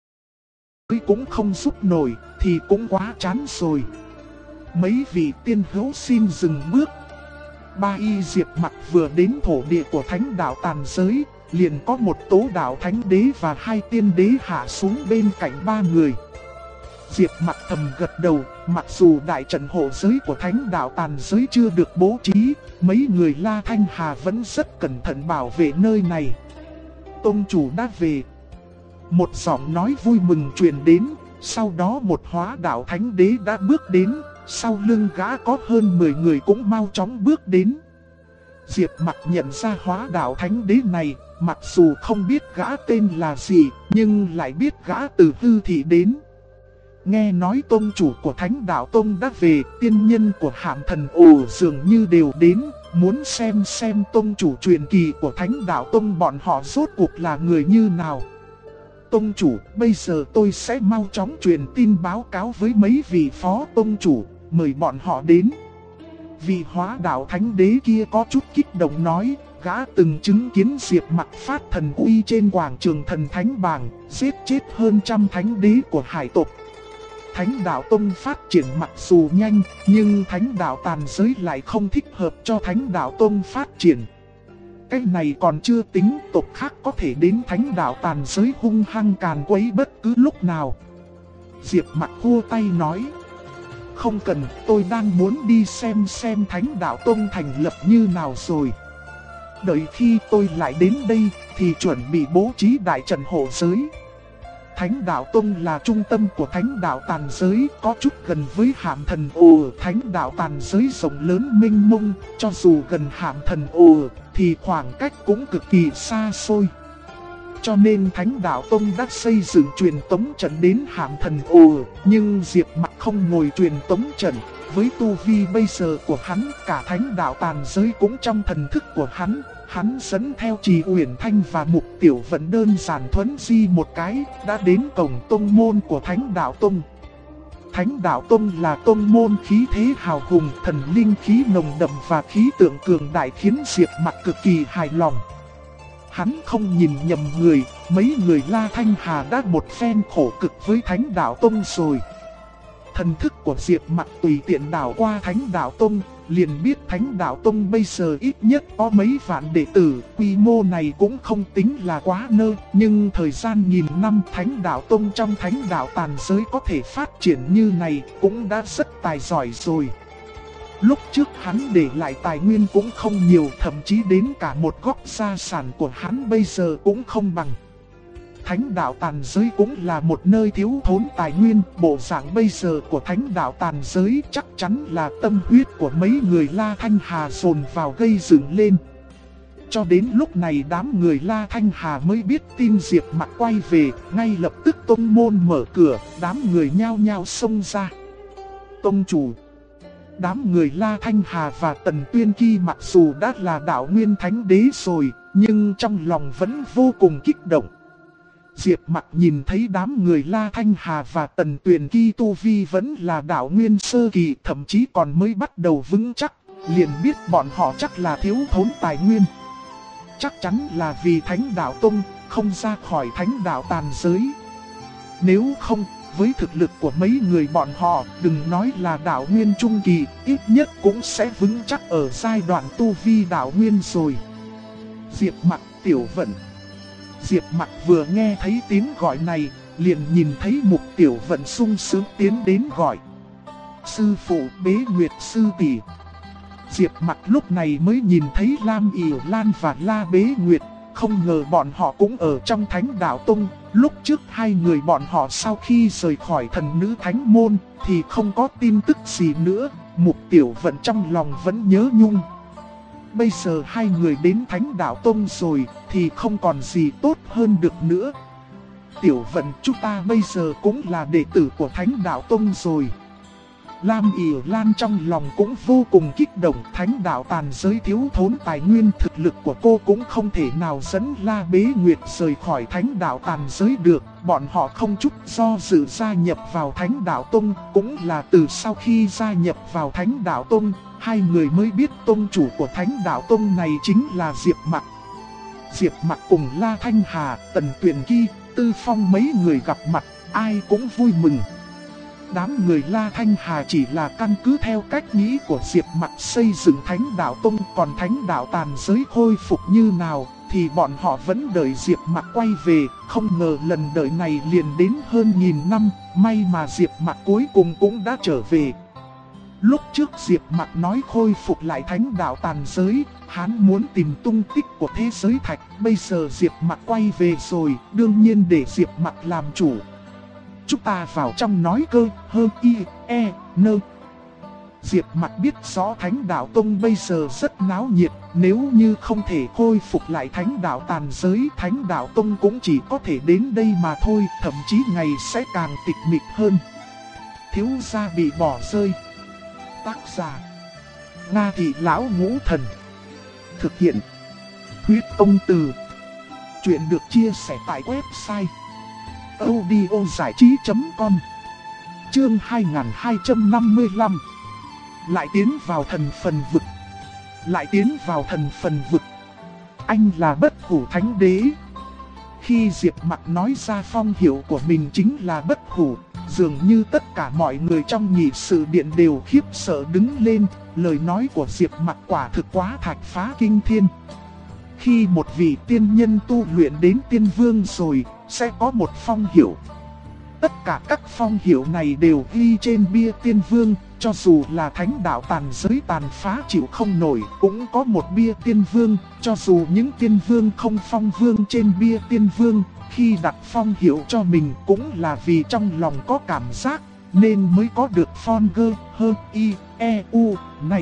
giới cũng không giúp nổi, thì cũng quá chán rồi. Mấy vị tiên hữu xin dừng bước. Ba y Diệp Mặc vừa đến thổ địa của Thánh Đạo Tàn Giới, liền có một tố đạo Thánh Đế và 2 tiên đế hạ xuống bên cạnh 3 người. Diệp Mặc thầm gật đầu, mặc dù đại trận hộ giới của Thánh Đạo Tàn Giới chưa được bố trí, mấy người La Thanh Hà vẫn rất cẩn thận bảo vệ nơi này. Tông chủ đã về. Một giọng nói vui mừng truyền đến, sau đó một hóa đạo Thánh Đế đã bước đến, sau lưng gã có hơn 10 người cũng mau chóng bước đến. Diệp Mặc nhận ra hóa đạo Thánh Đế này, mặc dù không biết gã tên là gì, nhưng lại biết gã từ hư thị đến. Nghe nói tông chủ của Thánh Đạo Tông đã về, tiên nhân của Hàm Thần Ồ dường như đều đến, muốn xem tông chủ truyền kỳ của Thánh Đạo Tông bọn họ rốt cuộc là người như nào. Tông chủ, bây giờ tôi sẽ mau chóng truyền tin báo cáo với mấy vị phó tông chủ, mời bọn họ đến. Vị hóa đạo Thánh Đế kia có chút kích động nói, gã từng chứng kiến Diệp Mặc phát thần uy trên quảng trường Thần Thánh Bảng, giết chết hơn 100 thánh đế của hải tộc. Thánh Đạo Tông phát triển mặc dù nhanh, nhưng Thánh Đạo Tàn Giới lại không thích hợp cho Thánh Đạo Tông phát triển. Cái này còn chưa tính tộc khác có thể đến Thánh Đạo Tàn Giới hung hăng càn quấy bất cứ lúc nào. Diệp Mặc khua tay nói, không cần, tôi đang muốn đi xem Thánh Đạo Tông thành lập như nào rồi. Đợi khi tôi lại đến đây thì chuẩn bị bố trí đại trận hộ giới. Thánh Đạo Tông là trung tâm của Thánh Đạo Tàn Giới, có chút gần với Hàm Thần Ồ. Thánh Đạo Tàn Giới rộng lớn mênh mông, cho dù gần Hàm Thần Ồ thì khoảng cách cũng cực kỳ xa xôi. Cho nên Thánh Đạo Tông đã xây dựng truyền tống trận đến Hàm Thần Ồ, nhưng Diệp Mặc không ngồi truyền tống trận. Với tu vi bây giờ của hắn, cả Thánh Đạo Tàn Giới cũng trong thần thức của hắn. Hắn dẫn theo Trì Uyển Thanh và Mục Tiểu Vận đơn giản thuấn di một cái, đã đến cổng tông môn của Thánh Đạo Tông. Thánh Đạo Tông là tông môn khí thế hào hùng, thần linh khí nồng đậm và khí tượng cường đại khiến Diệp Mặc cực kỳ hài lòng. Hắn không nhìn nhầm người, mấy người La Thanh Hà đã một phen khổ cực với Thánh Đạo Tông rồi. Thần thức của Diệp Mặc tùy tiện đảo qua Thánh Đạo Tông, liền biết Thánh Đạo Tông bây giờ ít nhất có mấy vạn đệ tử, quy mô này cũng không tính là quá nơ, nhưng thời gian nghìn năm Thánh Đạo Tông trong Thánh Đạo Tàn Giới có thể phát triển như này cũng đã rất tài giỏi rồi. Lúc trước hắn để lại tài nguyên cũng không nhiều, thậm chí đến cả một góc gia sản của hắn bây giờ cũng không bằng. Thánh Đạo Tàn Giới cũng là một nơi thiếu thốn tài nguyên, bộ dạng bây giờ của Thánh Đạo Tàn Giới chắc chắn là tâm huyết của mấy người La Thanh Hà dồn vào gây dựng lên. Cho đến lúc này đám người La Thanh Hà mới biết tin Diệp Mặc quay về, ngay lập tức tông môn mở cửa, đám người nhao nhao xông ra. Tông chủ. Đám người La Thanh Hà và Tần Tuyên Kỳ mặc dù đã là đạo nguyên thánh đế rồi, nhưng trong lòng vẫn vô cùng kích động. Diệp Mặc nhìn thấy đám người La Thanh Hà và Tần Tuyền Kỳ tu vi vẫn là đạo nguyên sơ kỳ, thậm chí còn mới bắt đầu vững chắc, liền biết bọn họ chắc là thiếu thốn tài nguyên. Chắc chắn là vì Thánh Đạo Tông không ra khỏi Thánh Đạo Tàn Giới. Nếu không, với thực lực của mấy người bọn họ, đừng nói là đạo nguyên trung kỳ, ít nhất cũng sẽ vững chắc ở giai đoạn tu vi đạo nguyên rồi. Diệp Mặc, Tiểu Vận. Diệp Mặc vừa nghe thấy tiếng gọi này, liền nhìn thấy Mục Tiểu Vận sung sướng tiến đến gọi. Sư phụ, Bế Nguyệt sư tỷ. Diệp Mặc lúc này mới nhìn thấy Lam Yểu Lan và La Bế Nguyệt, không ngờ bọn họ cũng ở trong Thánh Đạo Tông. Lúc trước hai người bọn họ sau khi rời khỏi Thần Nữ Thánh Môn thì không có tin tức gì nữa, Mục Tiểu Vận trong lòng vẫn nhớ nhung. Bây giờ hai người đến Thánh Đạo Tông rồi thì không còn gì tốt hơn được nữa. Tiểu Vận, chúng ta bây giờ cũng là đệ tử của Thánh Đạo Tông rồi. Lam ỉ Lan trong lòng cũng vô cùng kích động. Thánh đạo tàn giới thiếu thốn tài nguyên, thực lực của cô cũng không thể nào dẫn La Bế Nguyệt rời khỏi thánh đạo tàn giới được. Bọn họ không chút do dự gia nhập vào thánh đạo tông. Cũng là từ sau khi gia nhập vào thánh đạo tông, hai người mới biết tông chủ của thánh đạo tông này chính là Diệp Mặc. Diệp Mặc cùng La Thanh Hà, Tần Tuyền Ki, Tư Phong mấy người gặp mặt, ai cũng vui mừng. Đám người La Thanh Hà chỉ là căn cứ theo cách nghĩ của Diệp Mặc xây dựng thánh đạo tông, còn thánh đạo tàn giới khôi phục như nào thì bọn họ vẫn đợi Diệp Mặc quay về. Không ngờ lần đợi này liền đến hơn 1000 năm, may mà Diệp Mặc cuối cùng cũng đã trở về. Lúc trước Diệp Mặc nói khôi phục lại thánh đạo tàn giới, hắn muốn tìm tung tích của thế giới thạch. Bây giờ Diệp Mặc quay về rồi, đương nhiên để Diệp Mặc làm chủ. Chúng ta vào trong nói cơ, hơn y, e, nơ. Diệp Mặc biết rõ thánh đạo tông bây giờ rất náo nhiệt. Nếu như không thể khôi phục lại thánh đạo tàn giới, thánh đạo tông cũng chỉ có thể đến đây mà thôi. Thậm chí ngày sẽ càng tịch mịch hơn. Thiếu gia bị bỏ rơi. Tác giả Nga Thị Lão Ngũ Thần. Thực hiện Huyết Công Từ. Chuyện được chia sẻ tại website audiozảichí.com. Chương 2255. Lại tiến vào thần phần vực. Lại tiến vào thần phần vực. Anh là Bất Hủ Thánh Đế. Khi Diệp Mặc nói ra phong hiệu của mình chính là Bất Hủ, dường như tất cả mọi người trong nhị sự điện đều khiếp sợ đứng lên. Lời nói của Diệp Mặc quả thực quá thạch phá kinh thiên. Khi một vị tiên nhân tu luyện đến tiên vương rồi, sẽ có một phong hiệu. Tất cả các phong hiệu này đều ghi trên bia tiên vương. Cho dù là thánh đạo tàn giới tàn phá chịu không nổi, cũng có một bia tiên vương. Cho dù những tiên vương không phong vương trên bia tiên vương, khi đặt phong hiệu cho mình cũng là vì trong lòng có cảm giác, nên mới có được phong gơ, hơ, y, e, u này.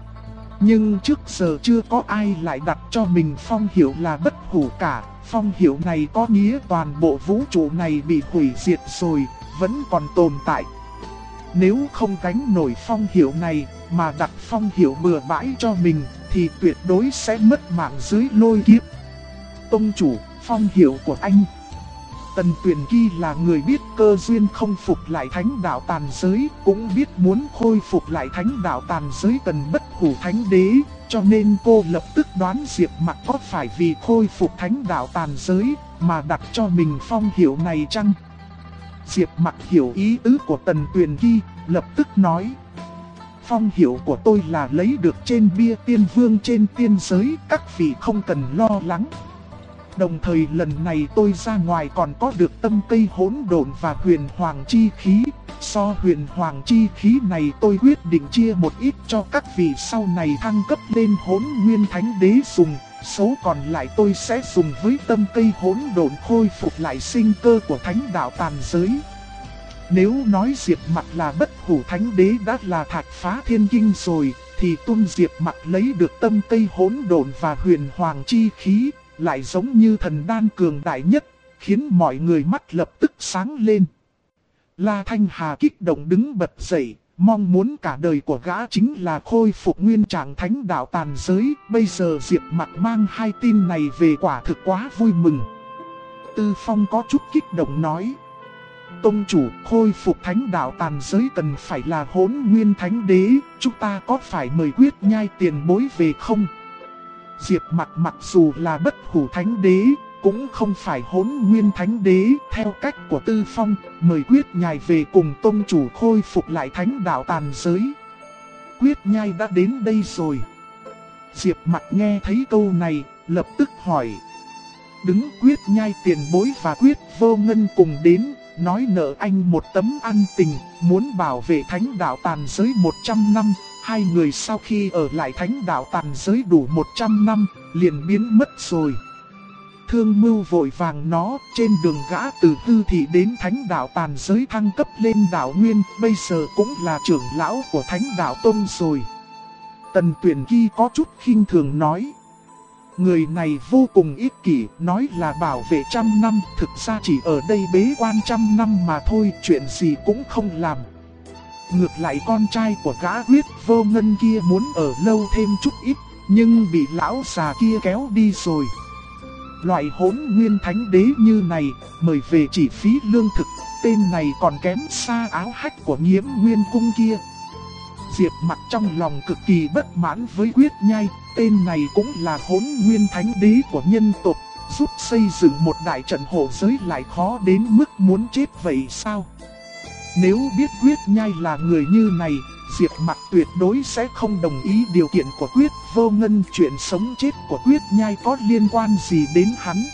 Nhưng trước giờ chưa có ai lại đặt cho mình phong hiệu là Bất Hủ cả. Phong hiệu này có nghĩa toàn bộ vũ trụ này bị hủy diệt rồi, vẫn còn tồn tại. Nếu không gánh nổi phong hiệu này mà đặt phong hiệu bừa bãi cho mình thì tuyệt đối sẽ mất mạng dưới lôi kiếp. Tông chủ, phong hiệu của anh. Tần Tuyền Ki là người biết cơ duyên không phục lại thánh đạo tàn giới, cũng biết muốn khôi phục lại thánh đạo tàn giới cần Bất Hủ Thánh Đế, cho nên cô lập tức đoán Diệp Mặc có phải vì khôi phục thánh đạo tàn giới mà đặt cho mình phong hiệu này chăng? Diệp Mặc hiểu ý tứ của Tần Tuyền Ki, lập tức nói: phong hiệu của tôi là lấy được trên bia tiên vương trên tiên giới, các vị không cần lo lắng. Đồng thời lần này tôi ra ngoài còn có được tâm cây hỗn độn và huyền hoàng chi khí. So huyền hoàng chi khí này tôi quyết định chia một ít cho các vị sau này thăng cấp lên hỗn nguyên thánh đế dùng. Số còn lại tôi sẽ dùng với tâm cây hỗn độn khôi phục lại sinh cơ của thánh đạo tàn giới. Nếu nói Diệp Mặc là Bất Hủ Thánh Đế đã là thạch phá thiên kinh rồi, thì Tôn Diệp Mặc lấy được tâm cây hỗn độn và huyền hoàng chi khí lại giống như thần đan cường đại nhất, khiến mọi người mắt lập tức sáng lên. La Thanh Hà kích động đứng bật dậy, mong muốn cả đời của gã chính là khôi phục nguyên trạng thánh đạo tàn giới. Bây giờ Diệp Mặc mang hai tin này về quả thực quá vui mừng. Tư Phong có chút kích động nói: tông chủ, khôi phục thánh đạo tàn giới cần phải là hỗn nguyên thánh đế, chúng ta có phải mời Quyết Nhai tiền bối về không? Diệp Mặc mặc dù là Bất Hủ Thánh Đế, cũng không phải hỗn nguyên thánh đế. Theo cách của Tư Phong, mời Quyết Nhai về cùng tông chủ khôi phục lại thánh đạo tàn giới. Quyết Nhai đã đến đây rồi. Diệp Mặc nghe thấy câu này, lập tức hỏi: đứng Quyết Nhai tiền bối và Quyết Vô Ngân cùng đến, nói nợ anh một tấm ăn tình, muốn bảo vệ thánh đạo tàn giới 100 năm. Hai người sau khi ở lại thánh đạo tàn giới đủ 100 năm, liền biến mất rồi. Thương Mưu vội vàng nó, trên đường gã từ Hư Thị đến thánh đạo tàn giới thăng cấp lên đạo Nguyên, bây giờ cũng là trưởng lão của thánh đạo Tông rồi. Tần Tuyền Ki có chút khinh thường nói: người này vô cùng ích kỷ, nói là bảo vệ 100 năm, thực ra chỉ ở đây bế quan 100 năm mà thôi, chuyện gì cũng không làm. Ngược lại con trai của gã Huyết Vô Ngân kia muốn ở lâu thêm chút ít, nhưng bị lão già kia kéo đi rồi. Loại Hỗn Nguyên Thánh Đế như này, mời về chỉ phí lương thực, tên này còn kém xa áo hách của Nghiễm Nguyên Cung kia. Diệp Mặc trong lòng cực kỳ bất mãn với Quyết Nhai, tên này cũng là Hỗn Nguyên Thánh Đế của nhân tộc, giúp xây dựng một đại trận hộ giới lại khó đến mức muốn chết vậy sao? Nếu biết Quyết Nhai là người như này, Diệp Mặc tuyệt đối sẽ không đồng ý điều kiện của Quyết Vô Ngân. Chuyện sống chết của Quyết Nhai có liên quan gì đến hắn?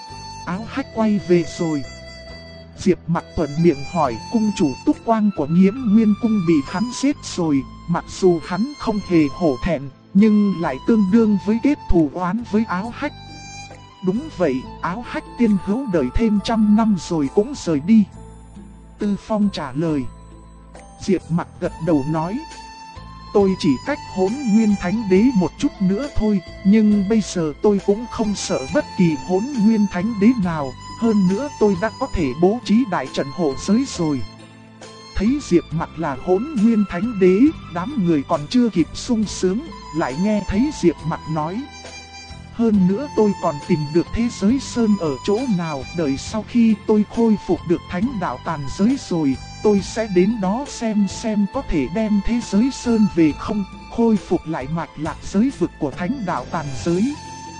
Áo hách quay về rồi. Diệp Mặc thuận miệng hỏi, cung chủ Túc Quang của Nghiễm Nguyên Cung bị hắn giết rồi. Mặc dù hắn không hề hổ thẹn, nhưng lại tương đương với kết thù oán với áo hách. Đúng vậy, áo hách tiên hữu đợi thêm 100 năm rồi cũng rời đi. Tư Phong trả lời. Diệp Mặc gật đầu nói, tôi chỉ cách Hỗn Nguyên Thánh Đế một chút nữa thôi, nhưng bây giờ tôi cũng không sợ bất kỳ Hỗn Nguyên Thánh Đế nào, hơn nữa tôi đã có thể bố trí đại trận hộ giới rồi. Thấy Diệp Mặc là Hỗn Nguyên Thánh Đế, đám người còn chưa kịp sung sướng, lại nghe thấy Diệp Mặc nói, hơn nữa tôi còn tìm được thế giới sơn ở chỗ nào, đợi sau khi tôi khôi phục được thánh đạo tàn giới rồi, tôi sẽ đến đó xem có thể đem thế giới sơn về không, khôi phục lại mạch lạc giới vực của thánh đạo tàn giới.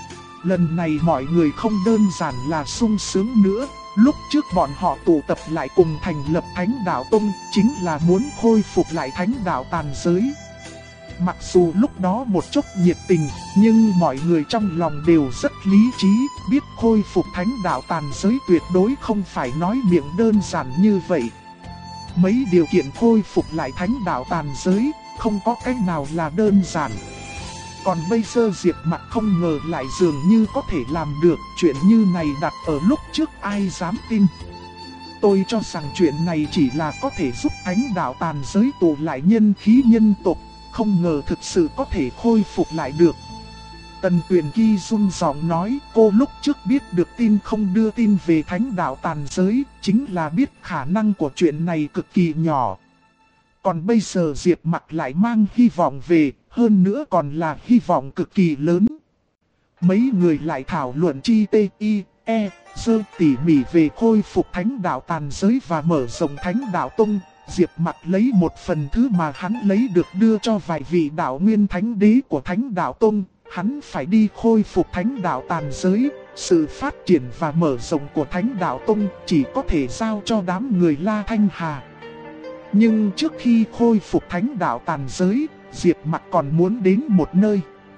Lần này mọi người không đơn giản là sung sướng nữa, lúc trước bọn họ tụ tập lại cùng thành lập Thánh Đạo Tông, chính là muốn khôi phục lại thánh đạo tàn giới. Mặc dù lúc đó một chút nhiệt tình, nhưng mọi người trong lòng đều rất lý trí, biết khôi phục thánh đạo tàn giới tuyệt đối không phải nói miệng đơn giản như vậy. Mấy điều kiện khôi phục lại thánh đạo tàn giới, không có cách nào là đơn giản. Còn bây giờ Diệp Mặc không ngờ lại dường như có thể làm được, chuyện như này đặt ở lúc trước ai dám tin. Tôi cho rằng chuyện này chỉ là có thể giúp thánh đạo tàn giới tụ lại nhân khí nhân tộc, không ngờ thực sự có thể khôi phục lại được. Tần Tuyền Ki run giọng nói, cô lúc trước biết được tin không đưa tin về thánh đạo tàn giới, chính là biết khả năng của chuyện này cực kỳ nhỏ. Còn bây giờ Diệp Mặc lại mang hy vọng về, hơn nữa còn là hy vọng cực kỳ lớn. Mấy người lại thảo luận chi sơ tỉ mỉ về khôi phục thánh đạo tàn giới và mở rộng thánh đạo tông. Diệp Mặc lấy một phần thứ mà hắn lấy được đưa cho vài vị đạo nguyên thánh đế của thánh đạo tông. Hắn phải đi khôi phục thánh đạo tàn giới, sự phát triển và mở rộng của thánh đạo tông chỉ có thể giao cho đám người La Thanh Hà. Nhưng trước khi khôi phục thánh đạo tàn giới, Diệp Mặc còn muốn đến một nơi.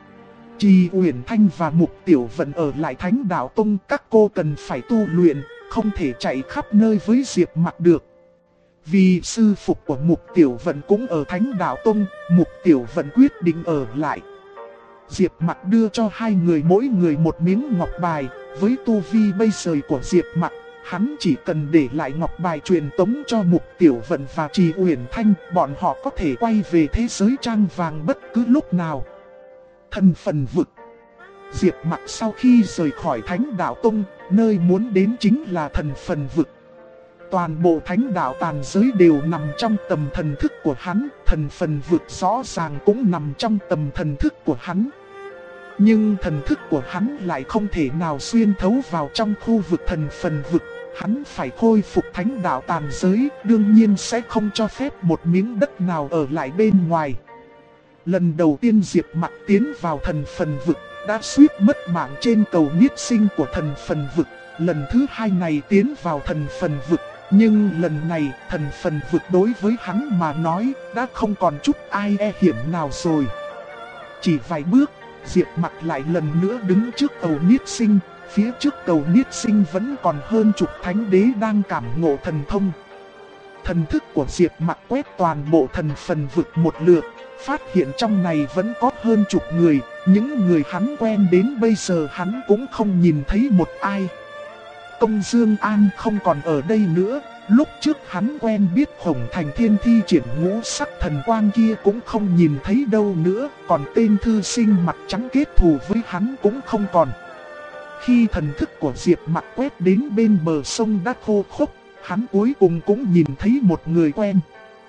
Trì Uyển Thanh và Mục Tiểu Vận ở lại thánh đạo tông, các cô cần phải tu luyện, không thể chạy khắp nơi với Diệp Mặc được. Vì sư phụ của Mục Tiểu Vận cũng ở thánh đạo tông, Mục Tiểu Vận quyết định ở lại. Diệp Mặc đưa cho hai người mỗi người một miếng ngọc bài, với tu vi bây giờ của Diệp Mặc, hắn chỉ cần để lại ngọc bài truyền tống cho Mục Tiểu Vận và Trì Uyển Thanh, bọn họ có thể quay về thế giới trang vàng bất cứ lúc nào. Thần Phần Vực. Diệp Mặc sau khi rời khỏi thánh đạo tông, nơi muốn đến chính là Thần Phần Vực. Toàn bộ thánh đạo tàn giới đều nằm trong tầm thần thức của hắn, Thần Phần Vực rõ ràng cũng nằm trong tầm thần thức của hắn. Nhưng thần thức của hắn lại không thể nào xuyên thấu vào trong khu vực Thần Phần Vực, hắn phải khôi phục thánh đạo tàn giới, đương nhiên sẽ không cho phép một miếng đất nào ở lại bên ngoài. Lần đầu tiên Diệp Mặc tiến vào Thần Phần Vực, đã suýt mất mạng trên cầu niết sinh của Thần Phần Vực. Lần thứ hai này tiến vào Thần Phần Vực, nhưng lần này Thần Phần Vực đối với hắn mà nói đã không còn chút ai e hiểm nào rồi. Chỉ vài bước, Diệp Mặc lại lần nữa đứng trước cầu niết sinh. Phía trước cầu niết sinh vẫn còn hơn chục thánh đế đang cảm ngộ thần thông. Thần thức của Diệp Mặc quét toàn bộ Thần Phần Vực một lượt, phát hiện trong này vẫn có hơn chục người. Những người hắn quen đến bây giờ hắn cũng không nhìn thấy một ai. Công Dương An không còn ở đây nữa, lúc trước hắn quen biết Khổng Thành Thiên thi triển ngũ sắc thần quang kia cũng không nhìn thấy đâu nữa, còn tên thư sinh mặt trắng kết thù với hắn cũng không còn. Khi thần thức của Diệp Mặc quét đến bên bờ sông đã khô khốc, hắn cuối cùng cũng nhìn thấy một người quen.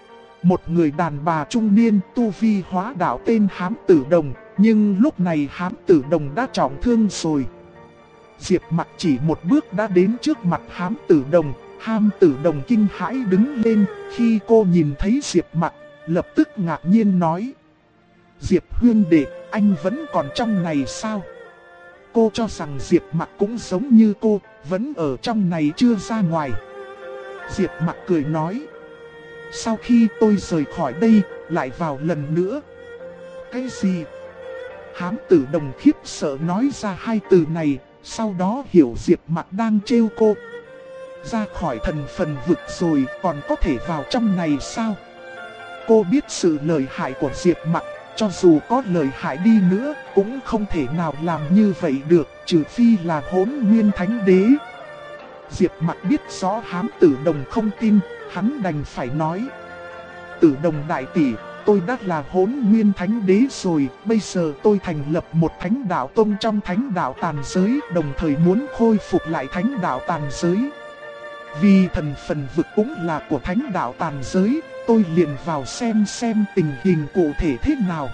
Một người đàn bà trung niên tu vi hóa đạo tên Hám Tử Đồng, nhưng lúc này Hám Tử Đồng đã trọng thương rồi. Diệp Mặc chỉ một bước đã đến trước mặt Hám Tử Đồng. Hám Tử Đồng kinh hãi đứng lên, khi cô nhìn thấy Diệp Mặc, lập tức ngạc nhiên nói: Diệp huynh đệ, anh vẫn còn trong này sao? Cô cho rằng Diệp Mặc cũng giống như cô, vẫn ở trong này chưa ra ngoài. Diệp Mặc cười nói: sau khi tôi rời khỏi đây, lại vào lần nữa. Cái gì? Hám Tử Đồng khiếp sợ nói ra hai từ này, sau đó hiểu Diệp Mặc đang trêu cô. Ra khỏi thần phần vực rồi còn có thể vào trong này sao? Cô biết sự lợi hại của Diệp Mặc, cho dù có lợi hại đi nữa cũng không thể nào làm như vậy được, trừ phi là Hỗn Nguyên Thánh Đế. Diệp Mặc biết rõ Hám Tử Đồng không tin, hắn đành phải nói: Tử Đồng đại tỷ, tôi đã là Hỗn Nguyên Thánh Đế rồi, bây giờ tôi thành lập một Thánh Đạo Tông trong Thánh Đạo Tàn Giới, đồng thời muốn khôi phục lại Thánh Đạo Tàn Giới. Vì thần phần vực cũng là của Thánh Đạo Tàn Giới, tôi liền vào xem tình hình cụ thể thế nào.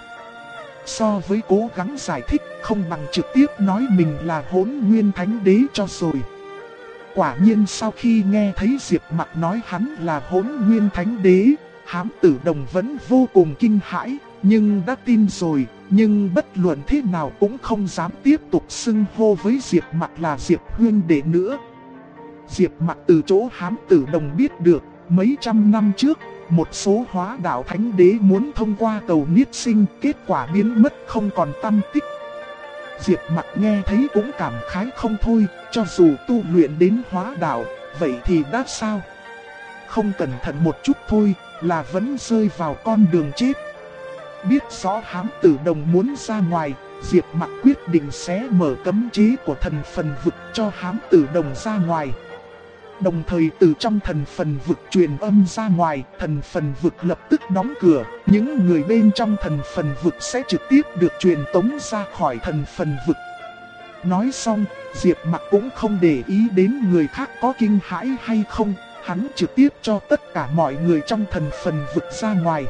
So với cố gắng giải thích, không bằng trực tiếp nói mình là Hỗn Nguyên Thánh Đế cho rồi. Quả nhiên sau khi nghe thấy Diệp Mặc nói hắn là Hỗn Nguyên Thánh Đế, Hám Tử Đồng vẫn vô cùng kinh hãi, nhưng đã tin rồi, nhưng bất luận thế nào cũng không dám tiếp tục xưng hô với Diệp Mặc là Diệp huynh đệ nữa. Diệp Mặc từ chỗ Hám Tử Đồng biết được, mấy trăm năm trước, một số hóa đạo thánh đế muốn thông qua cầu niết sinh, kết quả biến mất không còn tăm tích. Diệp Mặc nghe thấy cũng cảm khái không thôi, cho dù tu luyện đến hóa đạo, vậy thì đã sao? Không cẩn thận một chút thôi, là vẫn rơi vào con đường chết. Biết rõ Hám Tử Đồng muốn ra ngoài, Diệp Mặc quyết định sẽ mở cấm chế của thần phần vực cho Hám Tử Đồng ra ngoài. Đồng thời từ trong thần phần vực truyền âm ra ngoài, thần phần vực lập tức đóng cửa. Những người bên trong thần phần vực sẽ trực tiếp được truyền tống ra khỏi thần phần vực. Nói xong, Diệp Mặc cũng không để ý đến người khác có kinh hãi hay không. Hắn trực tiếp cho tất cả mọi người trong thần phần vực ra ngoài.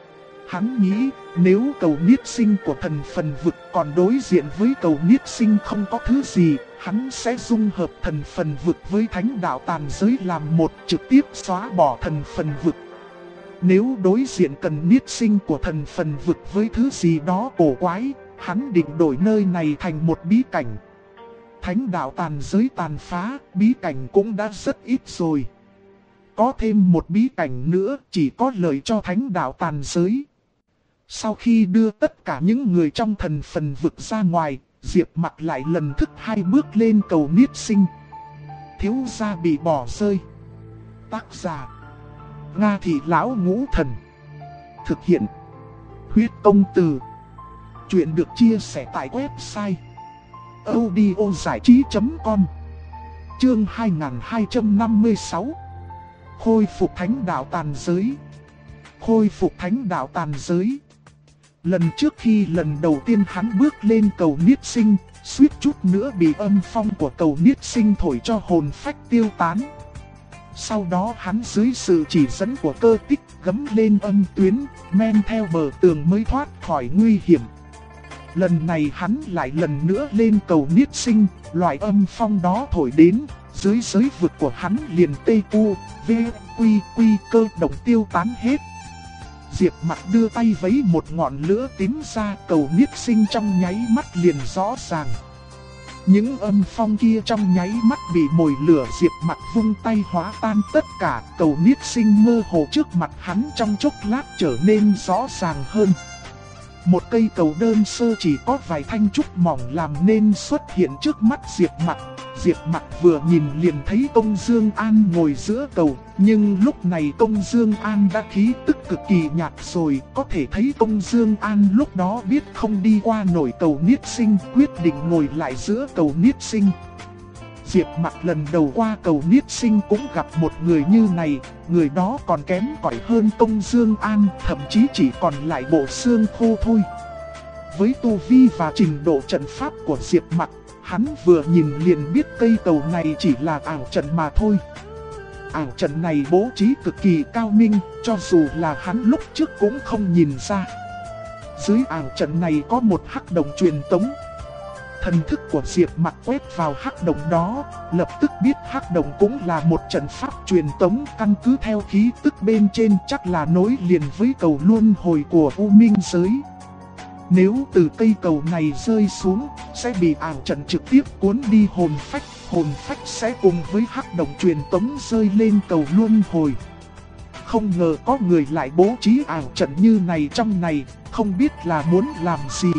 Hắn nghĩ nếu cầu niết sinh của thần phần vực còn đối diện với cầu niết sinh không có thứ gì, hắn sẽ dung hợp thần phần vực với Thánh Đạo Tàn Giới làm một, trực tiếp xóa bỏ thần phần vực. Nếu đối diện cần niết sinh của thần phần vực với thứ gì đó cổ quái, hắn định đổi nơi này thành một bí cảnh. Thánh Đạo Tàn Giới tàn phá, bí cảnh cũng đã rất ít rồi. Có thêm một bí cảnh nữa chỉ có lợi cho Thánh Đạo Tàn Giới. Sau khi đưa tất cả những người trong thần phần vực ra ngoài, Diệp Mặc lại lần thứ hai bước lên cầu niết sinh. Thiếu gia bị bỏ rơi. Tác giả: Nga Thị Lão Ngũ Thần. Thực hiện: Huyết Công Từ. Chuyện được chia sẻ tại website audiozảichí.com. Chương 2256. Khôi phục Thánh Đạo Tàn Giới. Khôi phục Thánh Đạo Tàn Giới. Lần trước khi lần đầu tiên hắn bước lên cầu niết sinh, suýt chút nữa bị âm phong của cầu niết sinh thổi cho hồn phách tiêu tán. Sau đó hắn dưới sự chỉ dẫn của cơ tích gấm lên âm tuyến, men theo bờ tường mới thoát khỏi nguy hiểm. Lần này hắn lại lần nữa lên cầu niết sinh, loại âm phong đó thổi đến, dưới giới vực của hắn liền tê u, v, quy, cơ động tiêu tán hết. Diệp Mặc đưa tay vấy một ngọn lửa tím ra, cầu niết sinh trong nháy mắt liền rõ ràng. Những âm phong kia trong nháy mắt bị mồi lửa, Diệp Mặc vung tay hóa tan tất cả, cầu niết sinh mơ hồ trước mặt hắn trong chốc lát trở nên rõ ràng hơn. Một cây cầu đơn sơ chỉ có vài thanh trúc mỏng làm nên xuất hiện trước mắt Diệp Mặc. Diệp Mặc vừa nhìn liền thấy Công Dương An ngồi giữa cầu, nhưng lúc này Công Dương An đã khí tức cực kỳ nhạt rồi, có thể thấy Công Dương An lúc đó biết không đi qua nổi cầu niết sinh, quyết định ngồi lại giữa cầu niết sinh. Diệp Mặc lần đầu qua cầu niết sinh cũng gặp một người như này, người đó còn kém cỏi hơn Công Dương An, thậm chí chỉ còn lại bộ xương khô thôi. Với tu vi và trình độ trận pháp của Diệp Mặc, hắn vừa nhìn liền biết cây cầu này chỉ là ảo trận mà thôi. ảo trận này bố trí cực kỳ cao minh, cho dù là hắn lúc trước cũng không nhìn ra. Dưới ảo trận này có một hắc động truyền tống. Thần thức của Diệp Mặc quét vào hắc động đó, lập tức biết hắc động cũng là một trận pháp truyền tống, căn cứ theo khí tức bên trên chắc là nối liền với cầu luân hồi của U Minh giới. Nếu từ cây cầu này rơi xuống, sẽ bị ảo trận trực tiếp cuốn đi hồn phách sẽ cùng với hắc động truyền tống rơi lên cầu luân hồi. Không ngờ có người lại bố trí ảo trận như này trong này, không biết là muốn làm gì.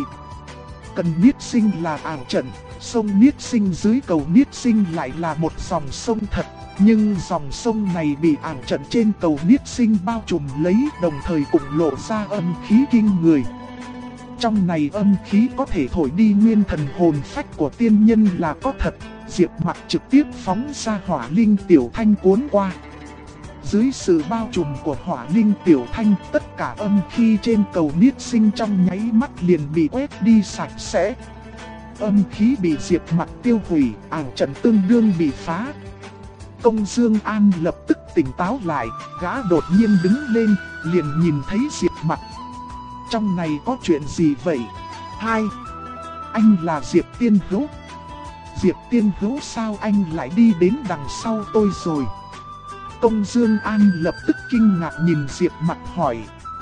Cần Niết Sinh là ảo trận, sông Niết Sinh dưới cầu Niết Sinh lại là một dòng sông thật, nhưng dòng sông này bị ảo trận trên cầu Niết Sinh bao trùm lấy, đồng thời cũng lộ ra âm khí kinh người. Trong này âm khí có thể thổi đi nguyên thần hồn phách của tiên nhân là có thật. Diệp Mặc trực tiếp phóng ra hỏa linh tiểu thanh cuốn qua. Dưới sự bao trùm của hỏa linh tiểu thanh, tất cả âm khí trên cầu Niết Sinh trong nháy mắt liền bị quét đi sạch sẽ. Âm khí bị Diệp Mặc tiêu hủy, ảo trận tương đương bị phá. Công Dương An lập tức tỉnh táo lại, gã đột nhiên đứng lên, liền nhìn thấy Diệp Mặc. Trong này có chuyện gì vậy? Hai, anh là Diệp Tiên Hữu. Diệp Tiên Hữu sao anh lại đi đến đằng sau tôi rồi? Công Dương An lập tức kinh ngạc nhìn Diệp Mặc hỏi.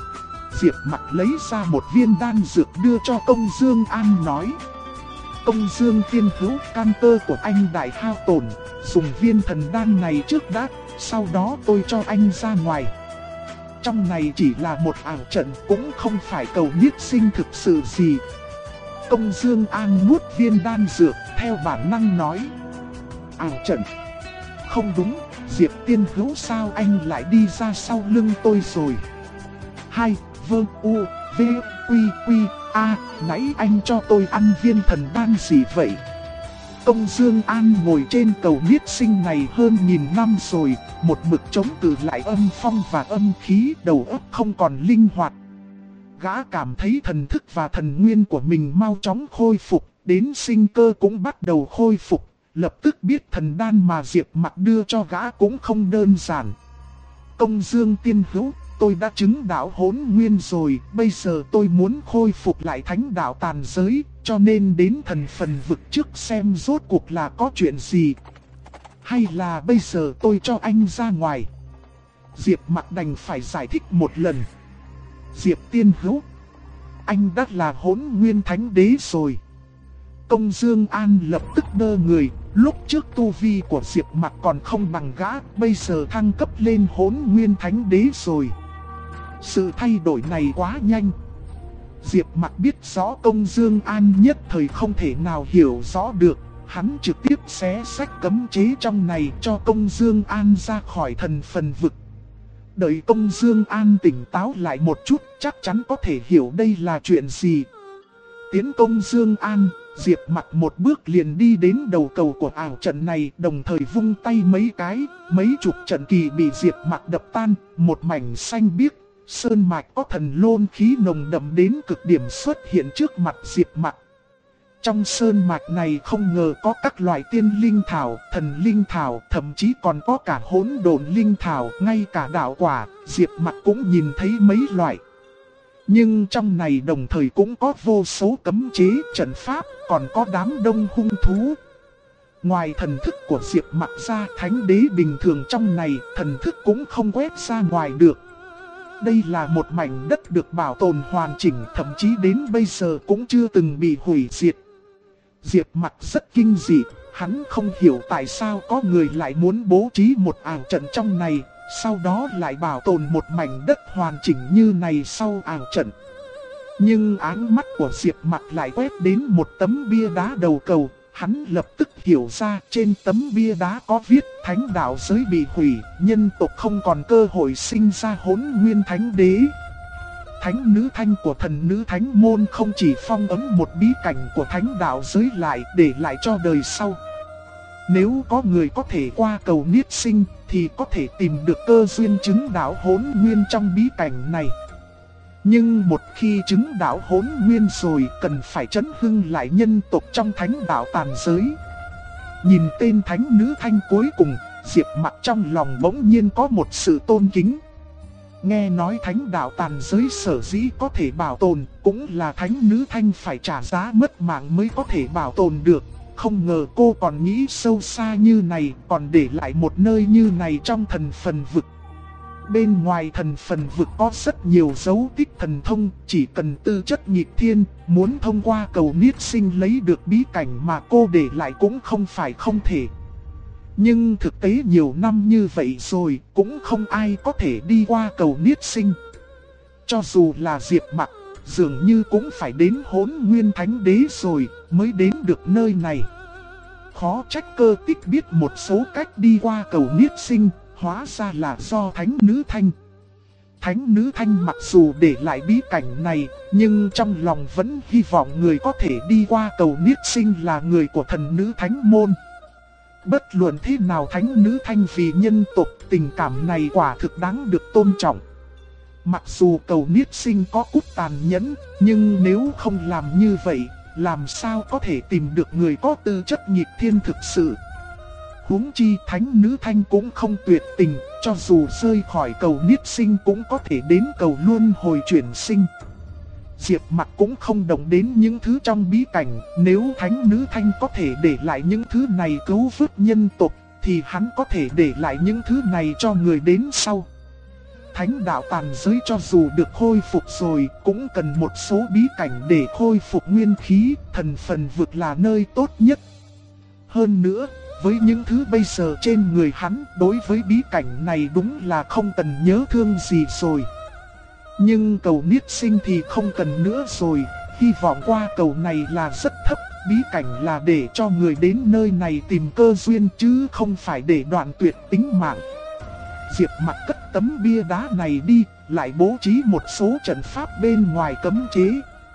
Diệp Mặc lấy ra một viên đan dược đưa cho Công Dương An nói. Công Dương Tiên Hữu, can cơ của anh đại hao tổn, dùng viên thần đan này trước đã, sau đó tôi cho anh ra ngoài. Trong này chỉ là một ảo trận, cũng không phải cầu Niết Sinh thực sự gì. Công Dương An nuốt viên đan dược, theo bản năng nói. Ảo trận? Không đúng, Diệp Tiên Hữu sao anh lại đi ra sau lưng tôi rồi? Hai, Vương U, V, Quy, Quy, A, nãy anh cho tôi ăn viên thần đan gì vậy? Công Dương An ngồi trên cầu Niết Sinh này hơn 1000 năm rồi, một mực chống cự lại âm phong và âm khí, đầu óc không còn linh hoạt. Gã cảm thấy thần thức và thần nguyên của mình mau chóng khôi phục, đến sinh cơ cũng bắt đầu khôi phục, lập tức biết thần đan mà Diệp Mặc đưa cho gã cũng không đơn giản. Công Dương Tiên Hữu, tôi đã chứng đạo hỗn nguyên rồi, bây giờ tôi muốn khôi phục lại thánh đạo tàn giới, cho nên đến thần phần vực trước xem rốt cuộc là có chuyện gì. Hay là bây giờ tôi cho anh ra ngoài? Diệp Mặc đành phải giải thích một lần. Diệp Tiên Hữu, anh đã là hỗn nguyên thánh đế rồi. Công Dương An lập tức đơ người, lúc trước tu vi của Diệp Mặc còn không bằng gã, bây giờ thăng cấp lên hỗn nguyên thánh đế rồi. Sự thay đổi này quá nhanh. Diệp Mặc biết rõ Công Dương An nhất thời không thể nào hiểu rõ được, hắn trực tiếp xé sách cấm chế trong này cho Công Dương An ra khỏi thần phần vực. Đợi Công Dương An tỉnh táo lại một chút, chắc chắn có thể hiểu đây là chuyện gì. Tiến Công Dương An, Diệp Mặc một bước liền đi đến đầu cầu của ảo trận này, đồng thời vung tay mấy cái, mấy chục trận kỳ bị Diệp Mặc đập tan, một mảnh xanh biếc. Sơn mạch có thần lôn khí nồng đậm đến cực điểm xuất hiện trước mặt Diệp Mặc. Trong sơn mạch này không ngờ có các loại tiên linh thảo, thần linh thảo, thậm chí còn có cả hỗn độn linh thảo, ngay cả đạo quả, Diệp Mặc cũng nhìn thấy mấy loại. Nhưng trong này đồng thời cũng có vô số cấm chế, trận pháp, còn có đám đông hung thú. Ngoài thần thức của Diệp Mặc ra, thánh đế bình thường trong này, thần thức cũng không quét ra ngoài được. Đây là một mảnh đất được bảo tồn hoàn chỉnh, thậm chí đến bây giờ cũng chưa từng bị hủy diệt. Diệp Mặc rất kinh dị, hắn không hiểu tại sao có người lại muốn bố trí một ảo trận trong này, sau đó lại bảo tồn một mảnh đất hoàn chỉnh như này sau ảo trận. Nhưng ánh mắt của Diệp Mặc lại quét đến một tấm bia đá đầu cầu, hắn lập tức hiểu ra trên tấm bia đá có viết thánh đạo giới bị hủy, nhân tộc không còn cơ hội sinh ra hỗn nguyên thánh đế. Thánh nữ thanh của thần nữ thánh môn không chỉ phong ấn một bí cảnh của thánh đạo giới lại để lại cho đời sau. Nếu có người có thể qua cầu Niết Sinh thì có thể tìm được cơ duyên chứng đạo hỗn nguyên trong bí cảnh này. Nhưng một khi chứng đạo hỗn nguyên rồi cần phải chấn hưng lại nhân tộc trong thánh đạo tàn giới. Nhìn tên thánh nữ thanh cuối cùng, Diệp Mặc trong lòng bỗng nhiên có một sự tôn kính. Nghe nói thánh đạo tàn giới sở dĩ có thể bảo tồn, cũng là thánh nữ Thanh phải trả giá mất mạng mới có thể bảo tồn được. Không ngờ cô còn nghĩ sâu xa như này, còn để lại một nơi như này trong thần phần vực. Bên ngoài thần phần vực có rất nhiều dấu tích thần thông, chỉ cần tư chất nghịch thiên, muốn thông qua cầu niết sinh lấy được bí cảnh mà cô để lại cũng không phải không thể. Nhưng thực tế nhiều năm như vậy rồi, cũng không ai có thể đi qua cầu niết sinh. Cho dù là Diệp Mặc, dường như cũng phải đến Hỗn Nguyên Thánh Đế rồi mới đến được nơi này. Khó trách Cơ Tích biết một số cách đi qua cầu niết sinh, hóa ra là do Thánh Nữ Thanh. Thánh Nữ Thanh mặc dù để lại bí cảnh này, nhưng trong lòng vẫn hy vọng người có thể đi qua cầu niết sinh là người của thần nữ Thánh Môn. Bất luận thế nào Thánh Nữ Thanh vì nhân tộc, tình cảm này quả thực đáng được tôn trọng. Mặc dù cầu niết sinh có cút tàn nhẫn, nhưng nếu không làm như vậy, làm sao có thể tìm được người có tư chất nghịch thiên thực sự. Huống chi Thánh Nữ Thanh cũng không tuyệt tình, cho dù rơi khỏi cầu niết sinh cũng có thể đến cầu luân hồi chuyển sinh. Diệp Mặc cũng không động đến những thứ trong bí cảnh, nếu Thánh Nữ Thanh có thể để lại những thứ này cứu vớt nhân tộc, thì hắn có thể để lại những thứ này cho người đến sau. Thánh đạo tàn giới cho dù được khôi phục rồi, cũng cần một số bí cảnh để khôi phục nguyên khí, thần phần vực là nơi tốt nhất. Hơn nữa, với những thứ bây giờ trên người hắn, đối với bí cảnh này đúng là không cần nhớ thương gì rồi. Nhưng cầu niết sinh thì không cần nữa rồi, hy vọng qua cầu này là rất thấp, bí cảnh là để cho người đến nơi này tìm cơ duyên chứ không phải để đoạn tuyệt tính mạng. Diệp Mặc cất tấm bia đá này đi, lại bố trí một số trận pháp bên ngoài cấm chế.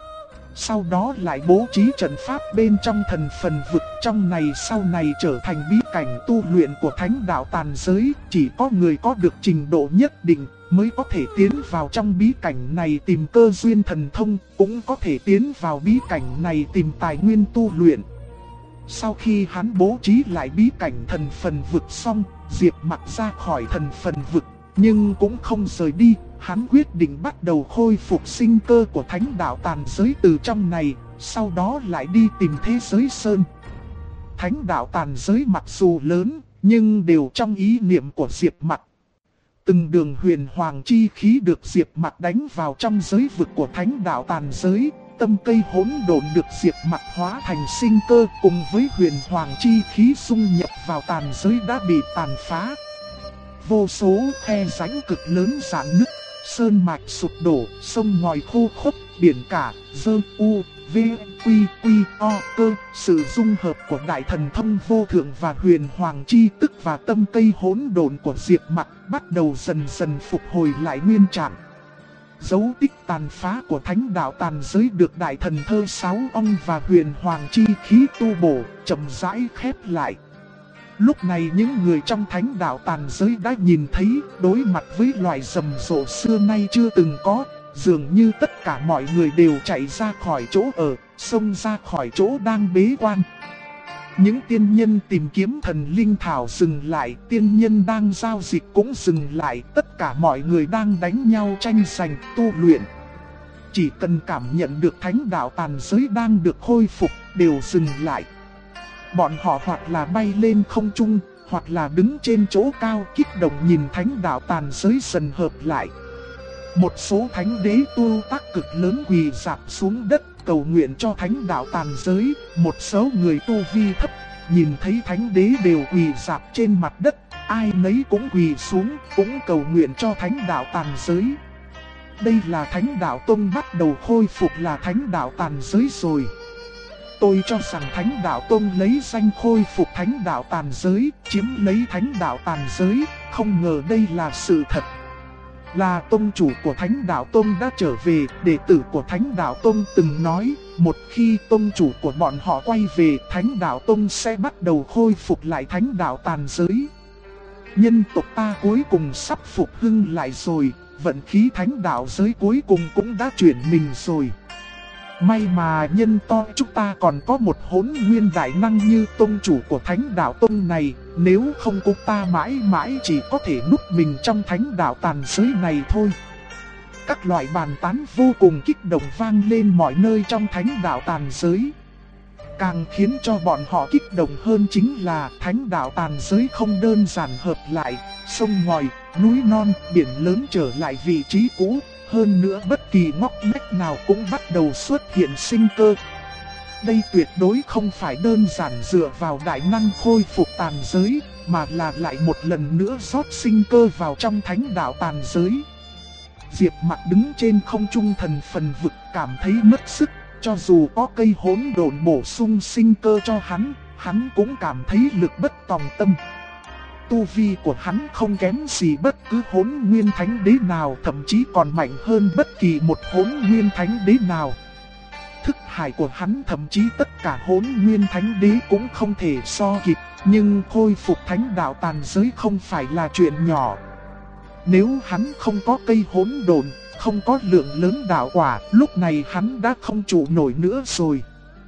Sau đó lại bố trí trận pháp bên trong thần phần vực, trong này sau này trở thành bí cảnh tu luyện của thánh đạo tàn giới. Chỉ có người có được trình độ nhất định mới có thể tiến vào trong bí cảnh này tìm cơ duyên thần thông, cũng có thể tiến vào bí cảnh này tìm tài nguyên tu luyện. Sau khi hắn bố trí lại bí cảnh thần phần vực xong, Diệp Mặc ra khỏi thần phần vực, nhưng cũng không rời đi. Hắn quyết định bắt đầu khôi phục sinh cơ của thánh đạo tàn giới từ trong này, sau đó lại đi tìm thế giới sơn. Thánh đạo tàn giới mặc dù lớn, nhưng đều trong ý niệm của Diệp Mặc. Từng đường huyền hoàng chi khí được Diệp Mặc đánh vào trong giới vực của thánh đạo tàn giới. Tâm cây hỗn độn được Diệp Mặc hóa thành sinh cơ, cùng với huyền hoàng chi khí xung nhập vào tàn giới đã bị tàn phá. Vô số khe rãnh cực lớn rạn nứt, sơn mạch sụp đổ, sông ngòi khô khốc, biển cả, dơ u, v, quy, o, cơ. Sự dung hợp của đại thần thông vô thượng và huyền hoàng chi tức và tâm cây hỗn độn của Diệp Mặc bắt đầu dần dần phục hồi lại nguyên trạng. Dấu tích tàn phá của thánh đạo tàn giới được đại thần thơ sáu ong và huyền hoàng chi khí tu bổ, chậm rãi khép lại. Lúc này những người trong thánh đạo tàn giới đã nhìn thấy, đối mặt với loại rầm rộ xưa nay chưa từng có, dường như tất cả mọi người đều chạy ra khỏi chỗ ở, xông ra khỏi chỗ đang bế quan. Những tiên nhân tìm kiếm thần linh thảo dừng lại, tiên nhân đang giao dịch cũng dừng lại, tất cả mọi người đang đánh nhau tranh giành tu luyện. Chỉ cần cảm nhận được thánh đạo tàn giới đang được khôi phục, đều dừng lại. Bọn họ hoặc là bay lên không trung, hoặc là đứng trên chỗ cao kích động nhìn thánh đạo tàn giới dần hợp lại. Một số thánh đế tu tác cực lớn quỳ rạp xuống đất cầu nguyện cho thánh đạo tàn giới. Một số người tu vi thấp nhìn thấy thánh đế đều quỳ rạp trên mặt đất, ai nấy cũng quỳ xuống, cũng cầu nguyện cho thánh đạo tàn giới. Đây là thánh đạo tông bắt đầu khôi phục là thánh đạo tàn giới rồi. Tôi cho rằng thánh đạo tông lấy danh khôi phục thánh đạo tàn giới, chiếm lấy thánh đạo tàn giới, không ngờ đây là sự thật. Là tông chủ của thánh đạo tông đã trở về, đệ tử của thánh đạo tông từng nói, một khi tông chủ của bọn họ quay về, thánh đạo tông sẽ bắt đầu khôi phục lại thánh đạo tàn giới. Nhân tộc ta cuối cùng sắp phục hưng lại rồi, vận khí thánh đạo giới cuối cùng cũng đã chuyển mình rồi. May mà nhân to chúng ta còn có một hỗn nguyên đại năng như tông chủ của thánh đạo tông này, Nếu không cô ta mãi mãi chỉ có thể núp mình trong thánh đạo tàn giới này thôi. Các loại bàn tán vô cùng kích động vang lên mọi nơi trong thánh đạo tàn giới. Càng khiến cho bọn họ kích động hơn chính là thánh đạo tàn giới không đơn giản hợp lại, sông ngòi, núi non, biển lớn trở lại vị trí cũ. Hơn nữa bất kỳ ngóc ngách nào cũng bắt đầu xuất hiện sinh cơ. Đây tuyệt đối không phải đơn giản dựa vào đại năng khôi phục tàn giới, mà là lại một lần nữa rót sinh cơ vào trong thánh đạo tàn giới. Diệp Mặc đứng trên không trung thần phần vực cảm thấy mất sức, cho dù có cây hỗn độn bổ sung sinh cơ cho hắn cũng cảm thấy lực bất tòng tâm. Tu vi của hắn không kém gì bất cứ hỗn nguyên thánh đế nào, thậm chí còn mạnh hơn bất kỳ một hỗn nguyên thánh đế nào. Thức hải của hắn thậm chí tất cả hỗn nguyên thánh đế cũng không thể so kịp, nhưng khôi phục thánh đạo tàn giới không phải là chuyện nhỏ. Nếu hắn không có cây hỗn độn, không có lượng lớn đạo quả, lúc này hắn đã không trụ nổi nữa rồi.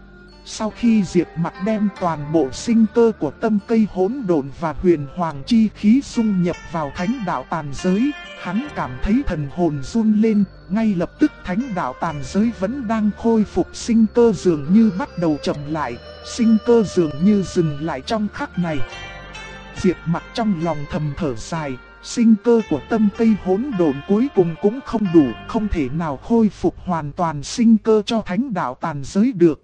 Sau khi Diệp Mặc đem toàn bộ sinh cơ của tâm cây hỗn độn và huyền hoàng chi khí dung nhập vào thánh đạo tàn giới, hắn cảm thấy thần hồn run lên, ngay lập tức thánh đạo tàn giới vẫn đang khôi phục sinh cơ dường như bắt đầu chậm lại, sinh cơ dường như dừng lại trong khắc này. Diệp Mặc trong lòng thầm thở dài, sinh cơ của tâm cây hỗn độn cuối cùng cũng không đủ, không thể nào khôi phục hoàn toàn sinh cơ cho thánh đạo tàn giới được.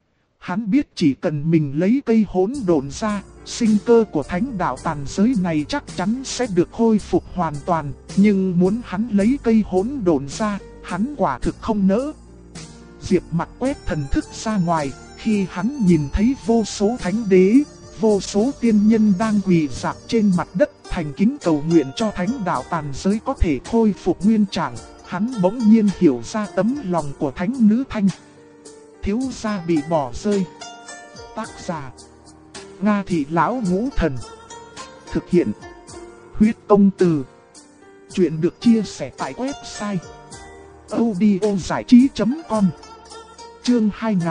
Hắn biết chỉ cần mình lấy cây hỗn độn ra, sinh cơ của thánh đạo tàn giới này chắc chắn sẽ được khôi phục hoàn toàn, nhưng muốn hắn lấy cây hỗn độn ra, hắn quả thực không nỡ. Diệp Mặc quét thần thức ra ngoài, khi hắn nhìn thấy vô số thánh đế, vô số tiên nhân đang quỳ rạp trên mặt đất thành kính cầu nguyện cho thánh đạo tàn giới có thể khôi phục nguyên trạng, hắn bỗng nhiên hiểu ra tấm lòng của thánh nữ Thanh. Thiếu gia bị bỏ rơi. Tác giả: Nga Thị Lão Ngũ Thần. Thực hiện: Huyết Công Từ. Chuyện được chia sẻ tại website audiozảichí.com. Chương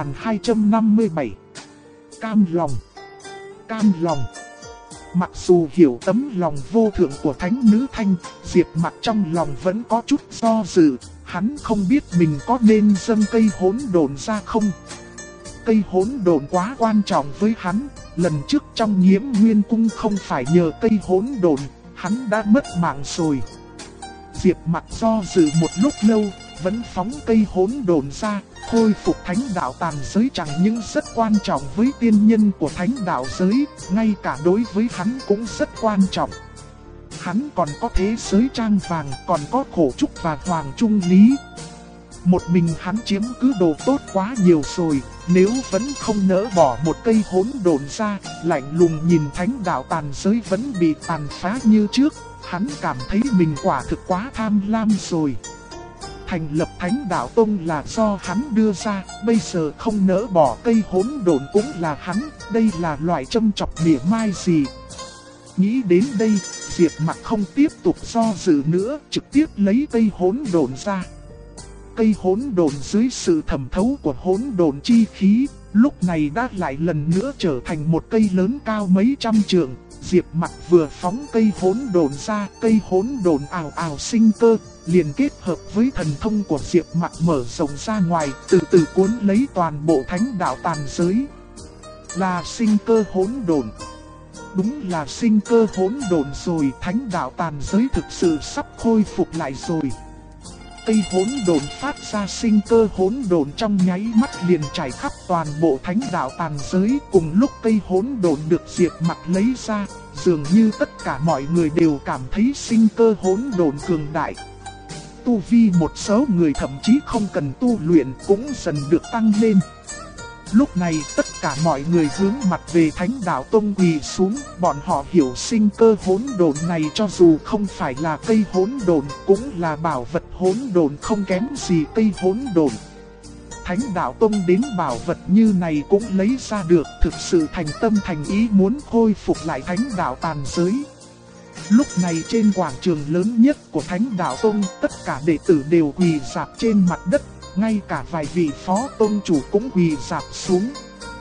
2257. Cam lòng. Cam lòng. Mặc dù hiểu tấm lòng vô thượng của thánh nữ Thanh, Diệp Mặc trong lòng vẫn có chút do dự. Hắn không biết mình có nên dâng cây hỗn độn ra không. Cây hỗn độn quá quan trọng với hắn. Lần trước trong Nhiễm Nguyên Cung không phải nhờ cây hỗn độn, hắn đã mất mạng rồi. Diệp Mặc do dự một lúc lâu, vẫn phóng cây hỗn độn ra. Khôi phục thánh đạo tàn giới chẳng những rất quan trọng với tiên nhân của thánh đạo giới, ngay cả đối với hắn cũng rất quan trọng. Hắn còn có thế giới trang vàng, còn có khổ trúc và hoàng trung lý. Một mình hắn chiếm cứ đồ tốt quá nhiều rồi, nếu vẫn không nỡ bỏ một cây hỗn độn ra, lạnh lùng nhìn thánh đạo tàn giới vẫn bị tàn phá như trước, hắn cảm thấy mình quả thực quá tham lam rồi. Thành lập thánh đạo tông là do hắn đưa ra, bây giờ không nỡ bỏ cây hỗn độn cũng là hắn, đây là loại châm chọc mỉa mai gì. Nghĩ đến đây, Diệp Mặc không tiếp tục do dự nữa, trực tiếp lấy cây hỗn độn ra. Cây hỗn độn dưới sự thẩm thấu của hỗn độn chi khí, lúc này đã lại lần nữa trở thành một cây lớn cao mấy trăm trượng. Diệp Mặc vừa phóng cây hỗn độn ra, cây hỗn độn ào ào sinh cơ, liền kết hợp với thần thông của Diệp Mặc mở rộng ra ngoài, từ từ cuốn lấy toàn bộ thánh đạo tàn giới. Là sinh cơ hỗn độn. Đúng là sinh cơ hỗn độn rồi, thánh đạo tàn giới thực sự sắp khôi phục lại rồi. Cây hỗn độn phát ra sinh cơ hỗn độn trong nháy mắt liền trải khắp toàn bộ thánh đạo tàn giới. Cùng lúc cây hỗn độn được Diệp Mặc lấy ra, dường như tất cả mọi người đều cảm thấy sinh cơ hỗn độn cường đại. Tu vi một số người thậm chí không cần tu luyện cũng dần được tăng lên. Lúc này tất cả mọi người hướng mặt về thánh đạo tông quỳ xuống, bọn họ hiểu sinh cơ hỗn độn này cho dù không phải là cây hỗn độn cũng là bảo vật hỗn độn không kém gì cây hỗn độn. Thánh đạo tông đến bảo vật như này cũng lấy ra được, thực sự thành tâm thành ý muốn khôi phục lại thánh đạo tàn giới. Lúc này trên quảng trường lớn nhất của thánh đạo tông, tất cả đệ tử đều quỳ rạp trên mặt đất. Ngay cả vài vị phó tôn chủ cũng quỳ rạp xuống.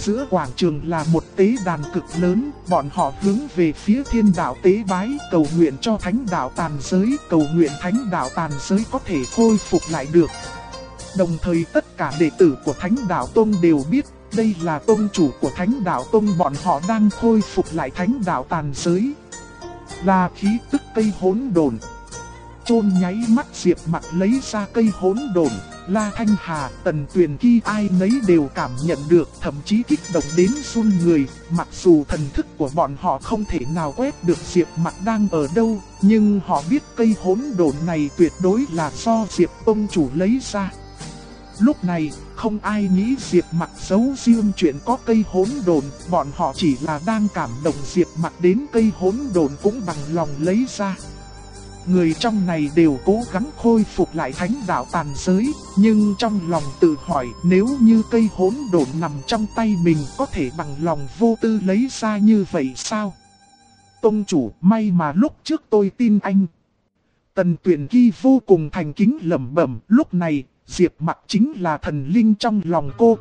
Giữa quảng trường là một tế đàn cực lớn, bọn họ hướng về phía thiên đạo tế bái, cầu nguyện cho thánh đạo tàn giới, cầu nguyện thánh đạo tàn giới có thể khôi phục lại được. Đồng thời tất cả đệ tử của Thánh Đạo Tông đều biết, đây là tông chủ của Thánh Đạo Tông, bọn họ đang khôi phục lại Thánh Đạo tàn giới. Là khí tức cây hỗn độn. Chôn nháy mắt Diệp Mặc lấy ra cây hỗn độn, La Thanh Hà, Tần Tuyền Ki ai nấy đều cảm nhận được, thậm chí kích động đến run người. Mặc dù thần thức của bọn họ không thể nào quét được Diệp Mặc đang ở đâu, nhưng họ biết cây hỗn độn này tuyệt đối là do Diệp tông chủ lấy ra. Lúc này, không ai nghĩ Diệp Mặc giấu riêng chuyện có cây hỗn độn, bọn họ chỉ là đang cảm động Diệp Mặc đến cây hỗn độn cũng bằng lòng lấy ra. Người trong này đều cố gắng khôi phục lại thánh đạo tàn giới, nhưng trong lòng tự hỏi nếu như cây hỗn độn nằm trong tay mình có thể bằng lòng vô tư lấy ra như vậy sao? Tông chủ, may mà lúc trước tôi tin anh. Tần Tuyền Ki vô cùng thành kính lẩm bẩm, lúc này Diệp Mặc chính là thần linh trong lòng cô,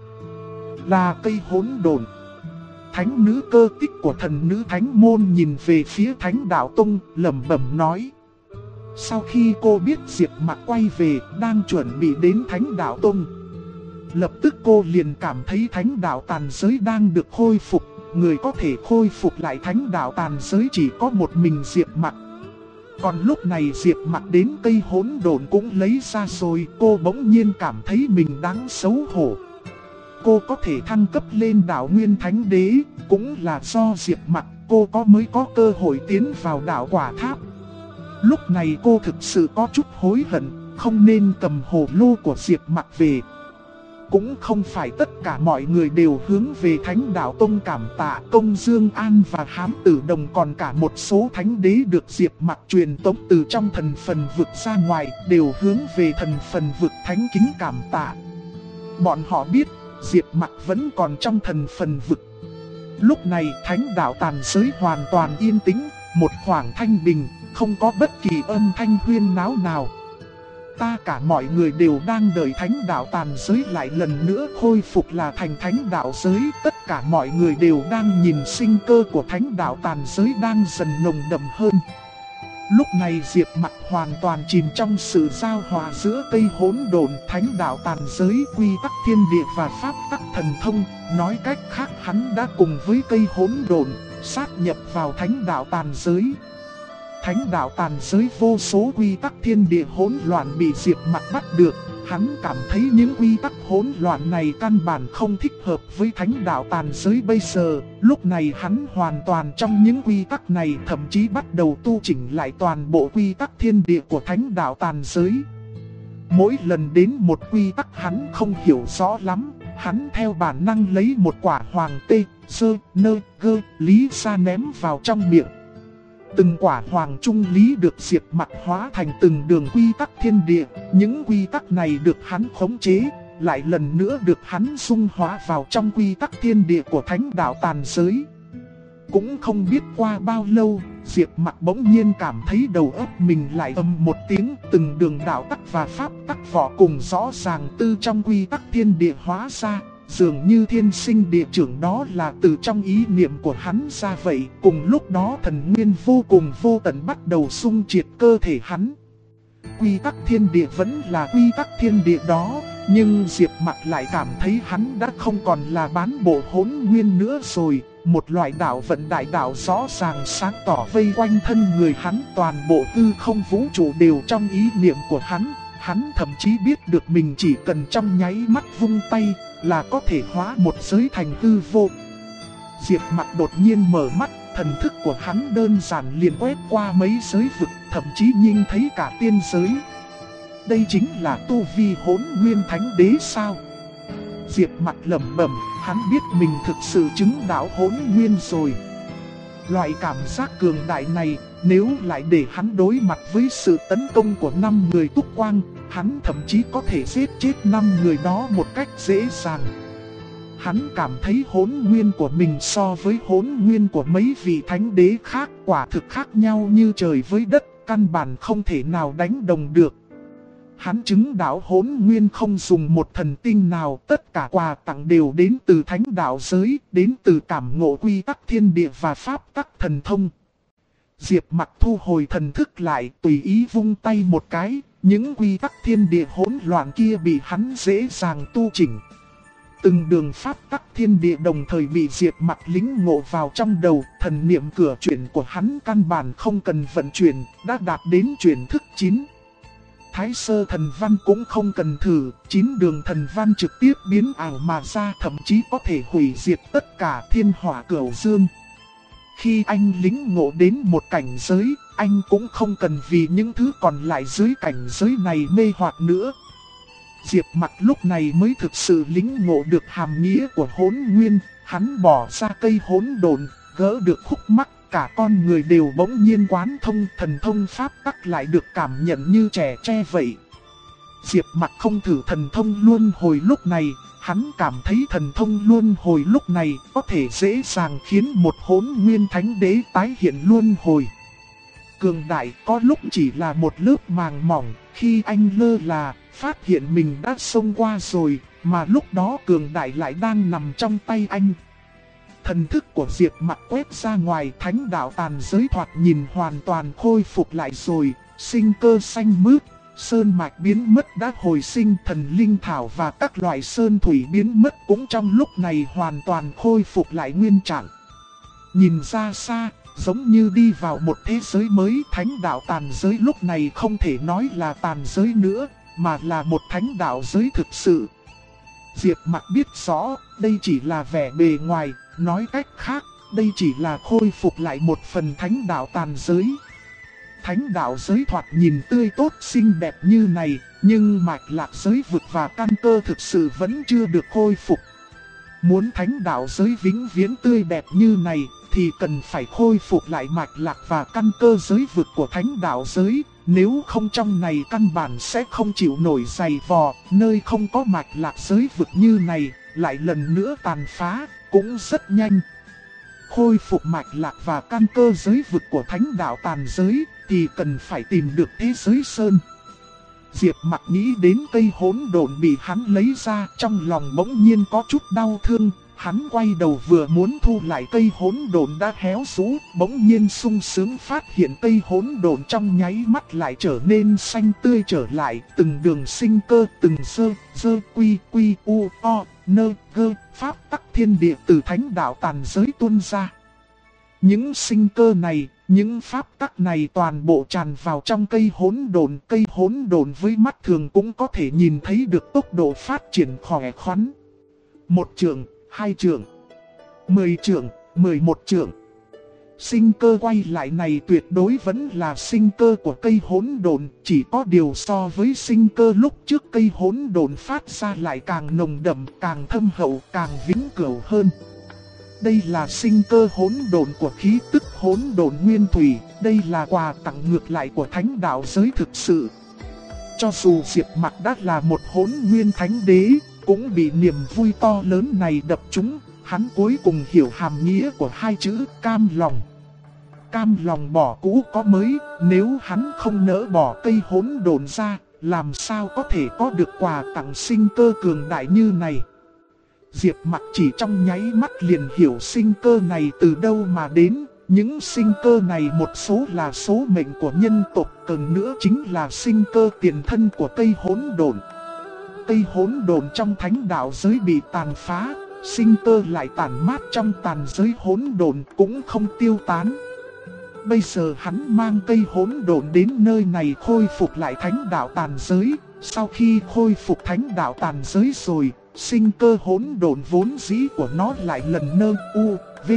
là cây hỗn độn. Thánh nữ Cơ Tích của thần nữ thánh môn nhìn về phía Thánh Đạo Tông, lẩm bẩm nói. Sau khi cô biết Diệp Mặc quay về, đang chuẩn bị đến Thánh Đạo Tông, lập tức cô liền cảm thấy Thánh Đạo tàn giới đang được khôi phục. Người có thể khôi phục lại Thánh Đạo tàn giới chỉ có một mình Diệp Mặc. Còn lúc này Diệp Mặc đến cây hỗn độn cũng lấy ra rồi, cô bỗng nhiên cảm thấy mình đáng xấu hổ. Cô có thể thăng cấp lên đạo Nguyên Thánh Đế, cũng là do Diệp Mặc cô mới có cơ hội tiến vào đạo Quả Tháp. Lúc này cô thực sự có chút hối hận, không nên cầm hồ lô của Diệp Mặc về. Cũng không phải tất cả mọi người đều hướng về Thánh Đạo Tông cảm tạ. Công Dương An và Hám Tử Đồng còn cả một số thánh đế được Diệp Mặc truyền tống từ trong thần phần vực ra ngoài đều hướng về thần phần vực thánh kính cảm tạ. Bọn họ biết Diệp Mặc vẫn còn trong thần phần vực. Lúc này Thánh Đạo tàn giới hoàn toàn yên tĩnh, một khoảng thanh bình, không có bất kỳ âm thanh huyên náo nào. Ta cả mọi người đều đang đợi Thánh Đạo tàn giới lại lần nữa khôi phục là thành Thánh Đạo giới. Tất cả mọi người đều đang nhìn sinh cơ của Thánh Đạo tàn giới đang dần nồng đậm hơn. Lúc này Diệp Mặc hoàn toàn chìm trong sự giao hòa giữa cây hỗn độn, Thánh Đạo tàn giới, quy tắc thiên địa và pháp tắc thần thông. Nói cách khác hắn đã cùng với cây hỗn độn sát nhập vào Thánh Đạo tàn giới. Thánh Đạo tàn giới vô số quy tắc thiên địa hỗn loạn bị Diệp Mặc bắt được. Hắn cảm thấy những quy tắc hỗn loạn này căn bản không thích hợp với Thánh Đạo tàn giới bây giờ. Lúc này hắn hoàn toàn trong những quy tắc này, thậm chí bắt đầu tu chỉnh lại toàn bộ quy tắc thiên địa của Thánh Đạo tàn giới. Mỗi lần đến một quy tắc hắn không hiểu rõ lắm, hắn theo bản năng lấy một quả hoàng tê, sơ, nơ, gơ, lý ra ném vào trong miệng. Từng quả hoàng trung lý được Diệp Mặc hóa thành từng đường quy tắc thiên địa. Những quy tắc này được hắn khống chế, lại lần nữa được hắn dung hóa vào trong quy tắc thiên địa của Thánh Đạo tàn giới. Cũng không biết qua bao lâu, Diệp Mặc bỗng nhiên cảm thấy đầu óc mình lại ầm một tiếng, từng đường đạo tắc và pháp tắc võ cùng rõ ràng từ trong quy tắc thiên địa hóa ra. Dường như thiên sinh địa trưởng đó là từ trong ý niệm của hắn ra vậy. Cùng lúc đó thần nguyên vô cùng vô tận bắt đầu xung triệt cơ thể hắn. Quy tắc thiên địa vẫn là quy tắc thiên địa đó, nhưng Diệp Mặc lại cảm thấy hắn đã không còn là bán bộ hỗn nguyên nữa rồi. Một loại đạo vận đại đạo rõ ràng sáng tỏ vây quanh thân người hắn, toàn bộ hư không vũ trụ đều trong ý niệm của hắn. Hắn thậm chí biết được mình chỉ cần trong nháy mắt vung tay là có thể hóa một giới thành hư vô. Diệp Mặc đột nhiên mở mắt, thần thức của hắn đơn giản liền quét qua mấy giới vực, thậm chí nhìn thấy cả tiên giới. Đây chính là tu vi hỗn nguyên thánh đế sao? Diệp Mặc lẩm bẩm, hắn biết mình thực sự chứng đạo hỗn nguyên rồi. Loại cảm giác cường đại này, nếu lại để hắn đối mặt với sự tấn công của 5 người túc quang, hắn thậm chí có thể giết chết 5 người đó một cách dễ dàng. Hắn cảm thấy hỗn nguyên của mình so với hỗn nguyên của mấy vị thánh đế khác quả thực khác nhau như trời với đất, căn bản không thể nào đánh đồng được. Hắn chứng đạo hỗn nguyên không dùng một thần tinh nào, tất cả quà tặng đều đến từ thánh đạo giới, đến từ cảm ngộ quy tắc thiên địa và pháp tắc thần thông. Diệp Mặc thu hồi thần thức lại, tùy ý vung tay một cái, những quy tắc thiên địa hỗn loạn kia bị hắn dễ dàng tu chỉnh. Từng đường pháp tắc thiên địa đồng thời bị Diệp Mặc lĩnh ngộ vào trong đầu, thần niệm cửa chuyển của hắn căn bản không cần vận chuyển, đã đạt đến chuyển thức 9. Thái sơ thần văn cũng không cần thử, 9 đường thần văn trực tiếp biến ảo mà ra, thậm chí có thể hủy diệt tất cả thiên hỏa cửu dương. Khi anh lĩnh ngộ đến một cảnh giới, anh cũng không cần vì những thứ còn lại dưới cảnh giới này mê hoặc nữa. Diệp Mặc lúc này mới thực sự lĩnh ngộ được hàm nghĩa của hỗn nguyên, hắn bỏ ra cây hỗn độn, gỡ được khúc mắc, cả con người đều bỗng nhiên quán thông, thần thông pháp tắc lại được cảm nhận như trẻ tre vậy. Diệp Mặc không thử thần thông luân hồi lúc này, hắn cảm thấy thần thông luân hồi lúc này có thể dễ dàng khiến một hỗn nguyên thánh đế tái hiện luân hồi. Cường đại có lúc chỉ là một lớp màng mỏng, khi anh lơ là, phát hiện mình đã xông qua rồi, mà lúc đó cường đại lại đang nằm trong tay anh. Thần thức của Diệp Mặc quét ra ngoài, thánh đạo tàn giới thoạt nhìn hoàn toàn khôi phục lại rồi, sinh cơ xanh mướt, sơn mạch biến mất đã hồi sinh, thần linh thảo và các loại sơn thủy biến mất cũng trong lúc này hoàn toàn khôi phục lại nguyên trạng. Nhìn ra xa, giống như đi vào một thế giới mới, thánh đạo tàn giới lúc này không thể nói là tàn giới nữa, mà là một thánh đạo giới thực sự. Diệp Mặc biết rõ, đây chỉ là vẻ bề ngoài, nói cách khác, đây chỉ là khôi phục lại một phần thánh đạo tàn giới. Thánh đạo giới thoạt nhìn tươi tốt xinh đẹp như này, nhưng mạch lạc giới vực và căn cơ thực sự vẫn chưa được khôi phục. Muốn thánh đạo giới vĩnh viễn tươi đẹp như này, thì cần phải khôi phục lại mạch lạc và căn cơ giới vực của thánh đạo giới. Nếu không trong này căn bản sẽ không chịu nổi dày vò, nơi không có mạch lạc giới vực như này, lại lần nữa tàn phá, cũng rất nhanh. Khôi phục mạch lạc và căn cơ giới vực của thánh đạo tàn giới, thì cần phải tìm được thế giới sơn. Diệp Mặc nghĩ đến cây hỗn độn bị hắn lấy ra, trong lòng bỗng nhiên có chút đau thương. Hắn quay đầu vừa muốn thu lại cây hỗn độn đã héo rũ, bỗng nhiên sung sướng phát hiện cây hỗn độn trong nháy mắt lại trở nên xanh tươi trở lại, từng đường sinh cơ, từng dơ quy quy u o nơ gơ, pháp tắc thiên địa từ thánh đạo tàn giới tuôn ra. Những sinh cơ này, những pháp tắc này toàn bộ tràn vào trong cây hỗn độn với mắt thường cũng có thể nhìn thấy được tốc độ phát triển khỏe khoắn. 1 trượng, 2 trượng, 10 trượng, 11 trượng. Sinh cơ quay lại này tuyệt đối vẫn là sinh cơ của cây hỗn độn, chỉ có điều so với sinh cơ lúc trước cây hỗn độn phát ra lại càng nồng đậm, càng thâm hậu, càng vĩnh cửu hơn. Đây là sinh cơ hỗn độn của khí tức hỗn độn nguyên thủy, đây là quà tặng ngược lại của thánh đạo giới thực sự. Cho dù Diệp Mặc đã là một hỗn nguyên thánh đế, cũng bị niềm vui to lớn này đập trúng, hắn cuối cùng hiểu hàm nghĩa của hai chữ cam lòng. Cam lòng bỏ cũ có mới, nếu hắn không nỡ bỏ cây hỗn độn ra, làm sao có thể có được quà tặng sinh cơ cường đại như này. Diệp Mặc chỉ trong nháy mắt liền hiểu sinh cơ này từ đâu mà đến. Những sinh cơ này một số là số mệnh của nhân tộc, còn nữa chính là sinh cơ tiền thân của cây hỗn độn. Cây hỗn độn trong thánh đạo giới bị tàn phá, sinh cơ lại tản mát trong tàn giới hỗn độn cũng không tiêu tán. Bây giờ hắn mang cây hỗn độn đến nơi này khôi phục lại thánh đạo tàn giới. Sau khi khôi phục thánh đạo tàn giới rồi, sinh cơ hỗn độn vốn dĩ của nó lại lần nơ u, v,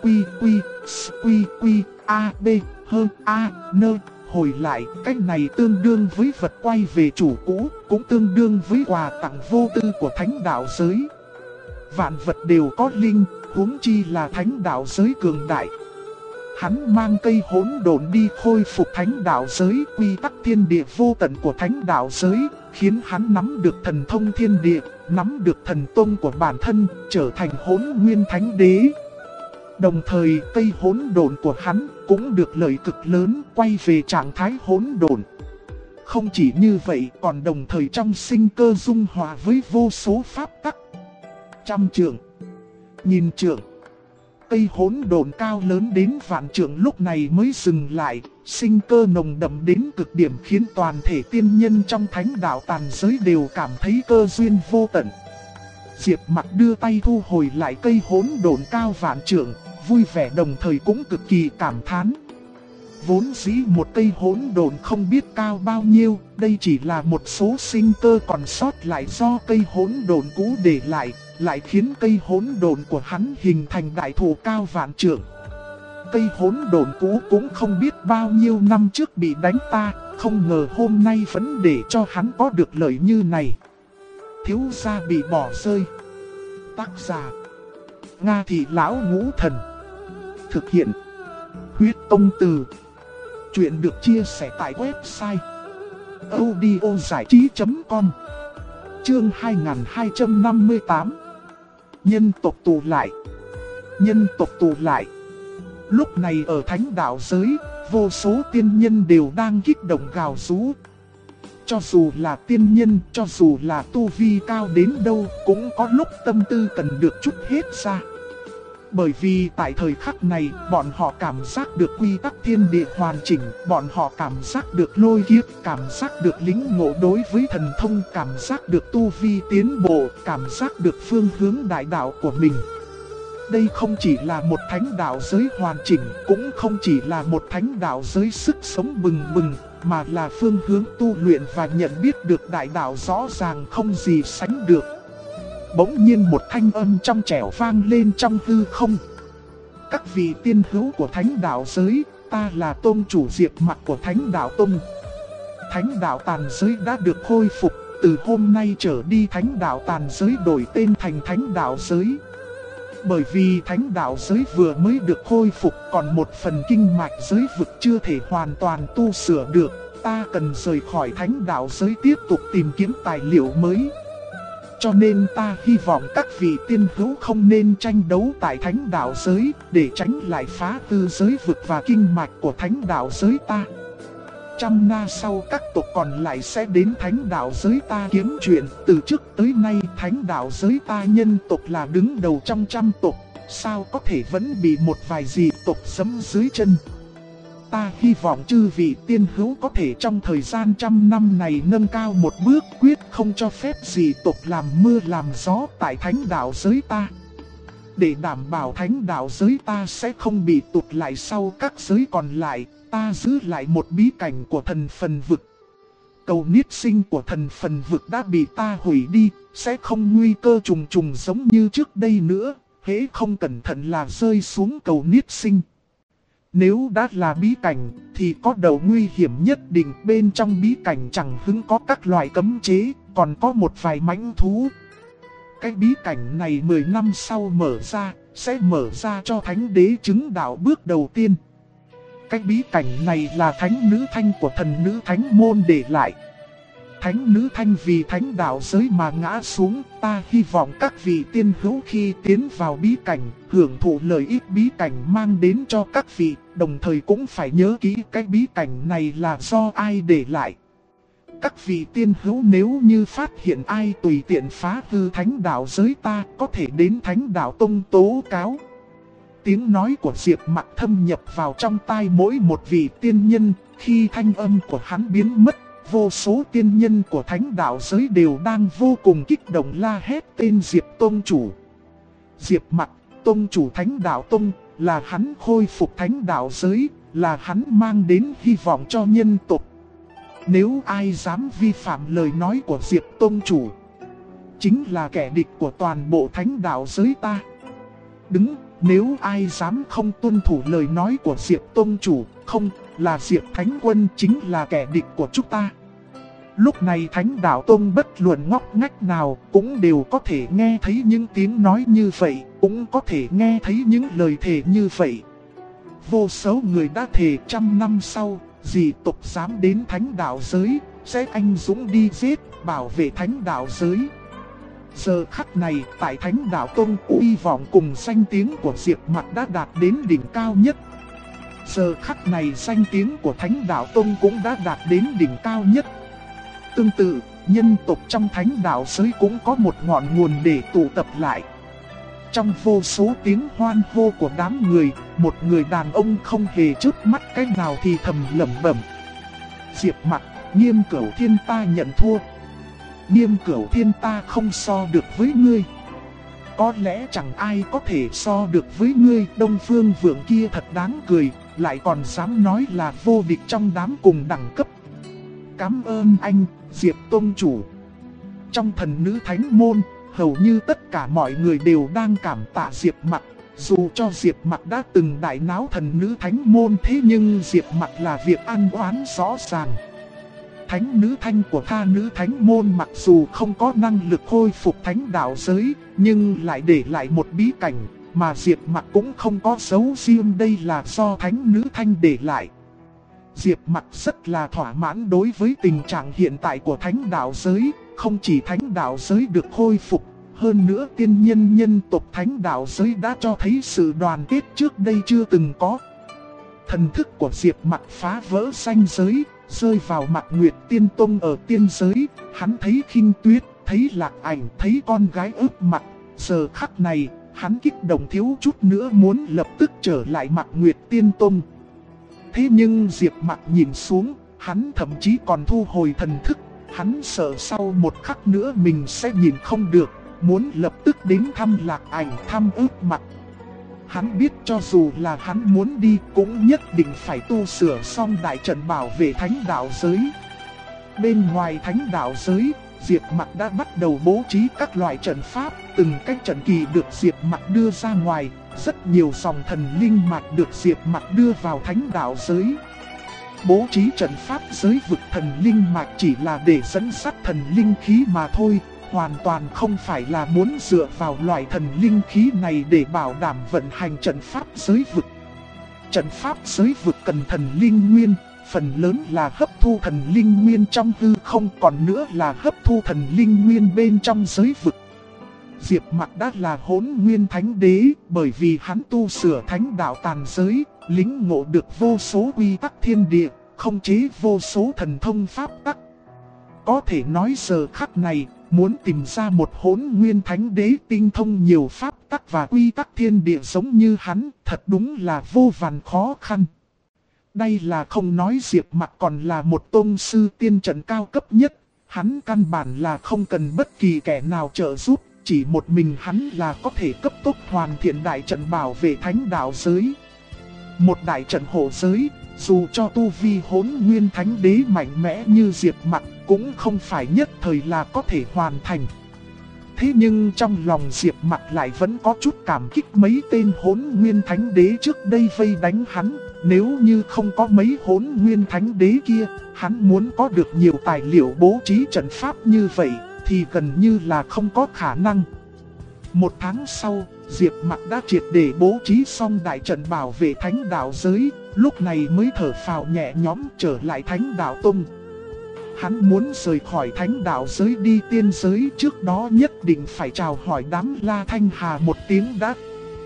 quy, a, b, hơn a, nơ. Hồi lại, cách này tương đương với vật quay về chủ cũ, cũng tương đương với quà tặng vô tư của thánh đạo giới. Vạn vật đều có linh, huống chi là thánh đạo giới cường đại. Hắn mang cây hỗn độn đi khôi phục thánh đạo giới, quy tắc thiên địa vô tận của thánh đạo giới, khiến hắn nắm được thần thông thiên địa, nắm được thần tông của bản thân, trở thành hỗn nguyên thánh đế. Đồng thời cây hỗn độn của hắn cũng được lợi cực lớn, quay về trạng thái hỗn độn. Không chỉ như vậy còn đồng thời trong sinh cơ dung hòa với vô số pháp tắc. Trăm trượng, nghìn trượng, cây hỗn độn cao lớn đến vạn trượng lúc này mới dừng lại, sinh cơ nồng đậm đến cực điểm khiến toàn thể tiên nhân trong thánh đạo tàn giới đều cảm thấy cơ duyên vô tận. Diệp Mặc đưa tay thu hồi lại cây hỗn độn cao vạn trượng, vui vẻ đồng thời cũng cực kỳ cảm thán. Vốn dĩ một cây hỗn độn không biết cao bao nhiêu, đây chỉ là một số sinh cơ còn sót lại do cây hỗn độn cũ để lại khiến cây hỗn độn của hắn hình thành đại thụ cao vạn trượng. Cây hỗn độn cũ cũng không biết bao nhiêu năm trước bị đánh ta, không ngờ hôm nay vẫn để cho hắn có được lợi như này. Thiếu gia bị bỏ rơi. Tác giả: Nga Thị Lão Ngũ Thần. Thực hiện: Huyết Tông Từ. Chuyện được chia sẻ tại website audiozảichí.com. Chương 2258. Nhân tộc tụ lại. Nhân tộc tụ lại. Lúc này ở thánh đạo giới, vô số tiên nhân đều đang kích động gào rú. Cho dù là tiên nhân, cho dù là tu vi cao đến đâu, cũng có lúc tâm tư cần được trút hết ra. Bởi vì tại thời khắc này, bọn họ cảm giác được quy tắc thiên địa hoàn chỉnh, bọn họ cảm giác được lôi kiếp, cảm giác được lĩnh ngộ đối với thần thông, cảm giác được tu vi tiến bộ, cảm giác được phương hướng đại đạo của mình. Đây không chỉ là một thánh đạo giới hoàn chỉnh, cũng không chỉ là một thánh đạo giới sức sống bừng bừng, mà là phương hướng tu luyện và nhận biết được đại đạo rõ ràng không gì sánh được. Bỗng nhiên một thanh âm trong trẻo vang lên trong hư không. Các vị tiên hữu của thánh đạo giới, ta là tôn chủ Diệp Mặc của thánh đạo tông. Thánh đạo tàn giới đã được khôi phục, từ hôm nay trở đi thánh đạo tàn giới đổi tên thành thánh đạo giới. Bởi vì thánh đạo giới vừa mới được khôi phục, còn một phần kinh mạch giới vực chưa thể hoàn toàn tu sửa được, ta cần rời khỏi thánh đạo giới tiếp tục tìm kiếm tài liệu mới. Cho nên ta hy vọng các vị tiên hữu không nên tranh đấu tại thánh đạo giới, để tránh lại phá hư giới vực và kinh mạch của thánh đạo giới ta. Trăm na sau các tộc còn lại sẽ đến thánh đạo giới ta kiếm chuyện. Từ trước tới nay thánh đạo giới ta nhân tộc là đứng đầu trong trăm tộc, sao có thể vẫn bị một vài dị tộc giẫm dưới chân. Ta hy vọng chư vị tiên hữu có thể trong thời gian trăm năm này nâng cao một bước, quyết không cho phép dị tộc làm mưa làm gió tại thánh đạo giới ta. Để đảm bảo thánh đạo giới ta sẽ không bị tụt lại sau các giới còn lại, ta giữ lại một bí cảnh của thần phần vực. Cầu niết sinh của thần phần vực đã bị ta hủy đi, sẽ không nguy cơ trùng trùng giống như trước đây nữa, hễ không cẩn thận là rơi xuống cầu niết sinh. Nếu đã là bí cảnh thì có đầu nguy hiểm nhất định, bên trong bí cảnh chẳng hứng có các loại cấm chế, còn có một vài mãnh thú. Cái bí cảnh này 10 năm sau mở ra, sẽ mở ra cho thánh đế chứng đạo bước đầu tiên. Cái bí cảnh này là thánh nữ thanh của thần nữ thánh môn để lại. Thánh nữ thanh vì thánh đạo giới mà ngã xuống, ta hy vọng các vị tiên hữu khi tiến vào bí cảnh, hưởng thụ lợi ích bí cảnh mang đến cho các vị, đồng thời cũng phải nhớ kỹ cái bí cảnh này là do ai để lại. Các vị tiên hữu nếu như phát hiện ai tùy tiện phá hư thánh đạo giới ta, có thể đến thánh đạo tông tố cáo. Tiếng nói của Diệp Mặc thâm nhập vào trong tai mỗi một vị tiên nhân, khi thanh âm của hắn biến mất, vô số tiên nhân của thánh đạo giới đều đang vô cùng kích động la hét tên Diệp Tông Chủ. Diệp Mặc, Tông Chủ thánh đạo tông, là hắn khôi phục thánh đạo giới, là hắn mang đến hy vọng cho nhân tộc. Nếu ai dám vi phạm lời nói của Diệp Tông Chủ, chính là kẻ địch của toàn bộ thánh đạo giới ta. Nếu ai dám không tuân thủ lời nói của Diệp Tông Chủ, không, là Diệp Thánh Quân chính là kẻ địch của chúng ta. Lúc này Thánh Đạo Tông bất luận ngóc ngách nào cũng đều có thể nghe thấy những tiếng nói như vậy, cũng có thể nghe thấy những lời thề như vậy. Vô số người đã thề trăm năm sau, dị tộc dám đến Thánh Đạo giới, sẽ anh dũng đi giết, bảo vệ Thánh Đạo giới. Giờ khắc này, tại Thánh Đạo Tông, uy vọng cùng danh tiếng của Diệp Mặc đã đạt đến đỉnh cao nhất. Giờ khắc này danh tiếng của Thánh Đạo Tông cũng đã đạt đến đỉnh cao nhất. Tương tự, nhân tộc trong Thánh Đạo giới cũng có một ngọn nguồn để tụ tập lại. Trong vô số tiếng hoan hô của đám người, một người đàn ông không hề chớp mắt cái nào thì thầm lẩm bẩm: Diệp Mặc, Nghiêm Cửu Thiên ta nhận thua. Nghiêm Cửu Thiên ta không so được với ngươi. Có lẽ chẳng ai có thể so được với ngươi. Đông Phương Vượng kia thật đáng cười, lại còn dám nói là vô địch trong đám cùng đẳng cấp. Cảm ơn anh, Diệp Tông Chủ. Trong thần nữ thánh môn, hầu như tất cả mọi người đều đang cảm tạ Diệp Mặc. Dù cho Diệp Mặc đã từng đại náo thần nữ thánh môn, thế nhưng Diệp Mặc là việc ăn oán rõ ràng. Thánh nữ thanh của tha nữ thánh môn mặc dù không có năng lực khôi phục thánh đạo giới, nhưng lại để lại một bí cảnh mà Diệp Mặc cũng không có giấu riêng, đây là do thánh nữ thanh để lại. Diệp Mặc rất là thỏa mãn đối với tình trạng hiện tại của thánh đạo giới, không chỉ thánh đạo giới được khôi phục, hơn nữa tiên nhân nhân tộc thánh đạo giới đã cho thấy sự đoàn kết trước đây chưa từng có. Thần thức của Diệp Mặc phá vỡ ranh giới, rơi vào mặt Nguyệt Tiên Tông ở tiên giới. Hắn thấy Khinh Tuyết, thấy Lạc Ảnh, thấy con gái ướp mặt. Giờ khắc này, hắn kích động thiếu chút nữa muốn lập tức trở lại mặt Nguyệt Tiên Tông. Thế nhưng Diệp Mặc nhìn xuống, hắn thậm chí còn thu hồi thần thức. Hắn sợ sau một khắc nữa mình sẽ nhìn không được, muốn lập tức đến thăm Lạc Ảnh, thăm ướp mặt. Hắn biết cho dù là hắn muốn đi cũng nhất định phải tu sửa xong đại trận bảo vệ thánh đạo giới. Bên ngoài thánh đạo giới, Diệp Mặc đã bắt đầu bố trí các loại trận pháp, từng cái trận kỳ được Diệp Mặc đưa ra ngoài, rất nhiều dòng thần linh mạch được Diệp Mặc đưa vào thánh đạo giới. Bố trí trận pháp giới vực thần linh mạch chỉ là để dẫn dắt thần linh khí mà thôi, hoàn toàn không phải là muốn dựa vào loại thần linh khí này để bảo đảm vận hành trận pháp giới vực. Trận pháp giới vực cần thần linh nguyên, phần lớn là hấp thu thần linh nguyên trong hư không, còn nữa là hấp thu thần linh nguyên bên trong giới vực. Diệp Mặc đã là Hỗn Nguyên Thánh Đế, bởi vì hắn tu sửa thánh đạo tàn giới, lĩnh ngộ được vô số quy tắc thiên địa, khống chế vô số thần thông pháp tắc. Có thể nói giờ khắc này, muốn tìm ra một Hỗn Nguyên Thánh Đế tinh thông nhiều pháp tắc và quy tắc thiên địa giống như hắn, thật đúng là vô vàn khó khăn. Đây là không nói Diệp Mặc còn là một tông sư tiên trận cao cấp nhất, hắn căn bản là không cần bất kỳ kẻ nào trợ giúp, chỉ một mình hắn là có thể cấp tốc hoàn thiện đại trận bảo vệ thánh đạo giới. Một đại trận hộ giới, dù cho tu vi Hỗn Nguyên Thánh Đế mạnh mẽ như Diệp Mặc cũng không phải nhất thời là có thể hoàn thành. Thế nhưng trong lòng Diệp Mặc lại vẫn có chút cảm kích mấy tên Hỗn Nguyên Thánh Đế trước đây vây đánh hắn. Nếu như không có mấy Hỗn Nguyên Thánh Đế kia, hắn muốn có được nhiều tài liệu bố trí trận pháp như vậy thì gần như là không có khả năng. Một tháng sau, Diệp Mặc đã triệt để bố trí xong đại trận bảo vệ thánh đạo giới, lúc này mới thở phào nhẹ nhõm trở lại thánh đạo tông. Hắn muốn rời khỏi thánh đạo giới đi tiên giới, trước đó nhất định phải chào hỏi đám La Thanh Hà một tiếng đã.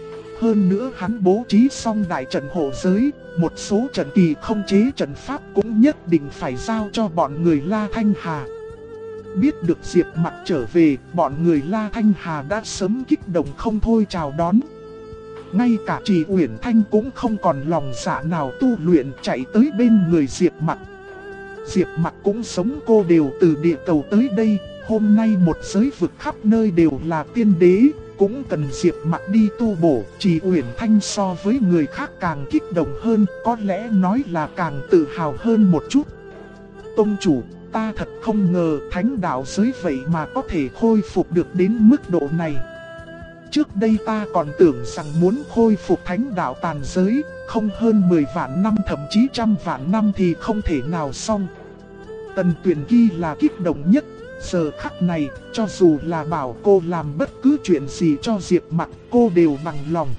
Hơn nữa hắn bố trí xong đại trận hộ giới, một số trận kỳ không chế trận pháp cũng nhất định phải giao cho bọn người La Thanh Hà. Biết được Diệp Mặc trở về, bọn người La Thanh Hà đã sớm kích động không thôi chào đón. Ngay cả Trì Uyển Thanh cũng không còn lòng dạ nào tu luyện, chạy tới bên người Diệp Mặc. Diệp Mặc cũng sống cô đều từ địa cầu tới đây, hôm nay một giới vực khắp nơi đều là tiên đế, cũng cần Diệp Mặc đi tu bổ. Trì Uyển Thanh so với người khác càng kích động hơn, có lẽ nói là càng tự hào hơn một chút. Tông chủ, ta thật không ngờ thánh đạo giới vậy mà có thể khôi phục được đến mức độ này. Trước đây ta còn tưởng rằng muốn khôi phục thánh đạo tàn giới, không hơn 10 vạn năm thậm chí trăm vạn năm thì không thể nào xong. Tần Tuyền Kỳ là kích động nhất, giờ khắc này, cho dù là bảo cô làm bất cứ chuyện gì cho Diệp Mặc, cô đều bằng lòng.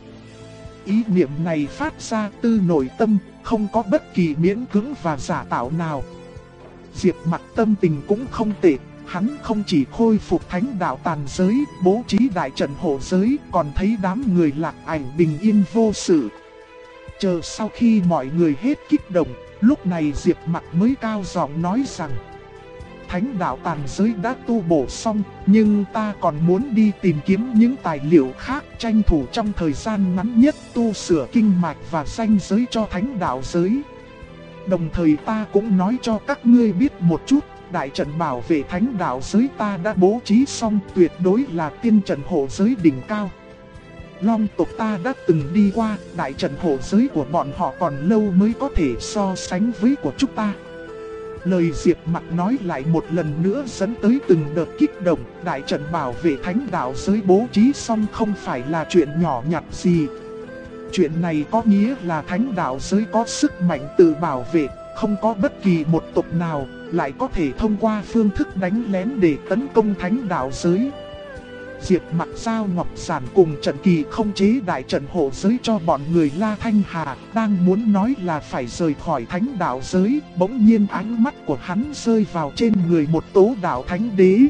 Ý niệm này phát ra từ nội tâm, không có bất kỳ miễn cưỡng và giả tạo nào. Diệp Mặc tâm tình cũng không tệ, hắn không chỉ khôi phục thánh đạo tàn giới, bố trí đại trận hộ giới, còn thấy đám người Lạc Ảnh bình yên vô sự. Chờ sau khi mọi người hết kích động, lúc này Diệp Mặc mới cao giọng nói rằng: Thánh đạo tàn giới đã tu bổ xong, nhưng ta còn muốn đi tìm kiếm những tài liệu khác, tranh thủ trong thời gian ngắn nhất tu sửa kinh mạch và ranh giới cho thánh đạo giới. Đồng thời ta cũng nói cho các ngươi biết một chút, đại trận bảo vệ thánh đạo giới ta đã bố trí xong, tuyệt đối là tiên trận hộ giới đỉnh cao. Long tộc ta đã từng đi qua, đại trận hộ giới của bọn họ còn lâu mới có thể so sánh với của chúng ta. Lời Diệp Mặc nói lại một lần nữa dẫn tới từng đợt kích động, đại trận bảo vệ thánh đạo giới bố trí xong không phải là chuyện nhỏ nhặt gì. Chuyện này có nghĩa là thánh đạo giới có sức mạnh tự bảo vệ, không có bất kỳ một tộc nào lại có thể thông qua phương thức đánh lén để tấn công thánh đạo giới. Diệp Mặc giao ngọc giản cùng Trận Kỳ không chế đại trận hộ giới cho bọn người La Thanh Hà, đang muốn nói là phải rời khỏi thánh đạo giới, bỗng nhiên ánh mắt của hắn rơi vào trên người một tố đạo thánh đế.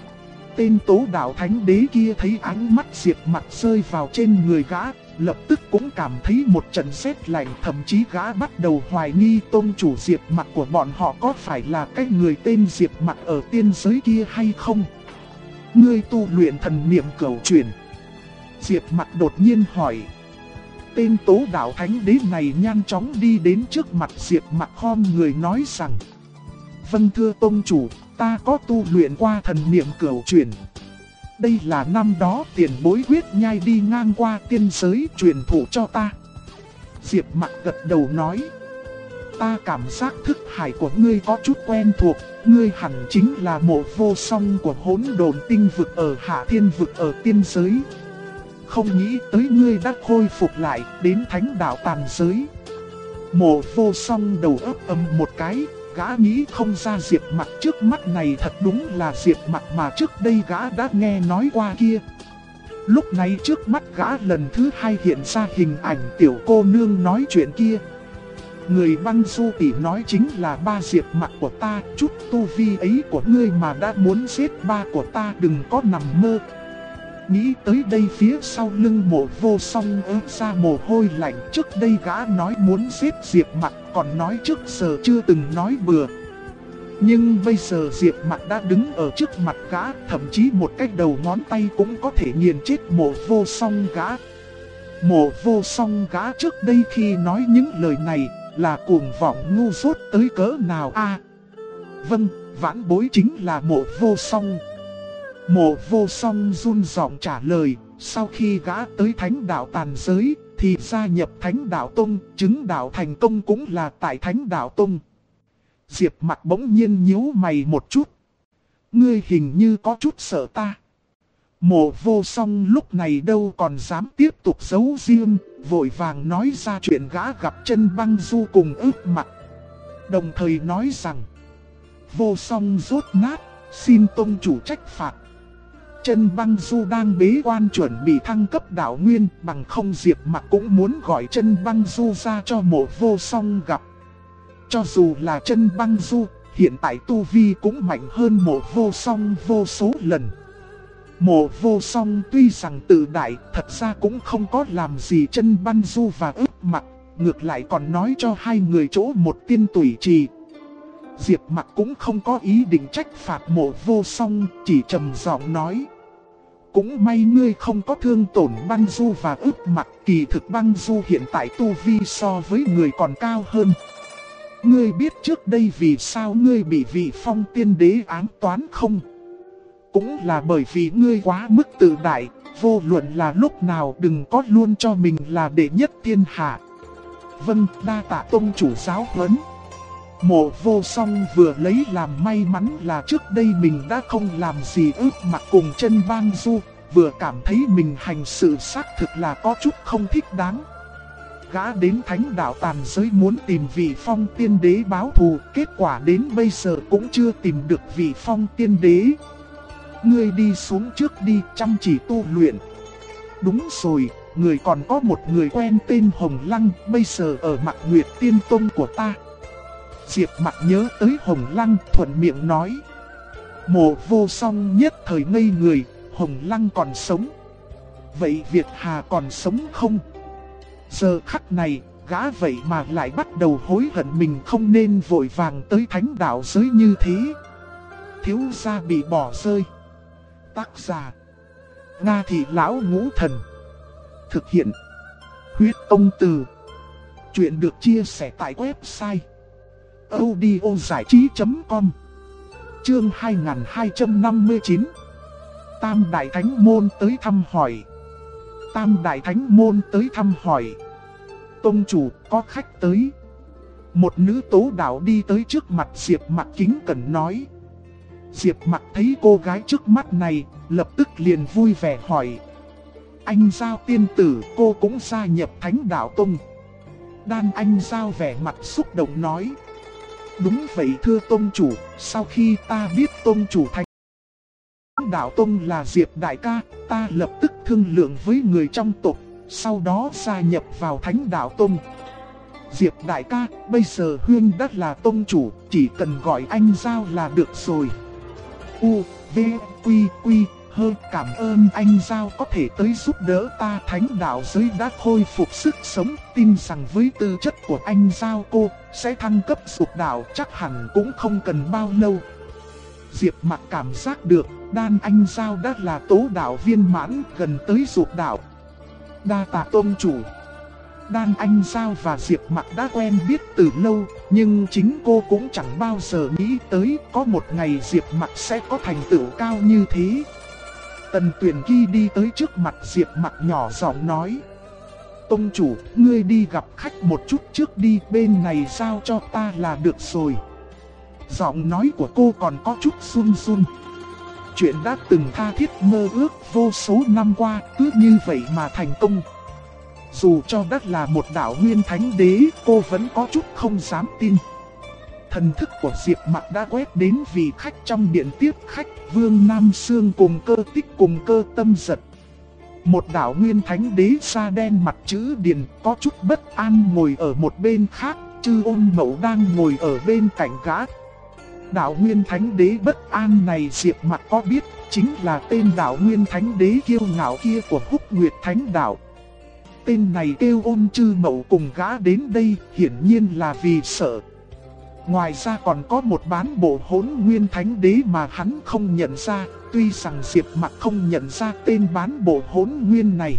Tên tố đạo thánh đế kia thấy ánh mắt Diệp Mặc rơi vào trên người gã, lập tức cũng cảm thấy một trận sét lạnh, thậm chí gã bắt đầu hoài nghi tôn chủ Diệp Mặc của bọn họ có phải là cái người tên Diệp Mặc ở tiên giới kia hay không. Ngươi tu luyện thần niệm cửu chuyển? Diệp Mặc đột nhiên hỏi. Tên tố đạo thánh đế này nhanh chóng đi đến trước mặt Diệp Mặc khom người nói rằng: Vâng thưa tôn chủ, ta có tu luyện qua thần niệm cửu chuyển. Đây là năm đó tiền bối Quyết Nhai đi ngang qua tiên giới truyền thụ cho ta. Diệp Mặc gật đầu nói: Ta cảm giác thức hải của ngươi có chút quen thuộc, ngươi hẳn chính là Mộ Vô Song của Hỗn Độn Tinh vực ở Hạ Thiên vực ở tiên giới. Không nghĩ tới ngươi đã khôi phục lại đến thánh đạo tàn giới. Mộ Vô Song đầu óc ầm một cái, gã nghĩ không ra Diệp Mặc trước mắt này thật đúng là Diệp Mặc mà trước đây gã đã nghe nói qua kia. Lúc này trước mắt gã lần thứ hai hiện ra hình ảnh tiểu cô nương nói chuyện kia. Người Băng Du tỷ nói chính là ba Diệp Mặc của ta, chút tu vi ấy của ngươi mà đã muốn giết ba của ta, đừng có nằm mơ. Nghĩ tới đây phía sau lưng Mộ Vô Song ớt ra mồ hôi lạnh, trước đây gã nói muốn giết Diệp Mặc, còn nói trước giờ chưa từng nói bừa. Nhưng bây giờ Diệp Mặc đã đứng ở trước mặt gã, thậm chí một cái đầu ngón tay cũng có thể nghiền chết Mộ Vô Song gã. Mộ Vô Song gã trước đây khi nói những lời này là cuồng vọng ngu dốt tới cỡ nào a? Vâng, vãn bối chính là Mộ Vô Song. Mộ Vô Song run giọng trả lời, sau khi gã tới thánh đạo tàn giới thì gia nhập thánh đạo tông, chứng đạo thành công cũng là tại thánh đạo tông. Diệp Mặc bỗng nhiên nhíu mày một chút. Ngươi hình như có chút sợ ta. Mộ Vô Song lúc này đâu còn dám tiếp tục giấu riêng, vội vàng nói ra chuyện gã gặp Chân Băng Du cùng Ước Mặc. Đồng thời nói rằng: Vô Song rốt nát, xin tông chủ trách phạt. Chân Băng Du đang bế quan chuẩn bị thăng cấp đạo nguyên, bằng không Diệp Mặc cũng muốn gọi Chân Băng Du ra cho Mộ Vô Song gặp. Cho dù là Chân Băng Du, hiện tại tu vi cũng mạnh hơn Mộ Vô Song vô số lần. Mộ Vô Song tuy rằng tự đại, thật ra cũng không có làm gì Chân Băng Du và Ước Mặc, ngược lại còn nói cho hai người chỗ một tiên tủy trì. Diệp Mặc cũng không có ý định trách phạt Mộ Vô Song, chỉ trầm giọng nói: Cũng may ngươi không có thương tổn Băng Du và Ước Mặc, kỳ thực Băng Du hiện tại tu vi so với người còn cao hơn. Ngươi biết trước đây vì sao ngươi bị vị Phong Tiên Đế ám toán không? Cũng là bởi vì ngươi quá mức tự đại, vô luận là lúc nào đừng có luôn cho mình là đệ nhất thiên hạ. Vâng, đa tạ tông chủ giáo huấn. Mộ Vô Song vừa lấy làm may mắn là trước đây mình đã không làm gì Ước Mặc cùng Chân Băng Du, vừa cảm thấy mình hành sự xác thực là có chút không thích đáng. Gã đến thánh đạo tàn giới muốn tìm vị Phong Tiên Đế báo thù, kết quả đến bây giờ cũng chưa tìm được vị Phong Tiên Đế. Ngươi đi xuống trước đi, chăm chỉ tu luyện. Đúng rồi, người còn có một người quen tên Hồng Lăng, bây giờ ở Mạc Nguyệt Tiên Tông của ta. Diệp Mặc nhớ tới Hồng Lăng, thuận miệng nói. Mộ Vô Song nhất thời ngây người, Hồng Lăng còn sống. Vậy Việt Hà còn sống không? Giờ khắc này, gã vậy mà lại bắt đầu hối hận mình không nên vội vàng tới thánh đạo giới như thế. Thiếu gia bị bỏ rơi. Tác giả Nga Thị Lão Ngũ Thần. Thực hiện Huyết Tông Từ. Chuyện được chia sẻ tại website audiozảichí.com. Chương 2259. Tam Đại Thánh Môn tới thăm hỏi. Tam Đại Thánh Môn tới thăm hỏi. Tông chủ, có khách tới. Một nữ tố đạo đi tới trước mặt Diệp Mặc kính cẩn nói. Diệp Mặc thấy cô gái trước mắt này, lập tức liền vui vẻ hỏi. Anh Giao tiên tử, cô cũng gia nhập Thánh Đạo Tông. Đan Anh Giao vẻ mặt xúc động nói. Đúng vậy thưa tông chủ, sau khi ta biết tông chủ Thánh Đạo Tông là Diệp đại ca, ta lập tức thương lượng với người trong tộc, sau đó gia nhập vào Thánh Đạo Tông. Diệp đại ca, bây giờ Huyên đã là tông chủ, chỉ cần gọi anh Giao là được rồi. V, Quy, cảm ơn anh Giao có thể tới giúp đỡ ta. Thánh đạo giới đã khôi phục sức sống, tin rằng với tư chất của anh Giao cô sẽ thăng cấp dục đạo chắc hẳn cũng không cần bao lâu. Diệp Mặc cảm giác được Đan Anh Giao đã là tố đạo viên mãn gần tới dục đạo. Đa tạ tôn chủ. Đan Anh Giao và Diệp Mặc đã quen biết từ lâu, nhưng chính cô cũng chẳng bao giờ nghĩ tới có một ngày Diệp Mặc sẽ có thành tựu cao như thế. Tần Tuyền Kỳ đi tới trước mặt Diệp Mặc nhỏ giọng nói. Tông chủ, ngươi đi gặp khách một chút trước đi, bên này giao cho ta là được rồi. Giọng nói của cô còn có chút run run. Chuyện đã từng tha thiết mơ ước vô số năm qua, cứ như vậy mà thành công. Dù cho đất là một đạo nguyên thánh đế, cô vẫn có chút không dám tin. Thần thức của Diệp Mặc đã quét đến vị khách trong điện tiếp khách, Vương Nam Sương cùng Cơ Tích cùng Cơ Tâm Giật. Một đạo nguyên thánh đế da đen mặt chữ điền có chút bất an ngồi ở một bên khác, Chư Ôn Mậu đang ngồi ở bên cạnh gã. Đạo nguyên thánh đế bất an này Diệp Mặc có biết, chính là tên đạo nguyên thánh đế kiêu ngạo kia của Húc Nguyệt Thánh Đạo. Tên này kêu Ôn Chư Mậu cùng gã đến đây hiển nhiên là vì sợ. Ngoài ra còn có một bán bộ Hỗn Nguyên Thánh Đế mà hắn không nhận ra. Tuy rằng Diệp Mặc không nhận ra tên bán bộ Hỗn Nguyên này,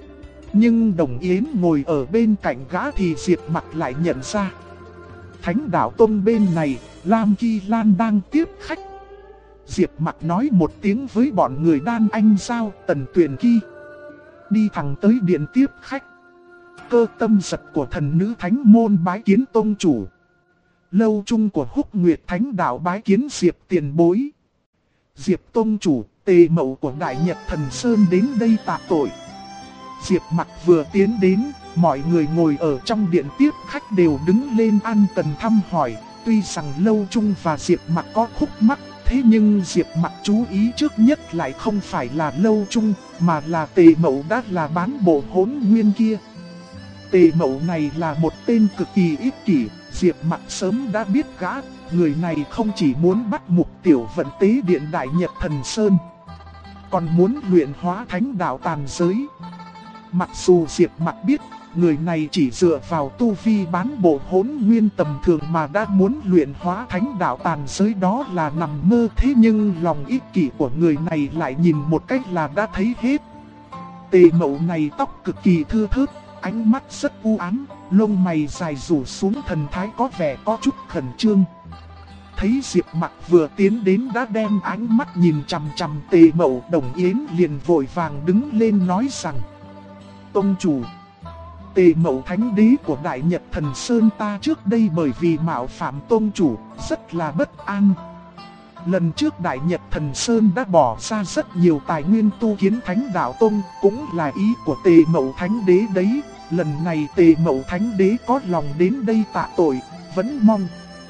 nhưng Đồng Yến ngồi ở bên cạnh gã thì Diệp Mặc lại nhận ra. Thánh Đạo Tông bên này, Lam Kỳ Lan đang tiếp khách. Diệp Mặc nói một tiếng với bọn người Đan Anh Giao, Tần Tuyền Kỳ, đi thẳng tới điện tiếp khách. Cơ Tâm Giật của thần nữ Thánh Môn bái kiến tông chủ. Lâu Trung của Húc Nguyệt Thánh Đạo bái kiến Diệp tiền bối. Diệp tông chủ, Tề Mậu của Đại Nhật Thần Sơn đến đây tạ tội. Diệp Mặc vừa tiến đến, mọi người ngồi ở trong điện tiếp khách đều đứng lên ân cần thăm hỏi. Tuy rằng Lâu Trung và Diệp Mặc có khúc mắc, thế nhưng Diệp Mặc chú ý trước nhất lại không phải là Lâu Trung, mà là Tề Mậu đã là bán bộ Hỗn Nguyên kia. Tề Mậu này là một tên cực kỳ ích kỷ, Diệp Mặc sớm đã biết gã, người này không chỉ muốn bắt Mục Tiểu Vận tế điện Đại Nhật Thần Sơn, còn muốn luyện hóa thánh đạo tàn giới. Mặc dù Diệp Mặc biết, người này chỉ dựa vào tu vi bán bộ Hỗn Nguyên tầm thường mà đã muốn luyện hóa thánh đạo tàn giới đó là nằm mơ. Thế nhưng lòng ích kỷ của người này lại nhìn một cách là đã thấy hết. Tề Mậu này tóc cực kỳ thưa thớt, ánh mắt rất u ám, lông mày dài rủ xuống, thần thái có vẻ có chút khẩn trương. Thấy Diệp Mặc vừa tiến đến đã đem ánh mắt nhìn chằm chằm Tề Mậu, Đồng Yến liền vội vàng đứng lên nói rằng. Tông chủ, Tề Mậu thánh đế của Đại Nhật Thần Sơn ta trước đây bởi vì mạo phạm tông chủ, rất là bất an. Lần trước Đại Nhật Thần Sơn đã bỏ ra rất nhiều tài nguyên tu kiến Thánh Đạo Tông, cũng là ý của Tề Mậu thánh đế đấy. Lần này Tề Mậu thánh đế có lòng đến đây tạ tội, vẫn mong.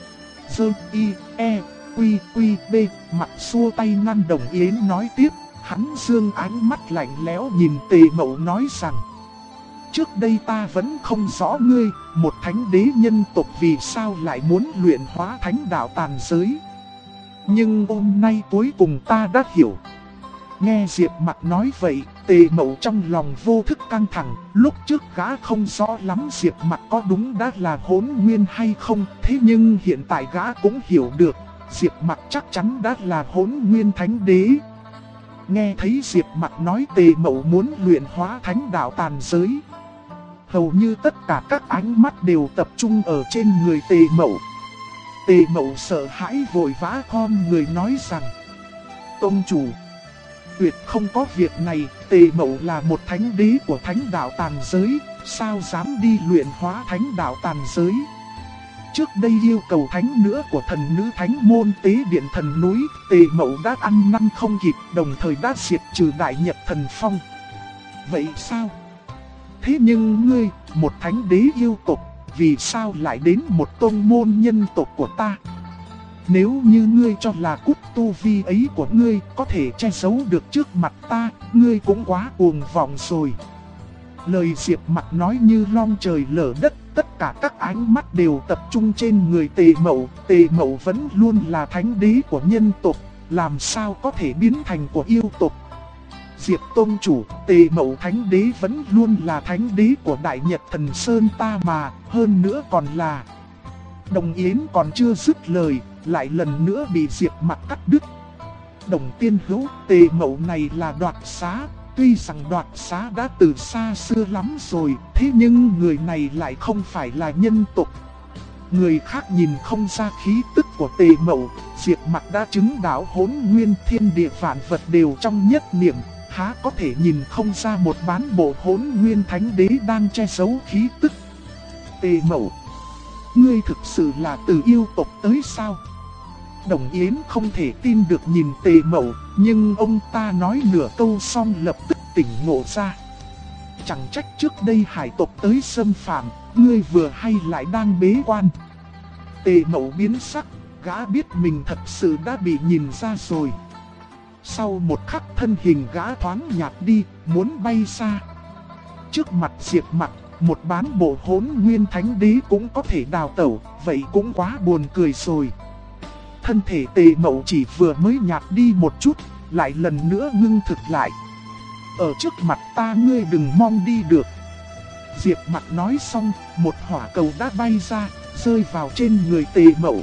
B, Mặc xua tay ngăn Đồng Yến nói tiếp. Hắn dương ánh mắt lạnh lẽo nhìn Tề Mậu nói rằng. Trước đây ta vẫn không rõ ngươi, một thánh đế nhân tộc vì sao lại muốn luyện hóa thánh đạo tàn giới. Nhưng hôm nay cuối cùng ta đã hiểu. Nghe Diệp Mặc nói vậy, Tề Mậu trong lòng vô thức căng thẳng. Lúc trước gã không rõ lắm Diệp Mặc có đúng đã là Hỗn Nguyên hay không. Thế nhưng hiện tại gã cũng hiểu được, Diệp Mặc chắc chắn đã là Hỗn Nguyên Thánh Đế. Nghe thấy Diệp Mặc nói Tề Mậu muốn luyện hóa thánh đạo tàn giới, hầu như tất cả các ánh mắt đều tập trung ở trên người Tề Mậu. Tề Mậu sợ hãi vội vã khom người nói rằng: Tông chủ, tuyệt không có việc này. Tề Mậu là một thánh đế của thánh đạo tàn giới, sao dám đi luyện hóa thánh đạo tàn giới. Trước đây yêu cầu thánh nữa của thần nữ thánh môn tế điện thần núi, Tề Mậu đã ăn năn không kịp, đồng thời đã diệt trừ đại nhật thần phong. Vậy sao? Thế nhưng ngươi, một thánh đế yêu tộc, vì sao lại đến một tông môn nhân tộc của ta? Nếu như ngươi cho là cút tu vi ấy của ngươi có thể che giấu được trước mặt ta, ngươi cũng quá cuồng vọng rồi. Lời Diệp Mặc nói như long trời lở đất, tất cả các ánh mắt đều tập trung trên người Tề Mậu. Tề Mậu vẫn luôn là thánh đế của nhân tộc, làm sao có thể biến thành của yêu tộc. Diệp Tông chủ, Tề Mậu thánh đế vẫn luôn là thánh đế của Đại Nhật Thần Sơn ta mà, hơn nữa còn là... Đồng Yến còn chưa dứt lời, lại lần nữa bị Diệp Mặc cắt đứt. Đồng Tiên Hữu, Tề Mậu này là đoạt xá. Tuy rằng đoạt xá đã từ xa xưa lắm rồi, thế nhưng người này lại không phải là nhân tộc. Người khác nhìn không ra khí tức của Tề Mậu, Diệp Mặc đã chứng đạo Hỗn Nguyên, thiên địa vạn vật đều trong nhất niệm, há có thể nhìn không ra một bán bộ Hỗn Nguyên Thánh Đế đang che giấu khí tức. Tề Mậu, ngươi thực sự là từ yêu tộc tới sao? Đồng Yến không thể tin được nhìn Tề Mậu, nhưng ông ta nói nửa câu xong lập tức tỉnh ngộ ra. Chẳng trách trước đây hải tộc tới xâm phạm, ngươi vừa hay lại đang bế quan. Tề Mậu biến sắc, gã biết mình thật sự đã bị nhìn ra rồi. Sau một khắc thân hình gã thoáng nhạt đi, muốn bay xa. Trước mặt Diệp Mặc, một bán bộ Hỗn Nguyên Thánh Đế cũng có thể đào tẩu, vậy cũng quá buồn cười rồi. Thân thể Tề Mậu chỉ vừa mới nhạt đi một chút, lại lần nữa ngưng thực lại. Ở trước mặt ta ngươi đừng mong đi được. Diệp Mặc nói xong, một hỏa cầu đã bay ra, rơi vào trên người Tề Mậu.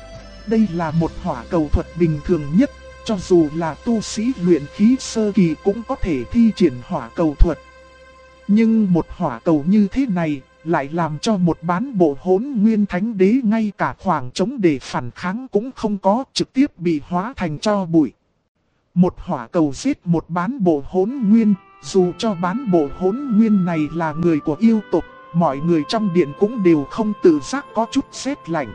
Đây là một hỏa cầu thuật bình thường nhất, cho dù là tu sĩ luyện khí sơ kỳ cũng có thể thi triển hỏa cầu thuật. Nhưng một hỏa cầu như thế này, lại làm cho một bán bộ Hỗn Nguyên Thánh Đế ngay cả khoảng trống để phản kháng cũng không có, trực tiếp bị hóa thành tro bụi. Một hỏa cầu giết một bán bộ Hỗn Nguyên, dù cho bán bộ Hỗn Nguyên này là người của yêu tộc, mọi người trong điện cũng đều không tự giác có chút rét lạnh.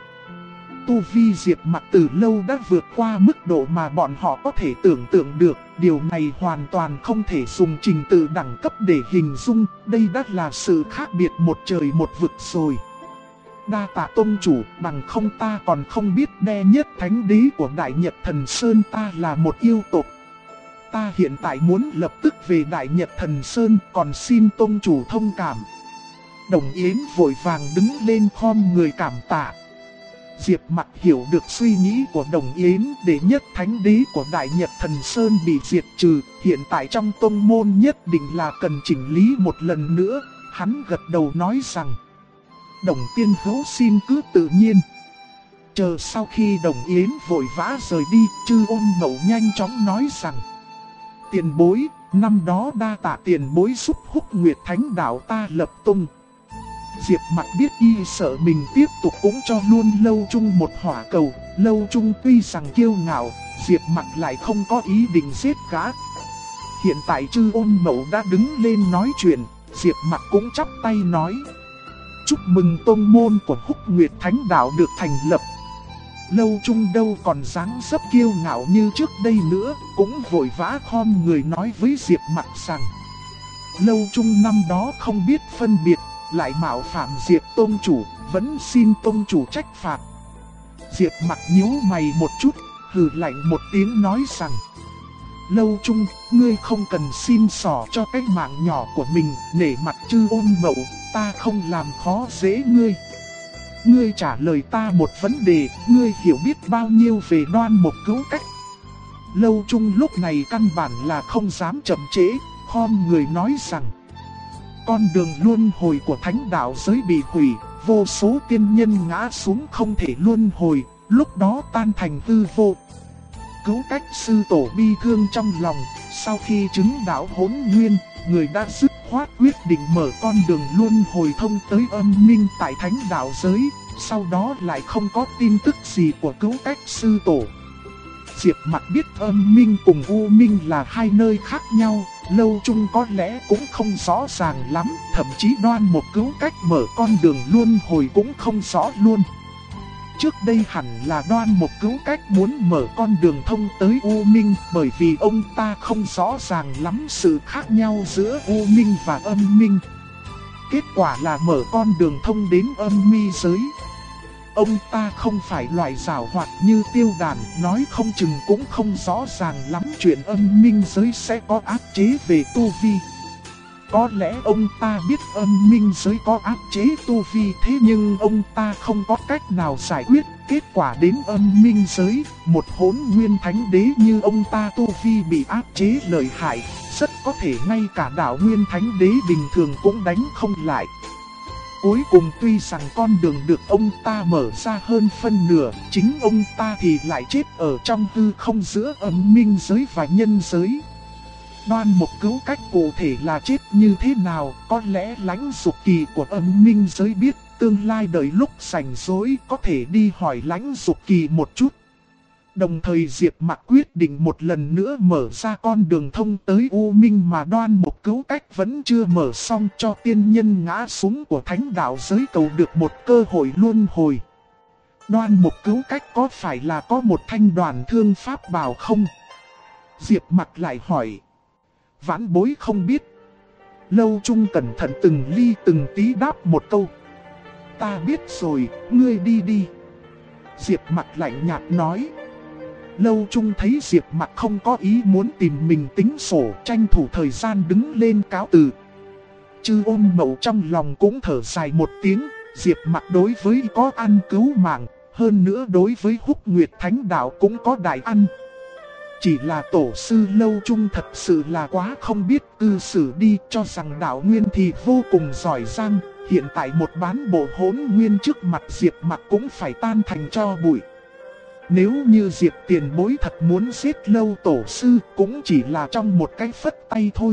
Tu vi Diệp Mặc từ lâu đã vượt qua mức độ mà bọn họ có thể tưởng tượng được, điều này hoàn toàn không thể dùng trình tự đẳng cấp để hình dung, đây đã là sự khác biệt một trời một vực rồi. Đa tạ tông chủ, bằng không ta còn không biết đe nhất thánh đế của Đại Nhật Thần Sơn ta là một yêu tộc. Ta hiện tại muốn lập tức về Đại Nhật Thần Sơn, còn xin tông chủ thông cảm. Đồng Yến vội vàng đứng lên khom người cảm tạ. Diệp Mặc hiểu được suy nghĩ của Đồng Yến, đệ nhất thánh đế của Đại Nhật Thần Sơn bị diệt trừ, hiện tại trong tông môn nhất định là cần chỉnh lý một lần nữa. Hắn gật đầu nói rằng: Đồng Tiên Hữu xin cứ tự nhiên. Chờ sau khi Đồng Yến vội vã rời đi, Chư Ôn Mậu nhanh chóng nói rằng: Tiền bối, năm đó đa tạ tiền bối giúp Húc Nguyệt Thánh Đạo ta lập tông. Diệp Mặc biết y sợ mình tiếp tục cũng cho luôn Lâu Trung một hỏa cầu. Lâu Trung tuy rằng kiêu ngạo, Diệp Mặc lại không có ý định giết gã. Hiện tại Chư Ôn Mậu đã đứng lên nói chuyện, Diệp Mặc cũng chắp tay nói: Chúc mừng tông môn của Húc Nguyệt Thánh Đạo được thành lập. Lâu Trung đâu còn dáng dấp kiêu ngạo như trước đây nữa, cũng vội vã khom người nói với Diệp Mặc rằng: Lâu Trung năm đó không biết phân biệt, lại mạo phạm Diệp Tông Chủ, vẫn xin Tông Chủ trách phạt. Diệp Mặc nhíu mày một chút, hừ lạnh một tiếng nói rằng: Lâu Trung, ngươi không cần xin xỏ cho cái mạng nhỏ của mình, nể mặt Chư Ôn Mậu, ta không làm khó dễ ngươi. Ngươi trả lời ta một vấn đề, ngươi hiểu biết bao nhiêu về Đoan Mộc Cứu Cách? Lâu Trung lúc này căn bản là không dám chậm trễ, khom người nói rằng: con đường luân hồi của thánh đạo giới bị hủy, vô số tiên nhân ngã xuống không thể luân hồi, lúc đó tan thành hư vô. Cứu cách sư tổ bi thương trong lòng, sau khi chứng đạo hỗn nguyên, người đã dứt khoát quyết định mở con đường luân hồi thông tới âm minh tại thánh đạo giới, sau đó lại không có tin tức gì của cứu cách sư tổ. Diệp Mặc biết âm minh cùng u minh là hai nơi khác nhau, Lâu Trung có lẽ cũng không rõ ràng lắm, thậm chí Đoan Mục cứu cách mở con đường luân hồi cũng không rõ luôn. Trước đây hẳn là Đoan Mục cứu cách muốn mở con đường thông tới u minh, bởi vì ông ta không rõ ràng lắm sự khác nhau giữa u minh và âm minh. Kết quả là mở con đường thông đến âm mi giới. Ông ta không phải loại giảo hoạt như Tiêu Đàn, nói không chừng cũng không rõ ràng lắm chuyện âm minh giới sẽ có áp chế về tu vi. Có lẽ ông ta biết âm minh giới có áp chế tu vi, thế nhưng ông ta không có cách nào giải quyết. Kết quả đến âm minh giới, một hỗn nguyên thánh đế như ông ta tu vi bị áp chế lợi hại, rất có thể ngay cả đạo nguyên thánh đế bình thường cũng đánh không lại. Cuối cùng tuy rằng con đường được ông ta mở ra hơn phân nửa, chính ông ta thì lại chết ở trong hư không giữa âm minh giới và nhân giới. Đoan Mục cứu cách cụ thể là chết như thế nào, có lẽ Lãnh Dục Kỳ của âm minh giới biết, tương lai đợi lúc rảnh rỗi có thể đi hỏi Lãnh Dục Kỳ một chút. Đồng thời Diệp Mặc quyết định một lần nữa mở ra con đường thông tới U Minh mà Đoan Mục cứu cách vẫn chưa mở xong, cho tiên nhân ngã xuống của thánh đạo giới cầu được một cơ hội luân hồi. Đoan Mục cứu cách có phải là có một thanh đoàn thương pháp bảo không? Diệp Mặc lại hỏi. Vãn bối không biết. Lâu Trung cẩn thận từng ly từng tí đáp một câu. Ta biết rồi, ngươi đi đi. Diệp Mặc lạnh nhạt nói. Lâu Trung thấy Diệp Mặc không có ý muốn tìm mình tính sổ, tranh thủ thời gian đứng lên cáo từ. Chư Ôn Mậu trong lòng cũng thở dài một tiếng. Diệp Mặc đối với có ăn cứu mạng, hơn nữa đối với Húc Nguyệt Thánh Đạo cũng có đại ăn. Chỉ là tổ sư Lâu Trung thật sự là quá không biết cư xử đi, cho rằng đạo nguyên thì vô cùng giỏi giang. Hiện tại một bán bộ hỗn nguyên trước mặt Diệp Mặc cũng phải tan thành tro bụi. Nếu như Diệp tiền bối thật muốn giết Lâu tổ sư cũng chỉ là trong một cái phất tay thôi.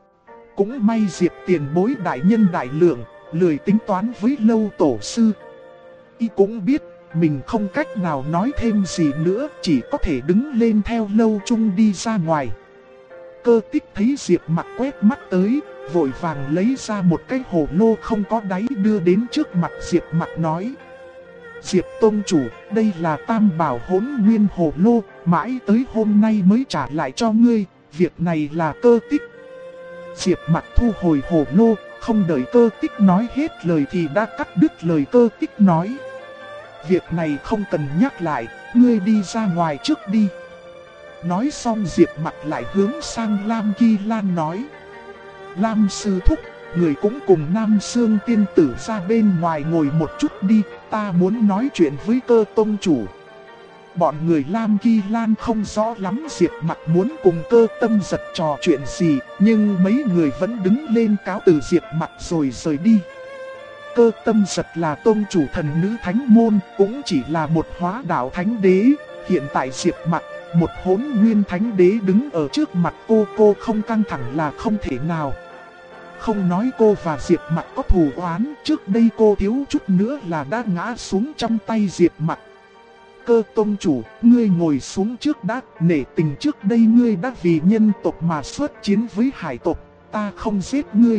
Cũng may Diệp tiền bối đại nhân đại lượng, lười tính toán với Lâu tổ sư. Y cũng biết mình không cách nào nói thêm gì nữa, chỉ có thể đứng lên theo Lâu Trung đi ra ngoài. Cơ Tích thấy Diệp Mặc quét mắt tới, vội vàng lấy ra một cái hồ lô không có đáy đưa đến trước mặt Diệp Mặc nói. Diệp Tông Chủ, đây là tam bảo hỗn nguyên hồ lô, mãi tới hôm nay mới trả lại cho ngươi, việc này là Cơ Tích. Diệp Mặc thu hồi hồ lô, không đợi Cơ Tích nói hết lời thì đã cắt đứt lời Cơ Tích nói. Việc này không cần nhắc lại, ngươi đi ra ngoài trước đi. Nói xong Diệp Mặc lại hướng sang Lam Kỳ Lan nói. Lam sư thúc, người cũng cùng Nam Sương tiên tử ra bên ngoài ngồi một chút đi, ta muốn nói chuyện với Cơ Tông Chủ. Bọn người Lam Kỳ Lan không rõ lắm Diệp Mặc muốn cùng Cơ Tâm Giật trò chuyện gì, nhưng mấy người vẫn đứng lên cáo từ Diệp Mặc rồi rời đi. Cơ Tâm Giật là tôn chủ thần nữ thánh môn, cũng chỉ là một hóa đạo thánh đế. Hiện tại Diệp Mặc, một hỗn nguyên thánh đế đứng ở trước mặt cô không căng thẳng là không thể nào. Không nói cô và Diệp Mặc có thù oán, trước đây cô thiếu chút nữa là đã ngã xuống trong tay Diệp Mặc. Cơ tôn chủ, ngươi ngồi xuống trước đã, nể tình trước đây ngươi đã vì nhân tộc mà xuất chiến với hải tộc, ta không giết ngươi.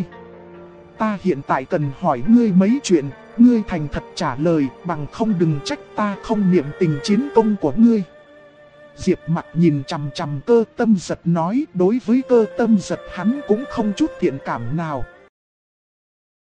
Ta hiện tại cần hỏi ngươi mấy chuyện, ngươi thành thật trả lời, bằng không đừng trách ta không niệm tình chiến công của ngươi. Diệp Mặc nhìn chằm chằm Cơ Tâm Giật nói, đối với Cơ Tâm Giật hắn cũng không chút thiện cảm nào.